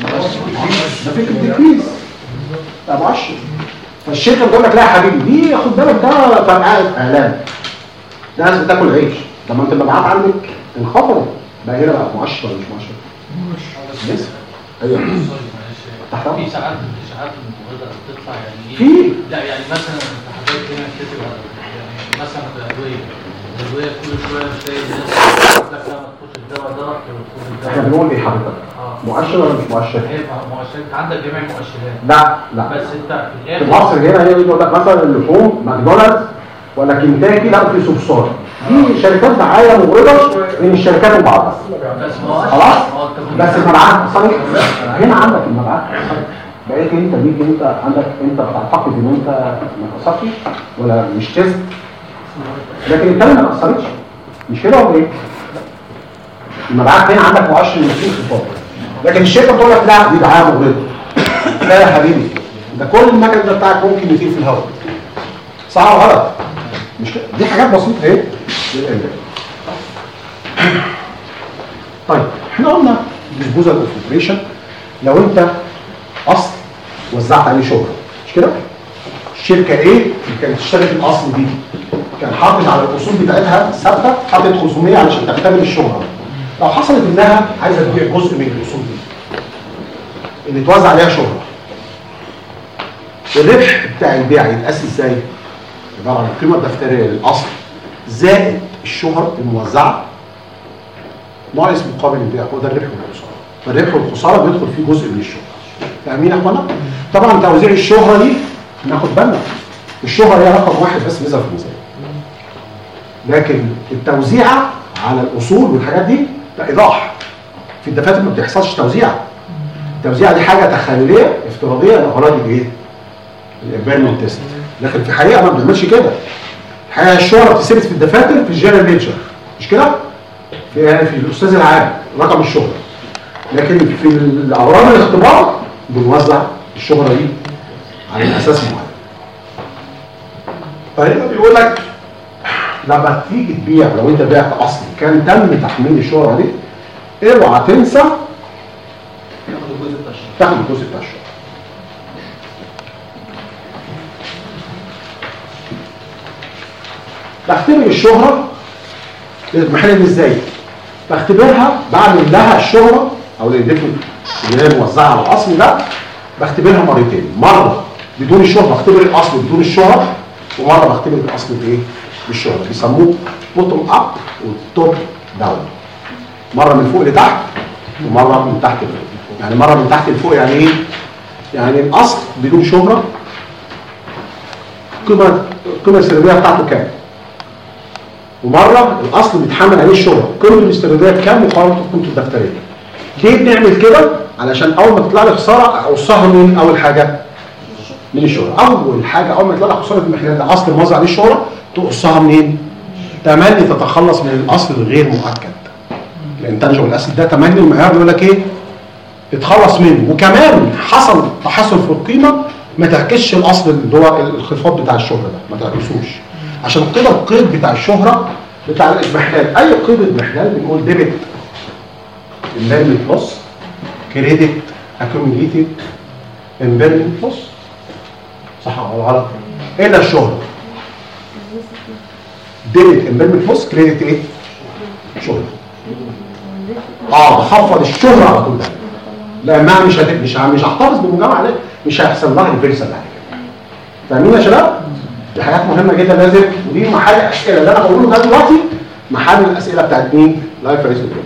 ده فكره ديكريز، ده مؤشر. فالشركه بتقول لك لا يا حبيبي دي خد بالك ده فرقعه اعلان، ده ناس بتاكل عيش. طب ما انت المبيعات عندك انخفضت، بقى هنا بقى مؤشر ولا مش مؤشر؟ مؤشر. ايوه في ساعات اشاعات مغرضه بتطلع يعني في لا يعني مثلا حضرتك هنا بتكتب يعني مثلا الادويه الادويه كل شويه بتلاقي الناس تقول لك لا ما تاخدش الدواء ده وتاخد احنا بنقول ايه حضرتك؟ مؤشر ولا مش مؤشر؟ هي مؤشرات عندك جميع المؤشرات. لا لا بس انت في في الاخر مصر هنا هي يقول لك مثلا اللحوم ماكدونالدز ولا كنتاكي لا في سوبسار، دي شركات دعايه مغرضه من الشركات وبعضها. خلاص؟ بس المبيعات صحيح هنا عندك المبيعات بقيت انت ليك انت عندك انت بتعتقد ان انت ما اتأثرتش ولا مش تيست، لكن الكلام ما اتأثرتش مش كده ولا ايه؟ المبيعات هنا عندك مؤشر ان في انخفاض، لكن الشركه بتقول لك لا دي دعايه مغرضه. لا يا حبيبي ده كل المكن ده بتاعك ممكن يطير في الهواء. صح ولا غلط؟ مش كده؟ دي حاجات بسيطه ايه؟ طيب احنا قلنا disposal of operation لو انت اصل وزعت عليه شغل مش كده؟ الشركه ايه اللي كانت تشتغل في الاصل دي كان حاطط على الاصول بتاعتها ثابته حاطط خمسمية علشان تكتمل الشهره. لو حصلت انها عايزه تبيع جزء من الاصول دي اللي توزع عليها شهره، الربح بتاع البيع يتقاس ازاي؟ عباره عن القيمه الدفتريه للاصل زائد الشهر الموزعه ناقص مقابل البيع، هو ده الربح والخساره. فالربح والخساره بيدخل فيه جزء من الشهره. فاهمين يا اخوانا؟ طبعا توزيع الشهره دي ناخد بالنا، الشهره هي رقم واحد بس نزل في الميزان، لكن التوزيعه على الاصول والحاجات دي ده ايضاح. في الدفاتر ما بتحصلش توزيع، التوزيعه دي حاجه تخيليه افتراضيه لاغراض الايه؟ الامبيرمنت تيست، لكن في الحقيقه ما بنعملش كده. الحقيقه الشهره بتثبت في الدفاتر في الجنرال ليدجر، مش كده؟ يعني في الاستاذ العام رقم الشهره، لكن في الاوراق الاختبار بنوزع الشهره دي على اساس معين. فهنا بيقول لك لما تيجي تبيع، لو انت بعت اصل كان تم تحميل الشهره دي، اوعى تنسى تاخد الجزء بتاع الشهر. تاخد الجزء بتاع الشهره. بختبر الشهره المحل دي ازاي؟ بختبرها، بعمل لها الشهره او الانديفينيت اللي هي موزعه على الاصل ده، بختبرها مرتين، مره بدون الشهره، بختبر الاصل بدون الشهره، ومره بختبر الاصل بايه؟ بالشهره. بيسموه بوتوم اب والتوب داون. مره من فوق لتحت ومره من تحت لفوق. يعني مره من تحت لفوق يعني ايه؟ يعني الاصل بدون شهره القيمه القيمه السريه بتاعته كام؟ ومره الاصل بيتحمل عليه الشهره، قيمه الاسترداديه بكام مقارنه بقيمته الدفتريه. ليه بنعمل كده؟ علشان اول ما تطلع لي خساره اقصها من اول حاجه من الشهره. اول حاجه اول ما يطلع لك خساره في المحلات ده اصل موزع عليه الشهره، تقصها منين؟ تملي تتخلص من الاصل الغير مؤكد. الانتاجبل الاسيد ده تملي المعيار بيقول لك ايه؟ اتخلص منه. وكمان حصل تحسن في القيمه ما تعكسش الاصل اللي هو الخفاض بتاع الشهره ده، ما تعكسوش. عشان كده القيد بتاع الشهره بتاع الاضمحلال، اي قيد اضمحلال بنقول ديبت امبيرمنت بلس كريدت اكيوميليتد امبيرمنت بلس، صح ولا غلط؟ الا الشهره ديبت امبيرمنت بلس كريدت ايه؟ شهره. اه بخفض الشهره على طول ده، لانها مش هت... مش ه... مش هحتفظ بالمجمع عليه، مش هيحصل لها ريفيرسال بعد كده. فاهمين يا شباب؟ دي حاجات مهمه جدا لازم، ودي محل الاسئله اللي انا بقوله ده دلوقتي محل الاسئله بتاعت مين؟ لايف ريسك جروب.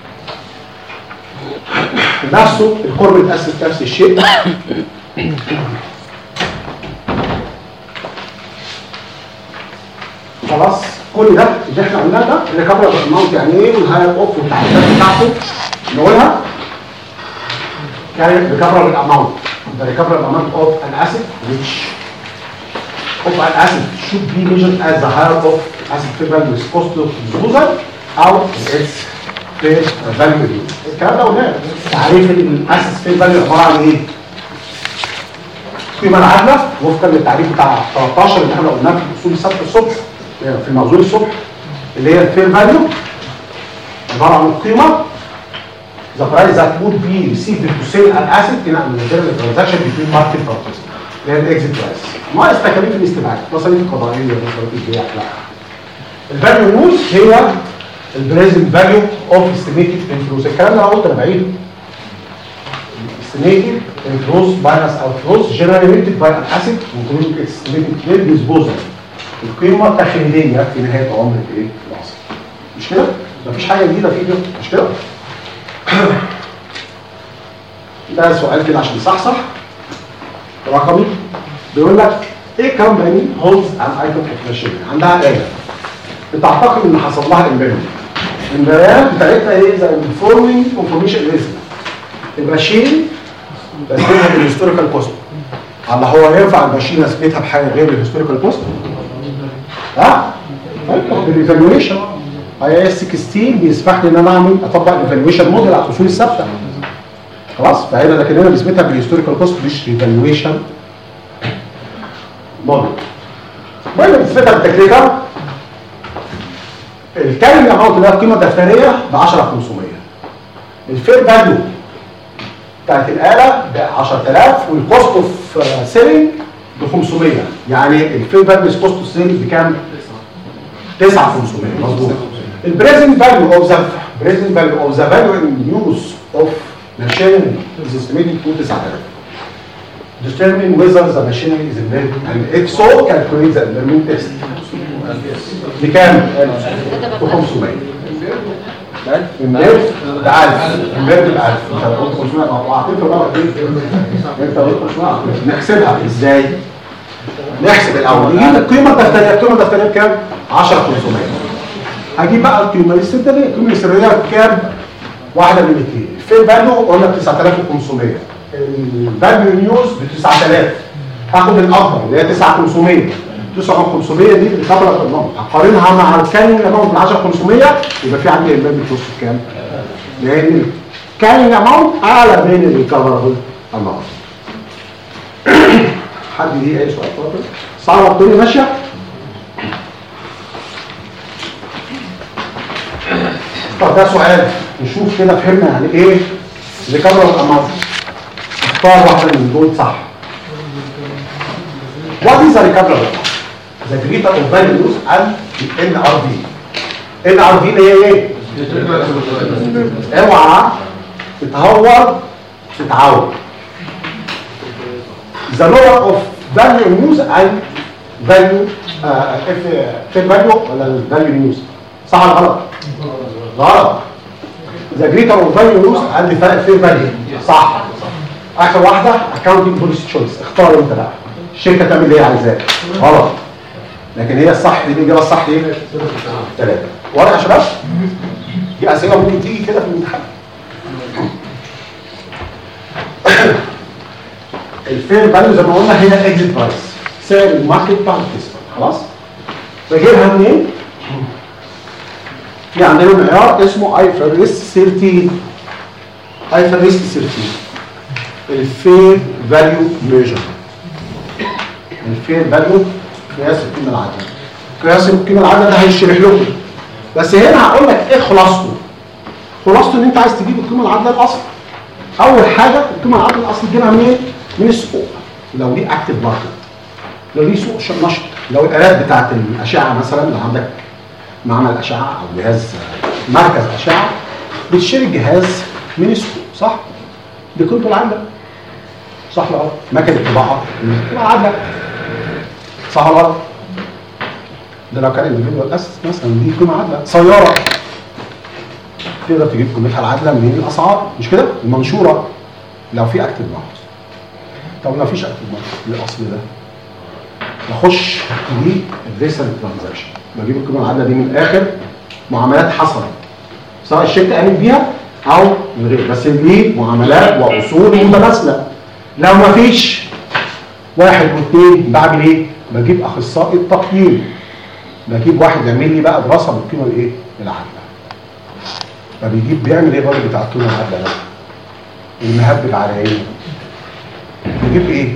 نفسه الكور بيتاسس نفس الشيء. خلاص كل ده اللي احنا قلناه ده الريكفري اماونت يعني ايه، والهاير اوف والتعريفات بتاعته نقولها. يعني ريكفري اماونت the recoverable amount of an asset which of an asset should be measured as the higher of asset fair value is cost of disposal او its fair value. الكلام ده قلناه. تعريف الاسيت fair value عباره عن ايه؟ القيمه العادله وفقا للتعريف بتاع تلتاشر اللي احنا قلناه في اصول الثابته الصبح، في الموضوع الصبح، اللي هي الفير فاليو عباره عن القيمه the price that would be received to sell an asset in a transaction between market parties، اللي هي الاكزيت برايس. ناقص تكاليف الاستبعاد، مصاريف القضائيه، مصاريف البيع، لا. الفاليو نيوز هي البريزنت فاليو اوف استيميتد انفلوس. الكلام ده انا قلت انا بعيده. استيميتد انفلوس ماينس اوتفلوس جنريتد باي ان اسيت انكلودينج استيميتد ديسبوزال. القيمه التخيليه في نهايه عمر الايه؟ الاصل. مش كده؟ مفيش حاجه جديده فيه، مش كده؟ ده سؤال كده عشان صحصح رقمي. بيقول لك ايه كمباني هولدز ان ايتم اوف ماشين، عندها آلة بتعتقد ان حصل لها امبيرمنت. البيانات بتاعتها ايه؟ زي الفورمينج انفورميشن ريزم. الماشين بثبتها بالهيستوريكال كوست. على هو ينفع الماشين اثبتها بحاجه غير الهيستوريكال كوست؟ ها؟ بالايفالويشن. اي اس ستاشر بيسمح لي ان انا اعمل اطبق الايفالويشن موديل على الاصول الثابته. خلاص؟ فهنا لكن انا بثبتها بالهيستوريكال كوست مش ايفالويشن موديل. المهم بثبتها بالتكلفه. الكارينج اماونت اللي هي القيمه الدفتريه ب عشرة خمسمية. الفير فاليو بتاعت الاله ب عشرة آلاف والكوست اوف سيلينج ب خمسمية. يعني الفير فاليو كوست اوف سيلينج بكام؟ تسعة آلاف وخمسمية. مظبوط. البريزنت فاليو اوف ذا بريزنت فاليو اوف ذا فاليو ان يوز اوف machinery is estimated to تسعة آلاف. Determine whether the machinery is embedded and if so calculate the impairment test. بكام؟ ب خمسمية. امبيرد ب ألف. امبيرد ب ألف. انت قلت خمسمية وأعطيته بقى ايه؟ انت قلت خمسمية. نحسبها ازاي؟ نحسب الاول نجيب القيمه الدفتريه. القيمه الدفتريه بكام؟ عشرة خمسمية. هجيب بقى القيمه الاسترداديه. القيمه الاسترداديه بكام؟ واحده من الاثنين. الفير فاليو قلنا ب تسعة آلاف وخمسمية. الفاليو نيوز ب تسعة آلاف. هاخد الاكبر اللي هي تسعة آلاف وخمسمية تسعة آلاف وخمسمية دي الكابيتال اماونت، هقارنها مع الكارينج اماونت ال عشرة آلاف وخمسمية، يبقى في عندي امبيد بتوصل كام؟ لان الكارينج اماونت اعلى من الريكفربل اماونت. حد ليه اي سؤال اتفضل؟ صعبه الدنيا ماشيه؟ طب ده سؤال نشوف كده فهمنا يعني ايه ريكفربل اماونت. اختار واحده من دول صح. What is a recoverable? The greater of values and N R V. N R V اللي هي ايه؟ اوعى تتهور تتعود. The lower of value news and value uh, if fair value ولا value news صح ولا غلط؟ غلط. The greater of value news and fair value صح. آخر واحدة accounting policy choice. اختار انت بقى. الشركه تعمل ايه عايزاه؟ غلط. لكن هي الصح دي الاجابه الصح ايه؟ ثلاثه. واضح يا شباب؟ دي اسئله ممكن تيجي كده في الامتحان. الفير فاليو زي ما قلنا هي الاكزيت برايس، سعر الماركت بعد الكسبه. خلاص؟ بجيبها منين؟ في عندنا معيار اسمه اي فريس ثلاثة عشر. اي فريس ثلاثة عشر الفير فاليو ميجر. الفير فاليو قياس القيمه العادله. قياس القيمه العادله ده هيشرح لكم، بس هنا هقول لك ايه خلاصته. خلاصته ان انت عايز تجيب القيمه العادله الاصل. اول حاجه القيمه العادله الاصل تجيبها منين؟ من السوق. لو ليه اكتف ماركت، لو ليه سوق نشط، لو الالات بتاعت الاشعه مثلا لو عندك معمل اشعه او جهاز مركز اشعه بتشتري الجهاز من السوق صح؟ دي قيمته العادله. صح ولا غلط؟ مكنه طباعه القيمه العادله. صح ولا غلط؟ ده لو كان انديفيدوال اسس مثلا دي قيمه عادله. سياره تقدر تجيب قيمتها العادله من الاسعار مش كده؟ المنشوره لو في اكتف ماركت. طب لو فيش اكتف ماركت الاصل ده بخش دي الريسنت ترانزاكشن، بجيب القيمه العادله دي من الاخر معاملات حصلت سواء الشركه قامت بيها او من غير، بس دي معاملات واصول متماثله. لو ما فيش واحد واثنين بعمل ايه؟ بجيب اخصائي التقييم، بجيب واحد يعمل لي بقى دراسه بالقيمه الايه؟ العادله. فبيجيب بيعمل ايه الراجل بتاع القيمه العادله ده؟ المهبب على عينه. بيجيب ايه؟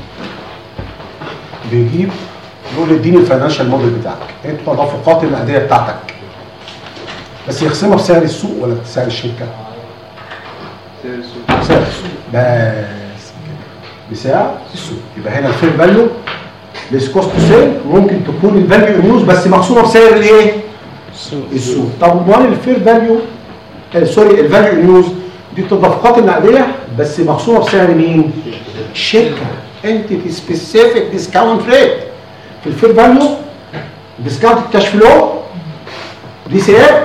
بيجيب يقول اديني الفاينانشال موديل بتاعك، انت تدفقات النقديه بتاعتك. بس يخصمها بسعر السوق ولا بسعر الشركه؟ سعر السوق. بسعر السوق بس كده. بسعر السوق. يبقى هنا الفير فاليو ليس كوست تو سيل ممكن تكون الفاليو نيوز بس مقسومه بسعر الايه؟ السوق. السوق. طب امال الفير فاليو آه سوري الفاليو نيوز دي التدفقات النقديه بس مقسومه بسعر مين؟ الشركه. entity specific discount rate. في الفير فاليو ديسكاونت كاش فلو دي سي اف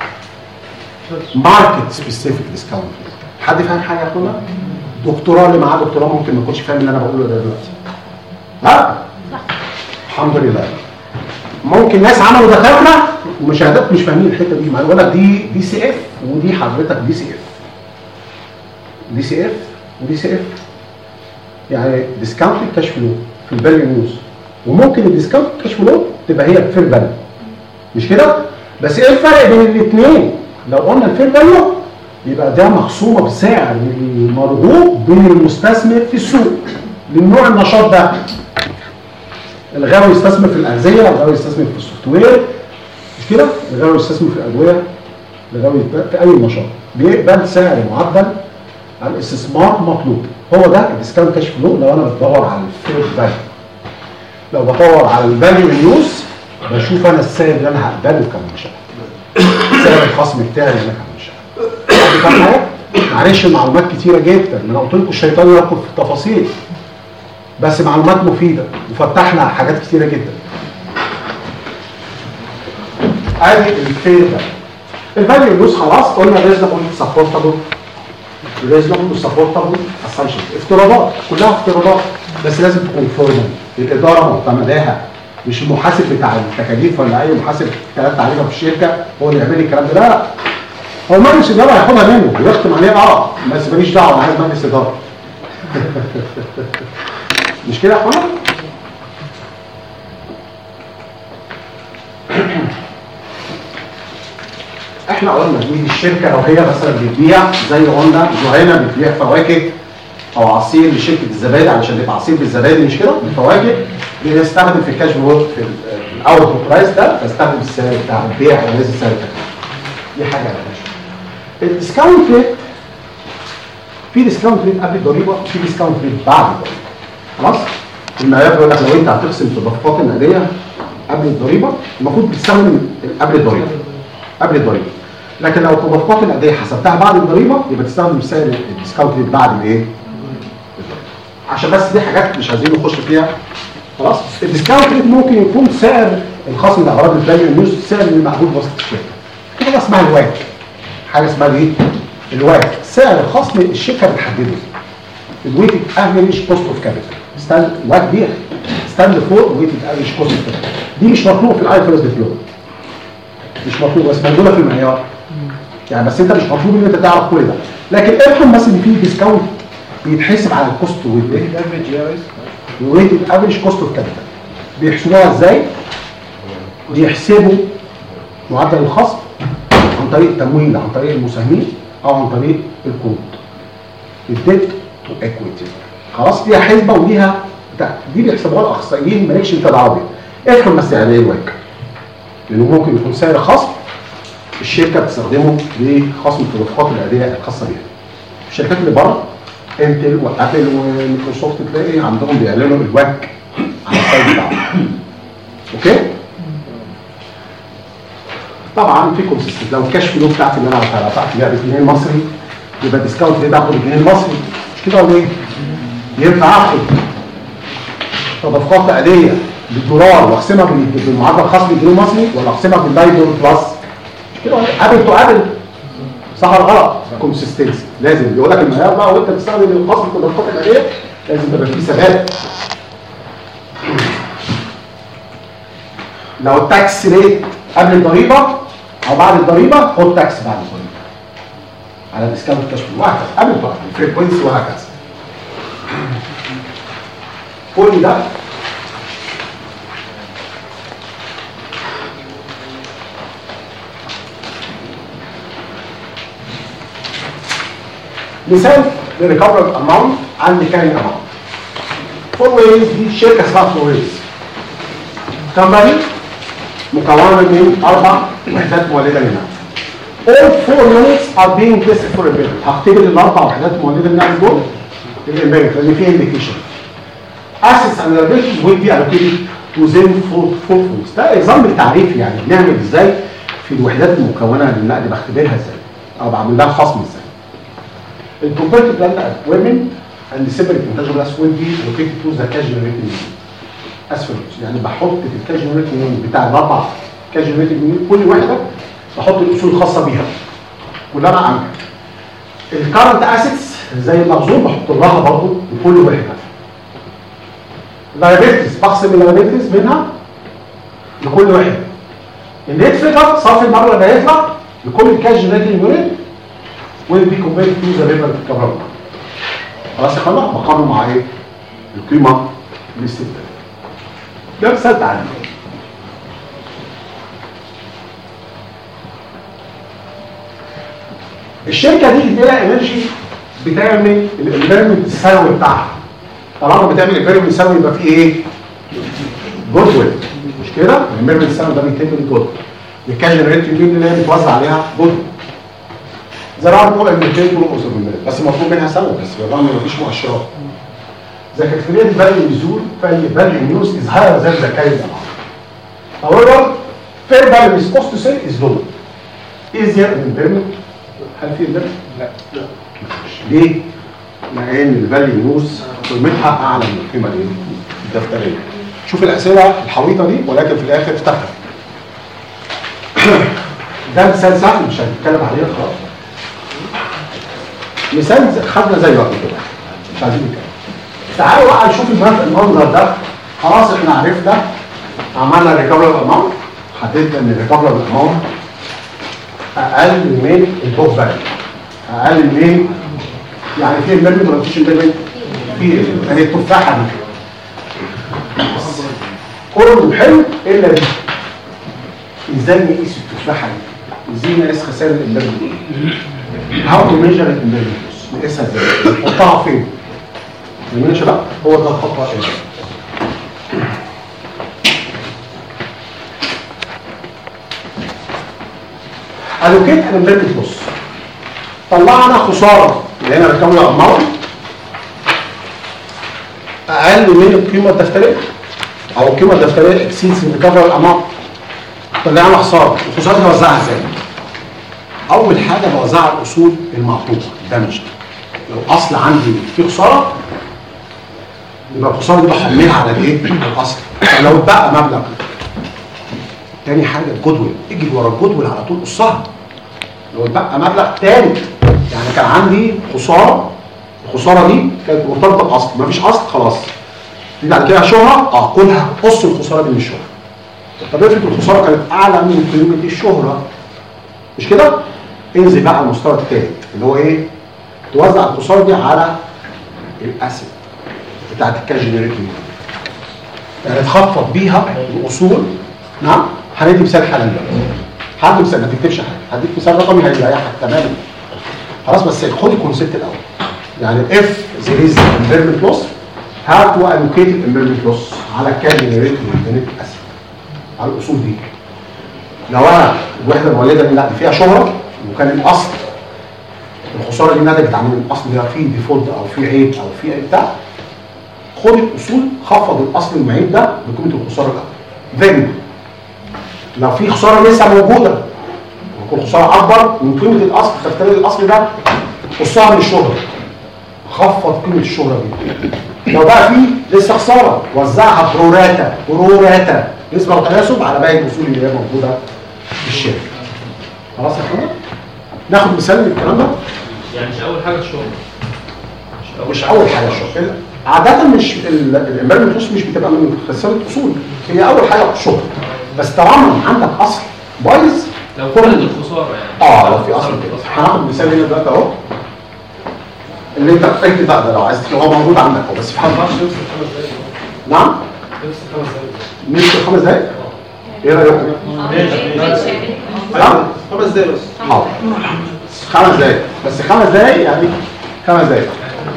ماركت سبيسيفيك ديسكاونت. حد فاهم حاجه يا اخوانا؟ دكتوراه اللي معاه دكتوراه ممكن ما يكونش فاهم اللي انا بقوله ده دلوقتي. ها؟ الحمد لله. ممكن ناس عملوا دكاتره ومشاهدات مش فاهمين الحته دي، ما يقول لك دي دي سي اف ودي حضرتك دي سي اف. دي سي اف ودي سي اف يعني ديسكاونت كاش فلو في الفاليو نيوز، وممكن الديسكاونت كاش فلو تبقى هي الفير فاليو مش كده؟ بس ايه الفرق بين الاثنين؟ لو قلنا الفير فاليو يبقى ده مخصومه بسعر المرغوب بين المستثمر في السوق للنوع النشاط ده. الغاوي يستثمر في الاغذيه، الغاوي يستثمر في السوفت وير مش كده؟ الغاوي يستثمر في الادويه، الغاوي في اي نشاط بيقبل سعر معدل على الاستثمار مطلوب. هو ده الديسكاونت كاش فلو لو انا بدور على الفير فاليو. لو بدور على الفاليو نيوز بشوف انا السعر اللي انا هقبله كمنشأة، سعر الخصم بتاعي اللي انا كمنشأة. فاهم حاجه؟ معلش معلومات كتيره جدا، انا قلت لكم الشيطان يركض في التفاصيل بس معلومات مفيده وفتحنا حاجات كتيره جدا. ادي الفير فاليو. الفاليو نيوز خلاص قلنا ريزونبل سبورتابل ريزونبل سبورتابل اسامبشن، افتراضات كلها افتراضات بس لازم تكون فورمال. الاداره معتمداها مش المحاسب بتاع التكاليف ولا اي محاسب كلام تعليمه في الشركه هو اللي يعمل لي الكلام ده. لا، هو مجلس الاداره هياخدها منه ويختم عليه اه بس ماليش دعوه، انا عايز مجلس اداره. مش كده يا اخوانا؟ احنا قلنا دي الشركه لو هي مثلا بتبيع زي ما قلنا جهينه بتبيع فواكه او عصير لشركه الزبادي علشان يبقى عصير بالزبادي مش كده بالفواكه، بيستخدم في الكاش فلو في الاوت برايس ده بستخدم السعر بتاع البيع وليس السعر بتاع دي حاجه ما فيهاش. الديسكاونت ريت في ديسكاونت ريت قبل الضريبه وفي ديسكاونت ريت بعد الضريبه. خلاص؟ المعيار بيقول لك لو انت هتقسم التدفقات النقديه قبل الضريبه المفروض تستخدم قبل الضريبه قبل الضريبه، لكن لو التدفقات النقديه حسبتها بعد الضريبه يبقى تستخدم سعر الديسكاونت ريت بعد الايه؟ عشان بس دي حاجات مش عايزين نخش فيها. خلاص؟ الديسكاونت ريت ممكن يكون سعر الخصم لاغراض الفاليو نيوز، السعر اللي موجود وسط الشركه. في حاجه اسمها الواك. حاجه اسمها ايه؟ الواك، سعر الخصم الشركه بتحدده. الويتد افريج كوست اوف كابيتال. ستاند واك دي ستاند فور ويتد افريج كوست اوف كابيتال. دي مش مطلوب في الاي فيرست ديبلوم. مش مطلوب بس موجوده في المعيار. يعني بس انت مش مطلوب ان انت تعرف كل ده. لكن افهم بس ان في ديسكاونت بيتحسب على الكوست ويتد افريج يا ريس. ويتد افريج كوست اوف كابيتال. بيحسبوها ازاي؟ بيحسبوا معدل الخصم عن طريق التمويل عن طريق المساهمين او عن طريق القروض. الديت تو ايكويتي. خلاص ليها حسبه وليها بتاع دي بيحسبوها الاخصائيين مالكش انت دعوه بيها. افهم بس يعني ايه الواك. لانه ممكن يكون سعر خصم الشركه بتستخدمه لخصم التدفقات العاديه الخاصه بيها. الشركات اللي بره انتل وابل ومايكروسوفت تلاقي عندهم بيعلنوا الواك على السايت بتاعهم. اوكي؟ طبعا في كونسيستنت لو الكاش فلو بتاعتي اللي انا دفعت بيها بالجنيه المصري يبقى الديسكاونت ريت اخد بالجنيه المصري مش كده ولا ايه؟ ينفع اخد تدفقات عاديه بالدولار واقسمها بالمعدل الخاص بالجنيه المصري ولا اقسمها باللايبر بلس؟ مش كده ولا قابل تو قابل صح ولا غلط؟ كونسيستنسي لازم يقول لك المعيار بقى وانت بتستخدم الخصم التدفقات العاديه لازم تبقى فيه ثبات. لو التاكس ريت قبل الضريبه او بعد الضريبه خد تاكس بعد الضريبه على ديسكاونت كاش فلو وهكذا قبل الضريبه فريكونسي وهكذا. كل ده مثال لريكفرد اماونت عندي كارين اماونت. فور ويز دي شركه اسمها فور ويز كمباني مكونه من اربع وحدات مولده منها. All four units are being tested for impairment. هختبر الاربع وحدات مولده منها دول الامبيرمنت لان في انديكيشن. Assets and liabilities will be allocated to them for full funds. ده اكزامبل تعريفي يعني بنعمل ازاي في الوحدات المكونه للنقد بختبرها ازاي او بعمل لها خصم ازاي. الكومبيرتيف بلان اكويبمنت and separate intangible assets will be allocated to the cash generating unit. اسفل يعني بحط في الكاش جنريتنج يونت بتاع الاربع كاش جنريتنج يونت كل واحده بحط الاصول الخاصه بيها كلها عندي. الكارنت اسيتس زي المخزون بحط لها برضه لكل واحده. اللايبيلتيز بقسم اللايبيلتيز منها لكل واحده. النت فيجر صافي المره اللي هيطلع لكل الكاش جنريتنج يونت will be compared to the river كبرنا. خلاص يا اخوانا بقارنه مع ايه؟ القيمه الاستثماريه. ده مثال تعريف. الشركه دي اديلها انرجي بتعمل الامبيرمنت السنوي بتاعها. طالما بتعمل امبيرمنت سنوي يبقى فيه ايه؟ جود ويل مش كده؟ الامبيرمنت السنوي ده بيتم بالجود. الكاش جنريتنج يونت اللي هي بتوزع عليها جود. زراعه نوع الميتين طول الاصول بس مطلوب منها سنوي بس بالرغم ان مفيش مؤشرات. The calculated value result value in use is higher than the carried amount. However, fair value is cost to sell is low. Is there an impairment? هل في impairment؟ لا. لا. ليه؟ لأن الفاليو يوز قيمتها أعلى من القيمة الدفترية. شوف الأسئلة الحويطة دي ولكن في الآخر افتكر. ده مثال سهل مش هنتكلم عليه خلاص. مثال خدنا زي وقت كده مش عايزين نتكلم. تعالوا بقى نشوف المنظر ده. خلاص احنا عرفنا عملنا ريكفربل اماونت حددنا ان الريكفربل اماونت اقل من البوك فاليو اقل من يعني في امبيرمنت ولا مفيش امبيرمنت؟ في يعني التفاحه دي كله حلو الا دي. ازاي نقيس التفاحه دي؟ زي نقيس خسائر الامبيرمنت هاو تو ميجر الامبيرمنت نقيسها ازاي؟ نحطها فين؟ المنشأ ده هو ده الخطوه ايه؟ الوكيت الامبيرمنت بص طلعنا خساره اللي هنا بنكون الاماونت اقل من القيمه الدفتريه او القيمه الدفتريه اكسيدز ريكفر الاماونت. طلعنا خساره، الخساره دي بوزعها ازاي؟ اول حاجه بوزعها الاصول المعطوبه دامج. لو اصل عندي في خساره يبقى الخساره دي بحملها على الايه؟ الاصل. لو اتبقى مبلغ. تاني حاجه الجدول، اجي ورا الجدول على طول قصها. لو اتبقى مبلغ ثالث يعني كان عندي خساره، الخساره دي كانت مرتبطه باصل، مفيش اصل خلاص. تيجي بعد كده شهره اه خدها قص الخساره دي من الشهره. طب افرض الخساره كانت اعلى من قيمه الشهره مش كده؟ انزل بقى على المستوى الثالث اللي هو ايه؟ توزع الخساره دي على الاسيد بتاعت الكاش جنريتنج يعني تخفض بيها الاصول. نعم هندي مثال حالا دلوقتي. هدي مثال ما تكتبش حاجه، هديك مثال رقمي هيريحك تماما خلاص. بس خد الكونسيبت الاول يعني اف there is impairment loss have to allocate impairment loss على الكاش جنريتنج يونت اسيد على الاصول دي. لو انا الوحده المولده دي لا فيها شهره وكان الاصل الخساره دي نتجت عن الاصل ده فيه ديفولت او فيه عيب او فيه اي بتاع، خد الاصول خفض الاصل المعيب ده بقيمه الخساره الاول. then لو في خساره لسه موجوده ويكون خساره اكبر من قيمه الاصل تفترض الاصل ده قصها من الشهره خفض قيمه الشهره دي. لو بقى في لسه خساره وزعها بروراتا بروراتا نسبه وتناسب على باقي الاصول اللي هي موجوده في الشركه. خلاص يا اخوانا؟ ناخد مثال من الكلام ده. يعني مش اول حاجه الشغل مش اول حاجه الشغل عاده مش الامبيرمنت لوس مش بتبقى من خساره اصول، هي اول حاجه الشغل. بس طالما عندك اصل بايظ لو كل الخساره يعني اه لو في اصل كده. هناخد مثال هنا دلوقتي اهو اللي انت اكتب بقى ده لو عايز هو موجود عندك اهو بس في حاجه نعم نفس خمس دقايق. ايه رايكم؟ نعم خمس دقايق بس. حاضر خمس دقايق بس خمس دقايق يعني خمس دقايق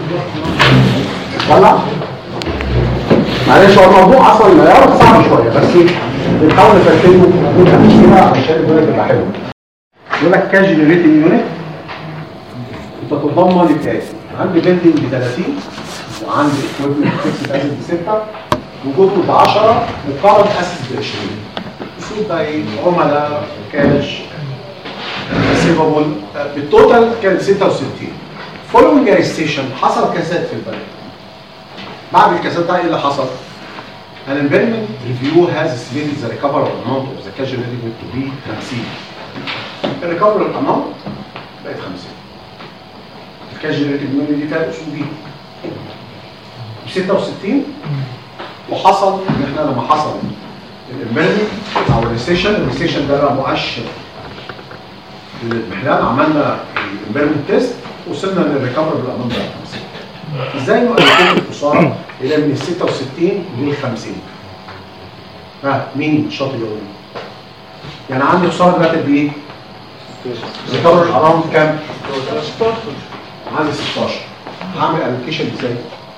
ولا معلش هو الموضوع اصلا المعيار صعب شويه بس بنحاول نفكره ونعمل كده عشان الدنيا تبقى حلوه. يقول لك كاش جنريتنج يونت بتتضمن الاتي عندي بيلدنج ب ثلاثين وعندي اكويبمنت فيكس اسيد ب ستة وجوده ب عشرة وقرض اسيد ب عشرين. اصول بقى ايه؟ عملاء كاش ريسيفبل بالتوتال كان ستة وستين. فولوينج ريستيشن حصل كساد في البلد. بعد الكساد ده ايه اللي حصل؟ An impairment review has estimated the recoverable amount of the cash generated to be خمسين. The recoverable amount بقت خمسين. الكاش جنريتد دي فيها الاصول دي ب ستة وستين وحصل ان احنا لما حصل الامبيرمنت او الريسيشن، الريسيشن ده بقى مؤشر للاضمحلال. عملنا الامبيرمنت تيست وصلنا للريكفربل اماونت بتاع خمسين. ازاي نقلل الخساره الى من ال ستة وستين لل خمسين؟ ها مين شاطر يقول لي؟ يعني عندي خساره دلوقتي بايه؟ ريكفربل اماونت كام؟ عندي ستاشر. هعمل الوكيشن ازاي؟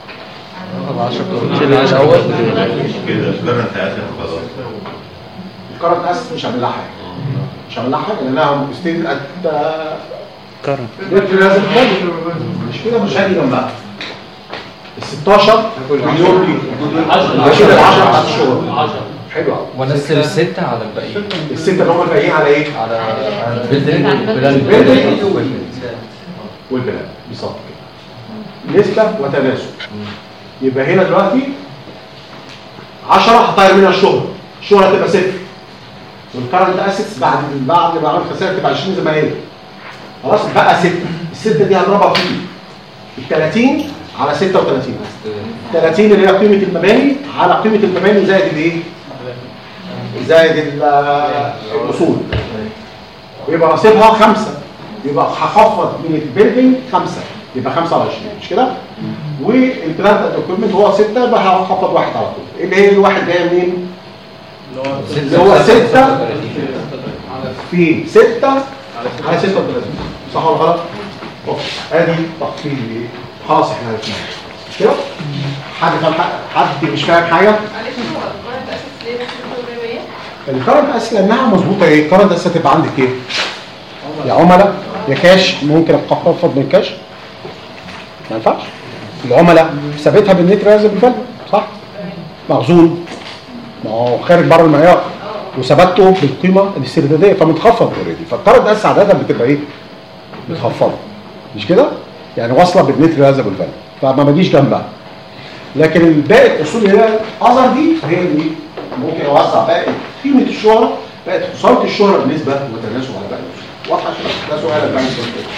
كده الكرنت اسيد خلاص. الكرنت اسيد مش هعمل لها حاجه. مش هعمل لها حاجه لانها ستيت ات كرنت. لازم مش كده مش هاجي جنبها. ال ستاشر مليون ليه؟ عشرة ال عشرة بتاعت الشغل. عشرة حلو قوي. ونقسم الستة على الباقيين. الستة اللي هم الباقيين على ايه؟ على البيلدينج والبلان. البيلدينج والبلان بالظبط كده. نسبة وتناسب. يبقى هنا دلوقتي عشرة هطير منها الشغل. الشغل هتبقى صفر. والكارنت اسيتس بعد بعد ما عملت خسائر تبقى عشرين زي ما هي. خلاص بقى ستة. الستة دي هضربها في ال ثلاثين على ستة وثلاثين. ثلاثين اللي هي قيمة المباني على قيمة المباني زائد الايه؟ زائد الاصول. ويبقى رصيدها خمسة. يبقى هخفض من البيلدينج خمسة يبقى خمسة وعشرين مش كده؟ والبلانت اكويبمنت هو ستة يبقى هخفض واحد على طول. اللي هي الواحد جايه منين؟ اللي هو ستة تخفيض ستة على ستة وثلاثين صح ولا غلط؟ اوكي ادي تخفيض ايه؟ خلاص احنا عرفناها مش كده؟ حد فاهم حد مش فاهم حاجه؟ معلش هو الكارنت اسس ليه نفس الربويه؟ الكارنت اسس لانها مظبوطه ايه؟ الكارنت اسس هتبقى عندك ايه؟ يا عملاء يا كاش. ممكن اخفض من كاش؟ ما ينفعش. العملاء ثابتها بالنت ريزرف فاليو صح؟ مخزون ما هو خارج بره المعيار وثبته بالقيمه الاسترداديه فمتخفض اوريدي. فالكارنت اسس عاده بتبقى ايه؟ متخفضه مش كده؟ يعني واصله بالنت ريزرف فاليو فما بجيش جنبها. لكن الباقي الاصول هي الاذر دي هي اللي ممكن اوزع باقي قيمه الشهره بقت خساره الشهره بالنسبه وتناسب على باقي الاصول. واضحه كده؟ ده سؤال البنك.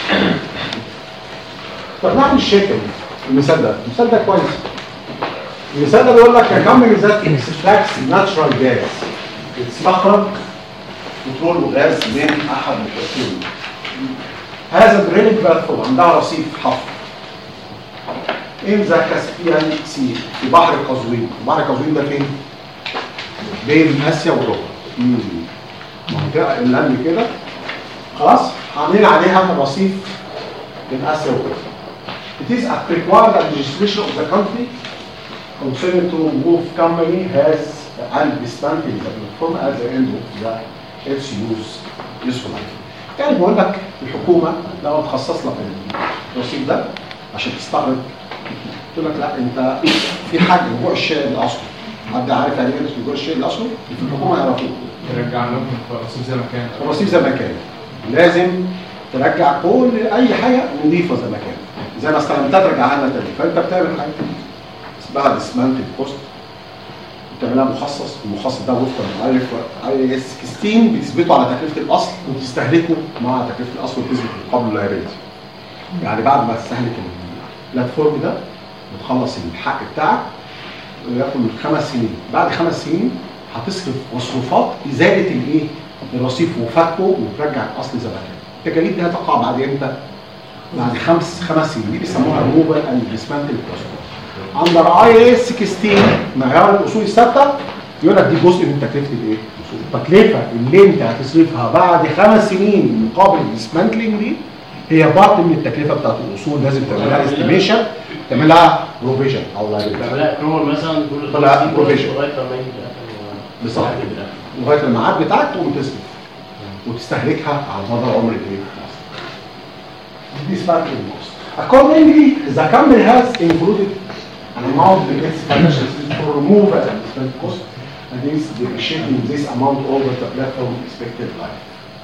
طب نعمل الشكل المثال ده، المثال ده كويس. المثال ده بيقول لك يا كمباني ذات اكستراكتس ناتشرال جاز بتستخرج بترول وغاز من احد الفصول. هذا درينج بلاتفورم عندها رصيف حفر ان ذا كاسبيان سي في بحر قزوين. بحر قزوين ده فين؟ بين اسيا واوروبا. منطقه اللاند كده خلاص عاملين عليها رصيف بين اسيا واوروبا. It is a required administration of the country concerned to move company has and dismantling the platform at the end of the its use useful life. يعني بقول لك الحكومه لو تخصص لك الرصيف ده عشان تستعرض تقول لك لا انت في حاجه رجوع الشيء الاصلي. حد عارف يعني ايه رجوع الشيء الاصلي؟ في الحكومه يعرفوه. ترجع لهم الرصيف زي ما كان. الرصيف زي ما كان. لازم ترجع كل اي حاجه نظيفه زي ما كان. زي ما استلمتها ترجعها لنا تاني. فانت بتعمل حاجه اسمها ديسمانتل كوست. بتعملها مخصص، المخصص ده وفقا اي اس ستة عشر بتثبته على تكلفه الاصل وتستهلكه مع تكلفه الاصل وتثبت مقابل اللايبيلتي. يعني بعد ما تستهلك البلاتفورم ده وتخلص الحق بتاعك ياخد خمس سنين. بعد خمس سنين هتصرف مصروفات ازاله الايه؟ الرصيف وفكه وترجع الاصل زي ما كان. التكاليف دي هتقع بعد امتى؟ بعد خمس خمس سنين. دي بيسموها ريموفال اند ديسمانتل كوست. اندر اي اس ستة عشر معيار الاصول الثابته يقول لك دي جزء من تكلفه الايه؟ التكلفه اللي انت هتصرفها بعد خمس سنين مقابل الديسمانتلنج دي هي بارت من التكلفه بتاعت الاصول. لازم تعملها استيميشن، تعملها بروفيجن او لايبيلتي. تعملها كرول مثلا كل طلع بروفيجن لغايه لما يجي بالظبط لغايه لما الميعاد بتاعك تقوم تصرف وتستهلكها على مدار عمر الايه؟ dismantling cost. Accordingly, the company has included an amount in its financial statement for removal and dismantling cost and is depreciating this amount over the platform expected life.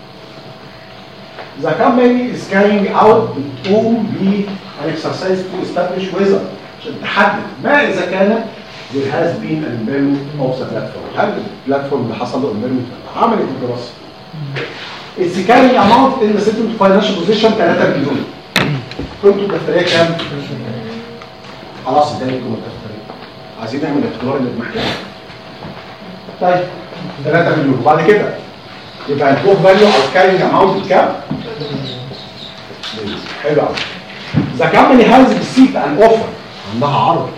The company is carrying out بتقوم an exercise to establish whether عشان تحدد ما إذا كان there has been an impairment of the platform. هل البلاتفورم اللي حصل له impairment عملت الدراسة. It's carrying amount in the settlement financial position ثلاثة مليون. كنتوا الدفترية كام؟ خلاص اداني كنتوا الدفترية. عايزين نعمل اختبار للمحكمة. طيب ثلاثة مليون وبعد كده يبقى البوك فاليو او carrying amount كام؟ حلو قوي. The company has received an offer عندها عرض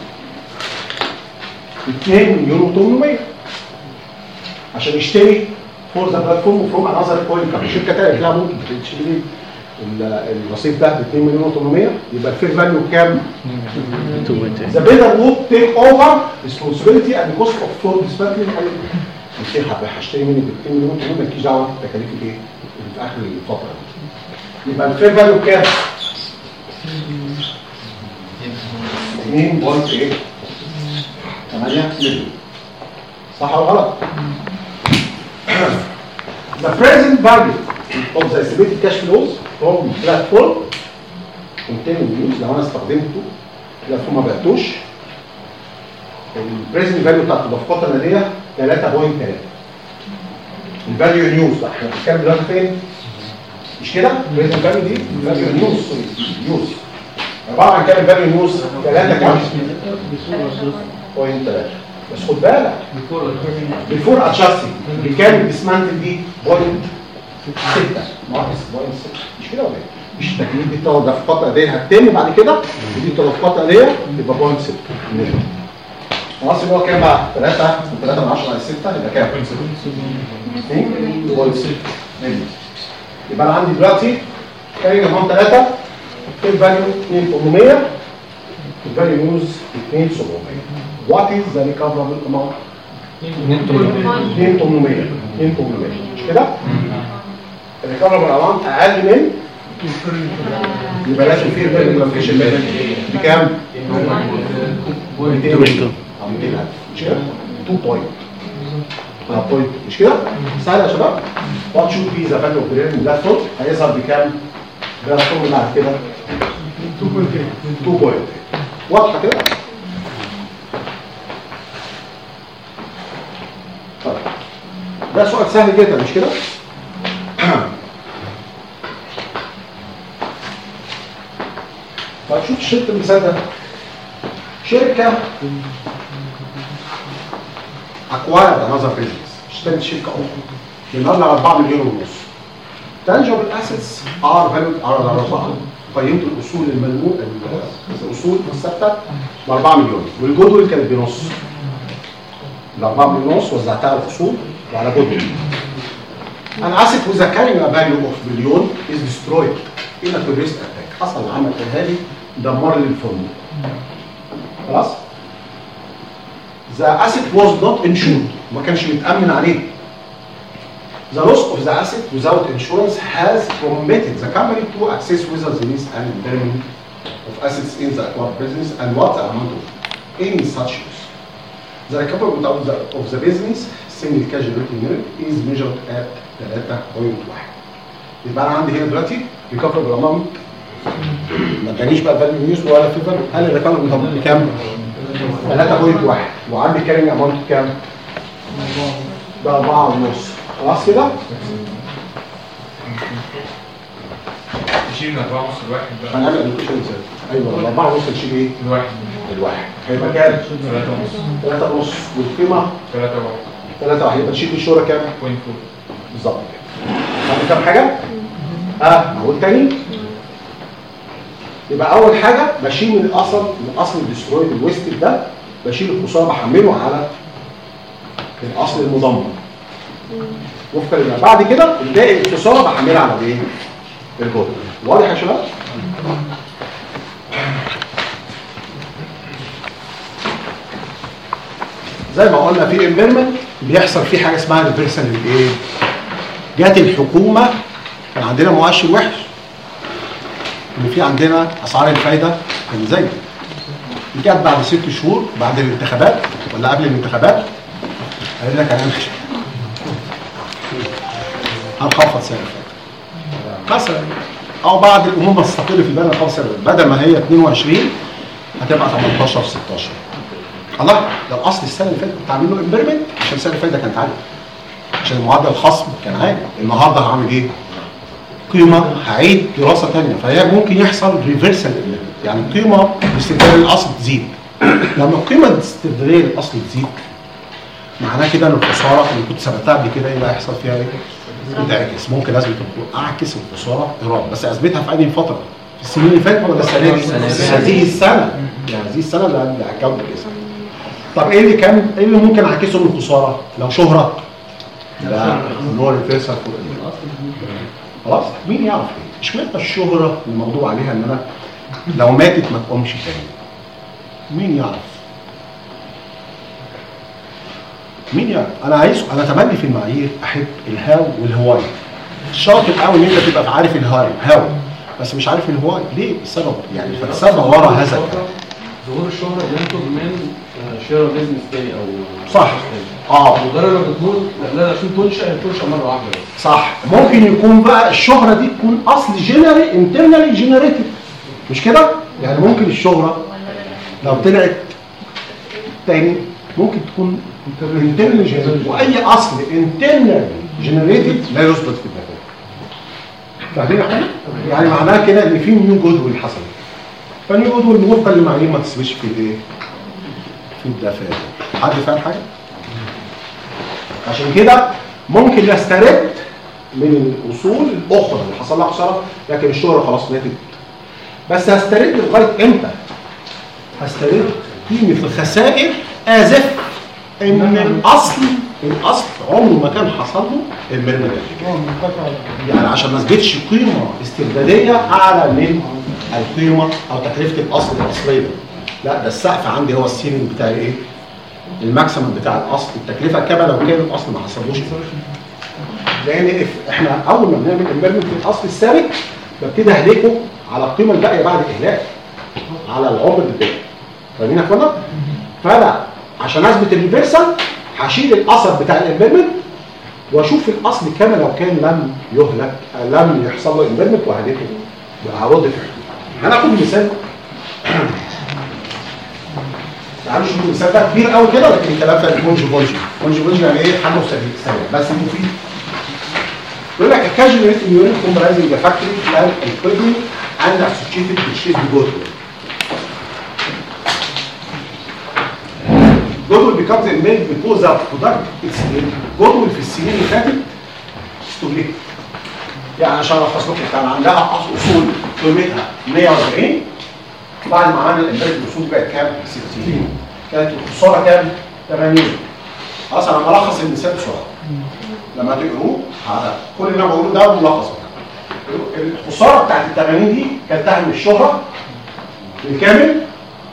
اثنين مليون وثمانمائة عشان يشتري فور ذا بلاتفورم فروم انذر بوينت. الشركه تانية لا ممكن تشتري الرصيف ده ب اثنين مليون وثمانمائة يبقى الفير فاليو كام؟ ذا بيدر وود تيك اوفر ريسبونسبيلتي اند كوست اوف فور ديسباتلينج. الشيخ هشتري منك ب اثنين مليون وثمانمائة مالكيش دعوه بتكاليف الايه؟ اللي في اخر الفتره دي. يبقى الفير فاليو كام؟ اثنين بوينت ثمانية مليون. صح ولا غلط؟ The present value of the estimated cash flows from platform continue use لو انا استخدمته platform ما بعتوش البريزنت فاليو بتاعت التدفقات النقديه ثلاثة فاصلة ثلاثة. الفاليو نيوز بقى احنا بنتكلم دلوقتي فين؟ مش كده؟ البريزنت فاليو دي فاليو نيوز نيوز عباره عن كام فاليو نيوز؟ ثلاثة كام؟ بوينت ثلاثة. بس خد بالك بيفور ادجستنج بكام ديسمانتل دي بوينت ستة ناقص بوينت ستة. مش كده ولا ايه؟ مش التكليف دي التدفقات النقديه هتتم بعد كده ودي التدفقات النقديه تبقى بوينت ستة. خلاص يبقى هو كام بقى؟ ثلاثة ثلاثة من عشرة على ستة يبقى كام؟ بوينت ستة. يبقى انا عندي دلوقتي كارينج اماونت ثلاثة، الفاليو اثنين آلاف وثمانمية، الفاليو يوز اثنين آلاف وسبعمية. وات از ذا ريكفربل اماونت؟ اثنين آلاف وثمانمية. اثنين آلاف وثمانمية مش كده؟ الريكفربل اماونت اقل من يبقى لازم فيه الفاليو كالكوليشن بكام؟ مئتين او مئتين ألف مش كده؟ اتنين بوينت بوينت مش كده؟ سهل يا شباب؟ وات شوت بي ذا فاليو اوف ذا بلاتفورم هيظهر بكام؟ بلاتفورم بعد كده اتنين بوينت واضحه كده؟ طيب ده سؤال سهل جدا مش كده؟ طيب شوف الشركه المثال ده شركه اكوايرد انذر بيزنس اشترت شركه اخرى بمبلغ أربعة مليون ونص. tangible assets are valued على أربعة. قيمت الاصول الملموس الاصول الثابته ب أربعة مليون والجودويل كانت بنص. ال أربعة مليون ونص وزعتها على الاصول وعلى جودويل. An asset with a carrying a value of million is destroyed in a terrorist attack. حصل عمل ارهابي دمر لي الفورمولا. خلاص؟ The asset was not insured. ما كانش متأمن عليه. The loss of the asset without insurance has permitted the company to access whether there is an impairment of assets in the acquired business and what the amount of any such loss. The recovery of the, of the business single cash generating unit is measured at ثلاثة فاصلة واحد. يبقى انا عندي هنا دلوقتي recoverable amount ما ادانيش بقى فاليو يوز ولا في فاليو. قال لي recoverable amount بكام؟ ثلاثة فاصلة واحد وعندي carrying amount بكام؟ ب أربعة ونص. خلاص كده؟ تشيل من أربعة ونص الواحد بقى. هنعمل ابلكيشن ازاي؟ ايوه ال أربعة ونص نشيل ايه؟ الواحد. الواحد. هيبقى كام؟ ثلاثة ونص. ثلاثة ونص والقيمة؟ ثلاثة واحد. ثلاثة واحد. يبقى نشيل الشهرة كام؟ بوينت فور. بالظبط كده. عندي كام حاجة؟ اه اقول تاني. يبقى أول حاجة بشيل من الأصل من أصل الدسترويد الويست ده بشيل الخسارة بحمله على الأصل المضمن. وفقا لده بعد كده الباقي الخسارة بحملها على الايه؟ الجهد. واضح يا شباب؟ زي ما قلنا في امبيرمنت بيحصل فيه حاجه اسمها ريفرسال للايه؟ جات الحكومه كان عندنا مؤشر وحش ان في عندنا اسعار الفايده كان زي جت بعد ست شهور بعد الانتخابات ولا قبل الانتخابات قال لك انا مش هنخفض سعر الفايده مثلا او بعد الامور ما تستقر في البلد خالص بدل ما هي اتنين وعشرين هتبقى تمنتاشر ستاشر. الله ده الاصل السنه اللي فاتت كنت عامل له امبيرمنت عشان سعر الفايده كانت عاليه عشان معدل الخصم كان عالي. النهارده هعمل ايه؟ قيمه هعيد دراسه ثانيه فهي ممكن يحصل ريفرسال يعني القيمه باستبدال الاصل تزيد. لما القيمه باستبدال الاصل تزيد معناه كده ان الخساره اللي كنت ثبتها قبل كده يبقى هيحصل فيها ايه؟ بتعكس. ممكن لازم تكون اعكس الخساره ايراد بس اثبتها في اي فتره في السنين اللي فاتت ولا السنه دي؟ هذه السنه يعني هذه السنه اللي هتجاوب الاسم. طب ايه اللي كان ايه اللي ممكن اعكسه من الخساره؟ لو شهره لا اللي هو الريفرسال خلاص مين يعرف ايه؟ اشمعنى الشهره الموضوع عليها ان انا لو ماتت ما تقومش تاني؟ مين يعرف؟ مين يعرف؟ انا عايز انا تملي في المعايير احب الهاو والهواي. الشرط الاول ان انت تبقى عارف الهاو هاو بس مش عارف الهواي. ليه؟ السبب يعني الفلسفه ورا هذا الكلام. ظهور الشهره بينتج من شير بيزنس تاني او صح اه مجرد ما بتقول لا عشان تنشا تنشا مره واحده بس. صح. ممكن يكون بقى الشهره دي تكون اصل جنري انترنالي جنريتد مش كده؟ يعني ممكن الشهره لو طلعت تاني ممكن تكون انترنالي جنريتد واي اصل انترنالي جنريتد لا يثبت في الداتا. فاهمين حاجه؟ يعني معناها كده ان في نيو جودويل حصل. فنيو جودويل وفقا للمعايير ما تثبتش في الايه؟ في الدفاتر. حد فاهم حاجه؟ عشان كده ممكن نسترد من الاصول الاخرى اللي حصل لها خساره لكن الشهره خلاص ماتت. بس هسترد لغايه امتى؟ هسترد قيمه الخسائر ازف ان الاصل الاصل عمره ما كان حصل له امبيرمنت. يعني عشان ما اثبتش قيمه استرداديه اعلى من القيمه او تكلفه الاصل الاصليه. لا، ده السقف عندي هو السيلينج بتاع ايه؟ الماكسيمم بتاع الاصل، التكلفه كما لو كان الاصل ما حصلوش. لان احنا اول ما بنعمل امبيرمنت في الاصل الثابت ببتدي اهلكه على القيمه الباقيه بعد الاهلاك، على العمر الباقي. فاهمين يا اخوانا؟ فانا عشان اثبت الريفرسال هشيل الاثر بتاع الامبيرمنت واشوف الاصل كما لو كان لم يهلك، لم يحصل له امبيرمنت وهلكه هرد في حدود. هناخد مثال. تعالوا شوفوا المثال ده كبير قوي كده، لكن الكلام ده كونجوفولجي. كونجوفولجي يعني ايه؟ حل سريع بس مفيد. يقول لك occasionally unit comprising the factory plant equipment and associated purchased goodwill. goodwill becomes made because the product is goodwill في السنين اللي فاتت استهلكت. يعني عشان الخص لكم كان عندها اصول قيمتها مية وأربعين، بعد ما عمل الامبارح الاصول بقت كام؟ ستين. كانت الخساره كام؟ ثمانين. خلاص انا ملخص المثال بسرعه. لما تقروه على كل اللي انا بقوله ده ملخص. الخساره بتاعت ال ثمانين دي كانت تهم الشهره بالكامل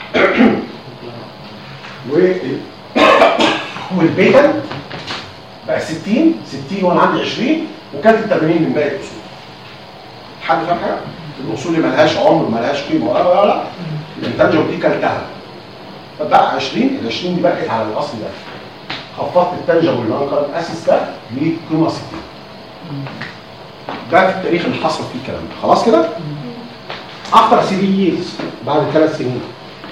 والبيتن بقى ستين ستين وانا عندي عشرين، وكانت ال ثمانين من باقي الاصول. حد فاهم حاجه؟ الاصول اللي مالهاش عمر مالهاش قيمه ولا ولا لا الانتاج دي كلتها، فبقى عشرين. ال عشرين دي بقت على الاصل ده. خفضت التنجب والانكر الاسس ده لقيمه ستين. ده في التاريخ اللي حصل فيه الكلام ده. خلاص كده؟ افتر ثري years بعد ثلاث سنين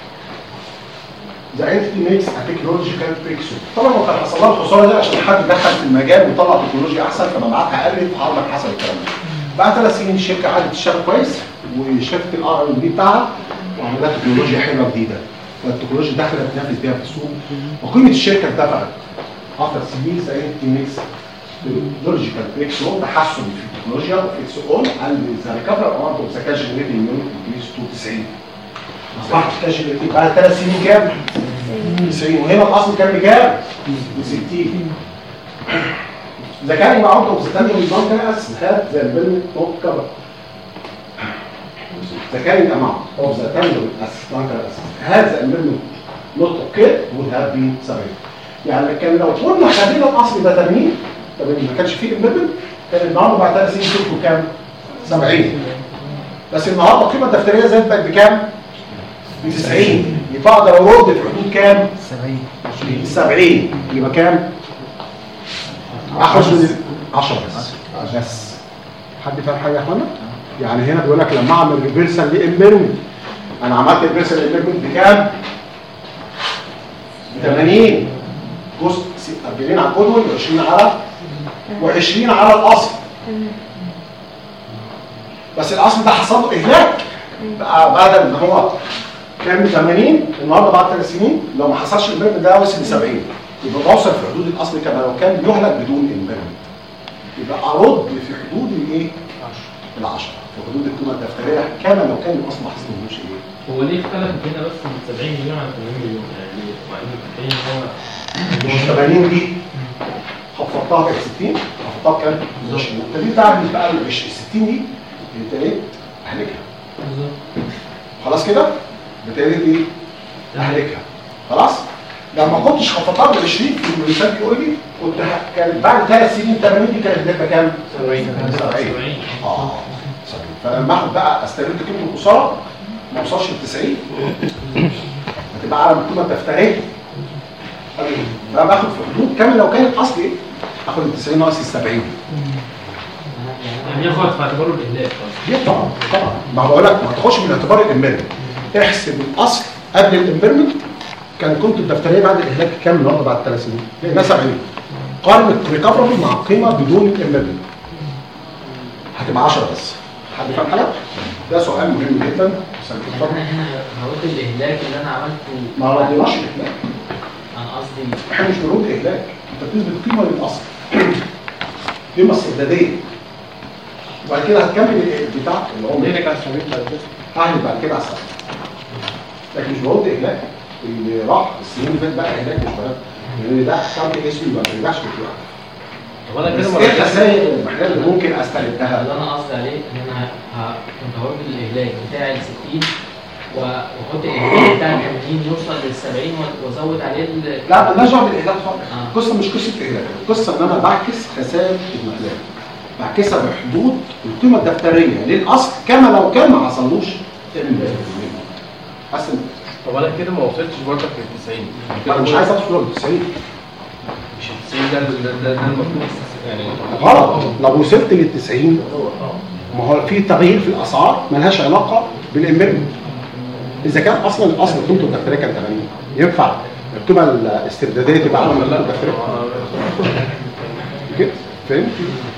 ذا انتيتي ميكس ا تكنولوجيكال بريكثرو. طبعا ما كان حصل لها الخساره دي عشان حد دخل في المجال وطلع تكنولوجيا احسن فمبيعاتها قلت وحضرتك حصل الكلام ده. بعد ثلاث سنين الشركه قعدت تشتغل كويس وشافت الار ان دي بتاعها وعملت تكنولوجيا حلوه جديده، فالتكنولوجيا دخلت تنافس بيها في السوق وقيمه الشركه ارتفعت. افتر سي ذا انتيتي ميكس تكنولوجيكال بريكثرو، تحسن في التكنولوجيا وفي اتس اون اند ذا ريكفري اماونت اوف ذا كاش جنريتنج يونت انكريز تو تسعين. اصبحت الكاش جنريتنج بعد ثلاث سنين كام؟ تسعين. وهنا الاصل كان بكام؟ ستين. The carrying amount of the tangible non-cash had the limit not covered. The carrying amount of the tangible non-cash had the limit not occurred would have been seven. يعني كان لو قلنا خلينا الاصل ده تمانين، طب ما كانش فيه امبيرمنت، كان النهارده بعد ثلاث سنين شفتوا كام؟ سبعين. بس النهارده القيمه الدفتريه زادت بقت بكام؟ ب تسعين. يبقى اقدر ارد في حدود كام؟ سبعين. سبعين. يبقى كام؟ اخرج من عشرة بس. بس حد فاهم حاجه يا اخوانا؟ يعني هنا بيقول لك لما اعمل ريفرسال لامبيرمنت، انا عملت ريفرسال لامبيرمنت بكام؟ ب ثمانين. جزء أربعين على الجدول وعشرين على وعشرين على الاصل. بس الاصل ده حصل له اهلاك بقى بعد ما هو كان ب ثمانين، النهارده بعد ثلاث سنين لو ما حصلش الامبيرمنت ده وصل ل سبعين، يبقى بوصل في حدود الاصل كما لو كان يهلك بدون امبيرمنت. يبقى ارد في حدود الايه؟ العشرة، في حدود القيمه الدفتريه كما لو كان الاصل ما حصلوش ايه؟ هو ليه اختلفت هنا بس من سبعين مليون على ثمانين مليون؟ يعني مع ان متفقين ان هو ثمانين دي خفضتها بقت ستين، خفضتها بكام؟ عشرين. التدريب بتاعك مش بقى مش ستين دي انت ايه؟ اهلكها. خلاص كده؟ بتقلب ايه؟ اهلكها. خلاص؟ لما كنتش خفضتها ب عشرين في المثال بيقول لي كنت كانت بعد ثلاث سنين ثمانين دي كانت هتبقى كام؟ سبعين. سبعين. اه سبعين. فلما اخد بقى استرد قيمه الخساره ما اوصلش ل تسعين هتبقى اعلى من القيمه الدفتريه. فانا باخد في حدود كامل لو كانت اصلي ايه؟ اخد ال تسعين ناقص ال سبعين. يعني ياخد في اعتباره الاهلاك. ليه طبعا طبعا. ما بقول لك ما تاخدش من اعتبار الامبيرمنت. احسب الاصل قبل الامبيرمنت كان القيمه الدفتريه بعد الاهلاك كام النهارده بعد ثلاث سنين؟ لقيناها سبعين. قارن الريكفربل مع القيمه بدون الامبيرمنت. هتبقى عشرة بس. حد فاهم حاجه؟ ده سؤال مهم جدا. هرد الاهلاك اللي انا عملته. ما ردناش الاهلاك. انا قصدي احنا مش بنرد اهلاك، انت بتثبت قيمه للاصل. قيمه استرداديه. وبعد كده هتكمل بتاعك العمر. ليه كان سبعين بعد كده؟ هعمل بعد كده على السبعين. لكن مش برد اهلاك. اللي راح السنين اللي فاتت بقى اهلاك مش بقى. لان ده اكونت اسمي ما بيرجعش بتوعك. طب انا كده بس ايه الخسائر المحليه اللي ممكن استردها؟ اللي انا قصدي عليه ان انا ه- كنت هقول الاهلاك بتاع ال ستين واحط الاهلاك بتاع ال ثمانين يوصل لل سبعين وازود عليه ال لا مالناش دعوه بالاهلاك خالص. القصه مش قصه اهلاك، القصه ان انا بعكس خسائر المحلات، بعكسها بحدود القيمه الدفتريه للاصل كما لو كان ما حصلوش تعمل اصل. طب انا كده ما وصلتش برضك لل تسعين. انا مش عايز اوصل لل تسعين. مش ال تسعين ده ده ده, ده المفروض يعني غلط. لو وصلت لل تسعين ما هو في تغيير في الاسعار ملهاش علاقه بالامبيرمنت. اذا كان اصلا الاصل قيمته الدفتريه كان ثمانين ينفع القيمه الاسترداديه تبقى اعلى من القيمه الدفتريه كده. فهمت؟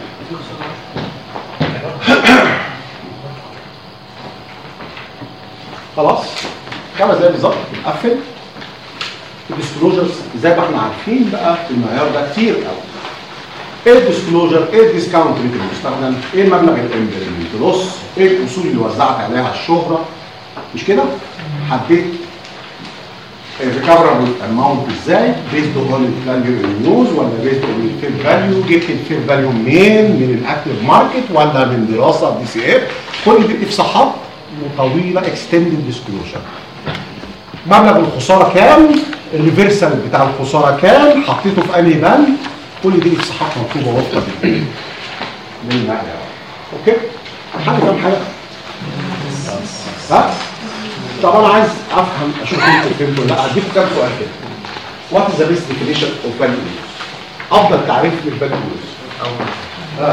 خلاص خمس دقايق بالظبط نقفل. الديسكلوجرز زي ما احنا عارفين بقى المعيار ده كتير قوي. ايه الديسكلوجر؟ ايه الديسكاونت ريت المستخدم؟ ايه المبلغ الامبيرمنت لوس؟ ايه الاصول اللي وزعت عليها الشهره؟ مش كده؟ حددت الريكفربل اماونت ازاي؟ بيزد اون الفاليو نيوز ولا بيزد اون الفير فاليو؟ جبت الفير فاليو منين؟ من الاكتيف ماركت ولا من دراسه دي سي اف؟ كل دي افصاحات طويله اكستندد ديسكلوجر. مبلغ الخساره كام؟ الريفرسال بتاع الخساره كام؟ حطيته في انهي بند؟ كل دي افصاحات مطلوبه وفقا للمعيار. اوكي؟ حد فاهم حاجه؟ ها؟ طب انا عايز افهم اشوف انتوا فهمتوا ولا لا. هديكم كام سؤال كده. وات از ذا بيست ديفينيشن اوف فاليو نيوز؟ افضل تعريف للفاليو نيوز. اه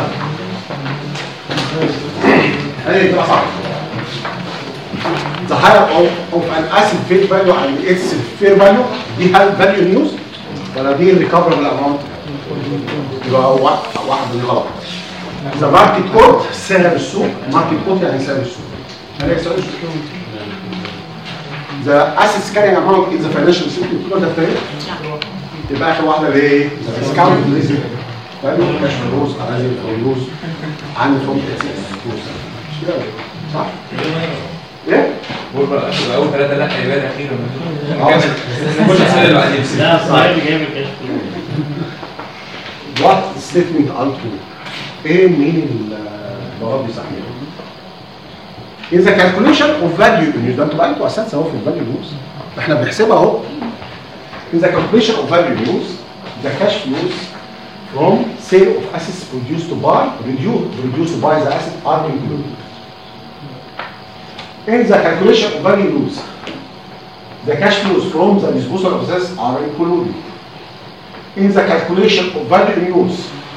ايه ده صح. The higher of, of an asset fair value and its fair value دي هل value news ولا دي recoverable amount؟ يبقى واحد من غلط. The market code سعر السوق. market code يعني سعر السوق. هل سعر السوق؟ The assets carrying amount in the financial system كله دفترية؟ يبقى آخر واحدة ليه؟ The discount risk value cash flows على الفلوس عن فوق الأساس. صح؟ ايه؟ بقول اول ثلاثه لا هيبقى الاخيره اه كل الاسئله اللي بعدين لا الصعيد جاي من كده. وات ستيتمنت انتو ايه مين الضوابط صحيحه؟ اذا كالكوليشن اوف فاليو نيوز ده انتوا بقى انتوا اساسا اهو في الفاليو نيوز احنا بنحسبها اهو. اذا كالكوليشن اوف فاليو نيوز ذا كاش فلوز from sale of assets produced by reduced produced by the asset are included. In the calculation of value news, the cash flows from the disposal of assets are included. In the calculation of value news,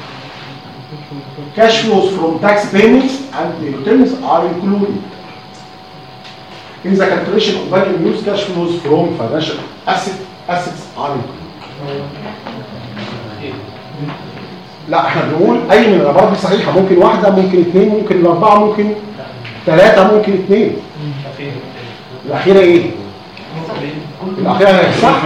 cash flows from tax payments and the returns are included. In the calculation of value news, cash flows from financial asset, assets are included. لا احنا بنقول اي من الاربعه دي صحيحه. ممكن واحده، ممكن اثنين، ممكن الاربعه، ممكن ثلاثه، ممكن اثنين. الاخيره ايه؟ الاخيره هي صح.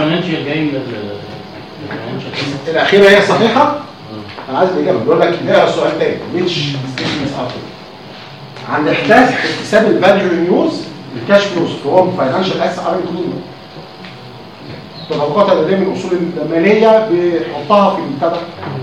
الاخيره هي صحيحه. انا عايز الاجابه. بيقول لك ده سؤال تاني which statements are true. عند احداث اكتساب الفاليو نيوز الكاش فلوز فروم فاينانشال اسيتس ار انكلودد. التطابقات الادائيه من الاصول الماليه بيحطها في البتاع.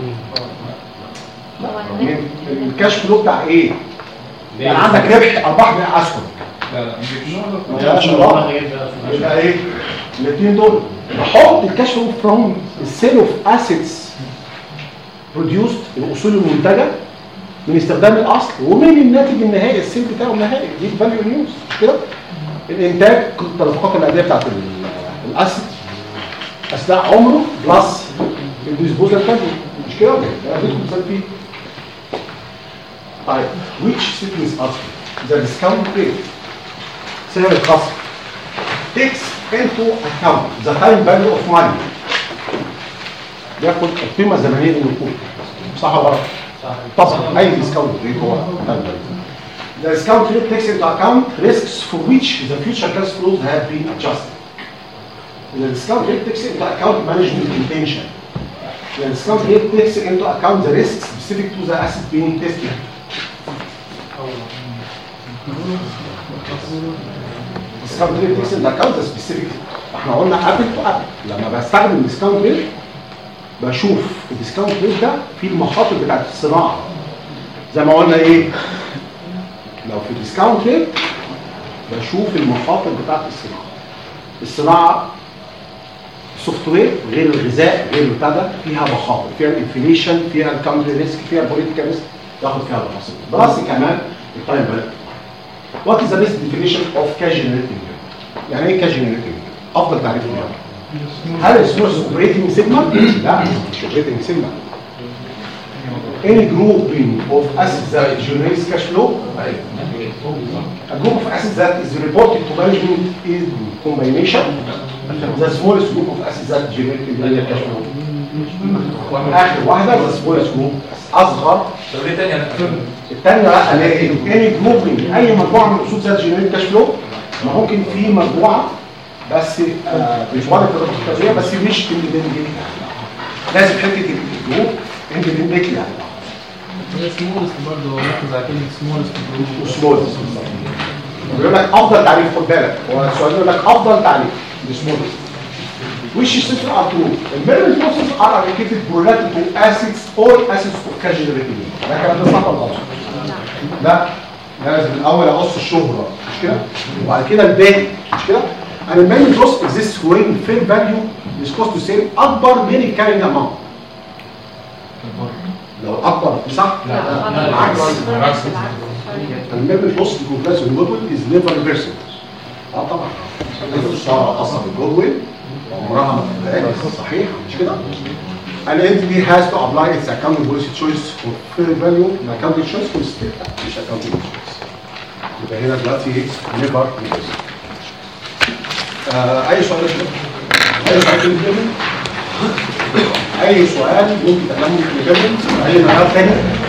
الكاش فلو بتاع ايه؟ يعني عندك ربح ارباح من اسهم. لا لا مش يبقى ايه؟ الاثنين دول بحط الكاش فلو فروم السيل اوف اسيتس بروديوست الاصول المنتجه من استخدام الاصل ومن الناتج النهائي السيل بتاعه النهائي. دي الفاليو نيوز مش كده؟ الانتاج التدفقات الادائيه بتاعت الاسيت اثناء عمره بلس الديسبوزال فاليو مش كده؟ ده بديكم مثال فيه. طيب which statements are the discount rate سعر الخصم takes into account the time value of money ياخد القيمه الزمنيه للنقود. صح ولا غلط؟ صح. طبعا اي ديسكاونت ريت هو the discount rate takes into account risks for which the future cash flows have been adjusted. The discount rate takes into account management intention. The discount rate takes into account the risks specific to the asset being tested. discount rate takes into account the specific. احنا قلنا قبل وقبل لما بستخدم discount rate بشوف في الديسكاونت ريت ده في المخاطر بتاعت الصناعه. زي ما قلنا ايه؟ لو في الديسكاونت ريت بشوف المخاطر بتاعت الصناعه. الصناعه سوفت وير غير الغذاء غير البتاع فيها مخاطر، فيها الانفليشن، فيها الكاونتر ريسك، فيها البوليتيكال ريسك، تاخد فيها التفاصيل. بلس كمان التايم فاليو. وات از ذا بيست ديفينيشن اوف كاش جنريتنج؟ يعني ايه كاش جنريتنج؟ افضل تعريف ليها. هل السورس اوبريتنج سيجمنت؟ لا مش اوبريتنج سيجمنت. Any grouping of assets that generates cash flow? A group of assets that is reported to management is combination. The smallest group of assets that generate cash flow. آخر واحدة the smallest group أصغر. طب ليه تانية؟ الثانية لا ألاقي any grouping أي مجموعة من الأصول that generate cash flow. ما ممكن في مجموعة بس مش واضح التطبيقية بس مش independent. لازم حتة الجروب independent يعني. هي سمولست برضه ركز على كلمة سمولست جروب. سمولست بيقول لك أفضل تعريف، خد بالك هو السؤال بيقول لك أفضل تعريف لسمولست. Which systems are true? The minimum processes are allocated related to assets, all assets of cash generating. ده كلام ده صح ولا غلط؟ لا لازم الأول أقص الشهرة مش كده؟ وبعد كده الباقي مش كده؟ And the minimum process exists when fair value is cost to sale أكبر من الكارينج أماونت. لو اكبر صح؟ لا لا بالعكس بالعكس الميرمنت بوست كومبلكس الجودويل از نيفر ريفرسبل. اه طبعا الخساره خاصه بالجودويل عمرها ما تتعمل صحيح مش كده؟ An entity has to apply its accounting policy choice for fair value. Accounting choice for state مش accounting choice. يبقى هنا دلوقتي نيفر ريفرسبل. اي سؤال اي سؤال اي سؤال ممكن تكلمه نكمل اي معيار تاني؟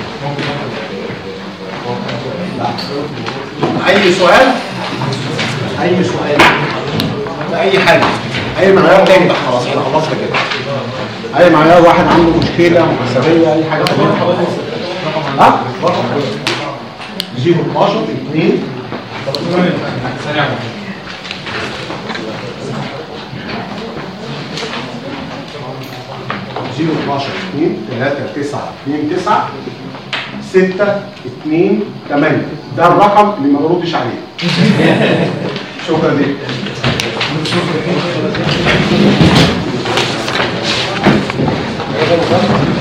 لا اي سؤال اي سؤال اي حاجه اي معيار تاني بقى خلاص احنا خلصنا كده. اي معيار واحد عنده مشكله محاسبيه اي حاجه تانيه ها؟ صفر اتناشر اتنين صفر اتناشر اتنين تلاتة تسعة اتنين تسعة ستة اتنين تمانية. ده الرقم اللي ما بردش عليه. شكرا ليك.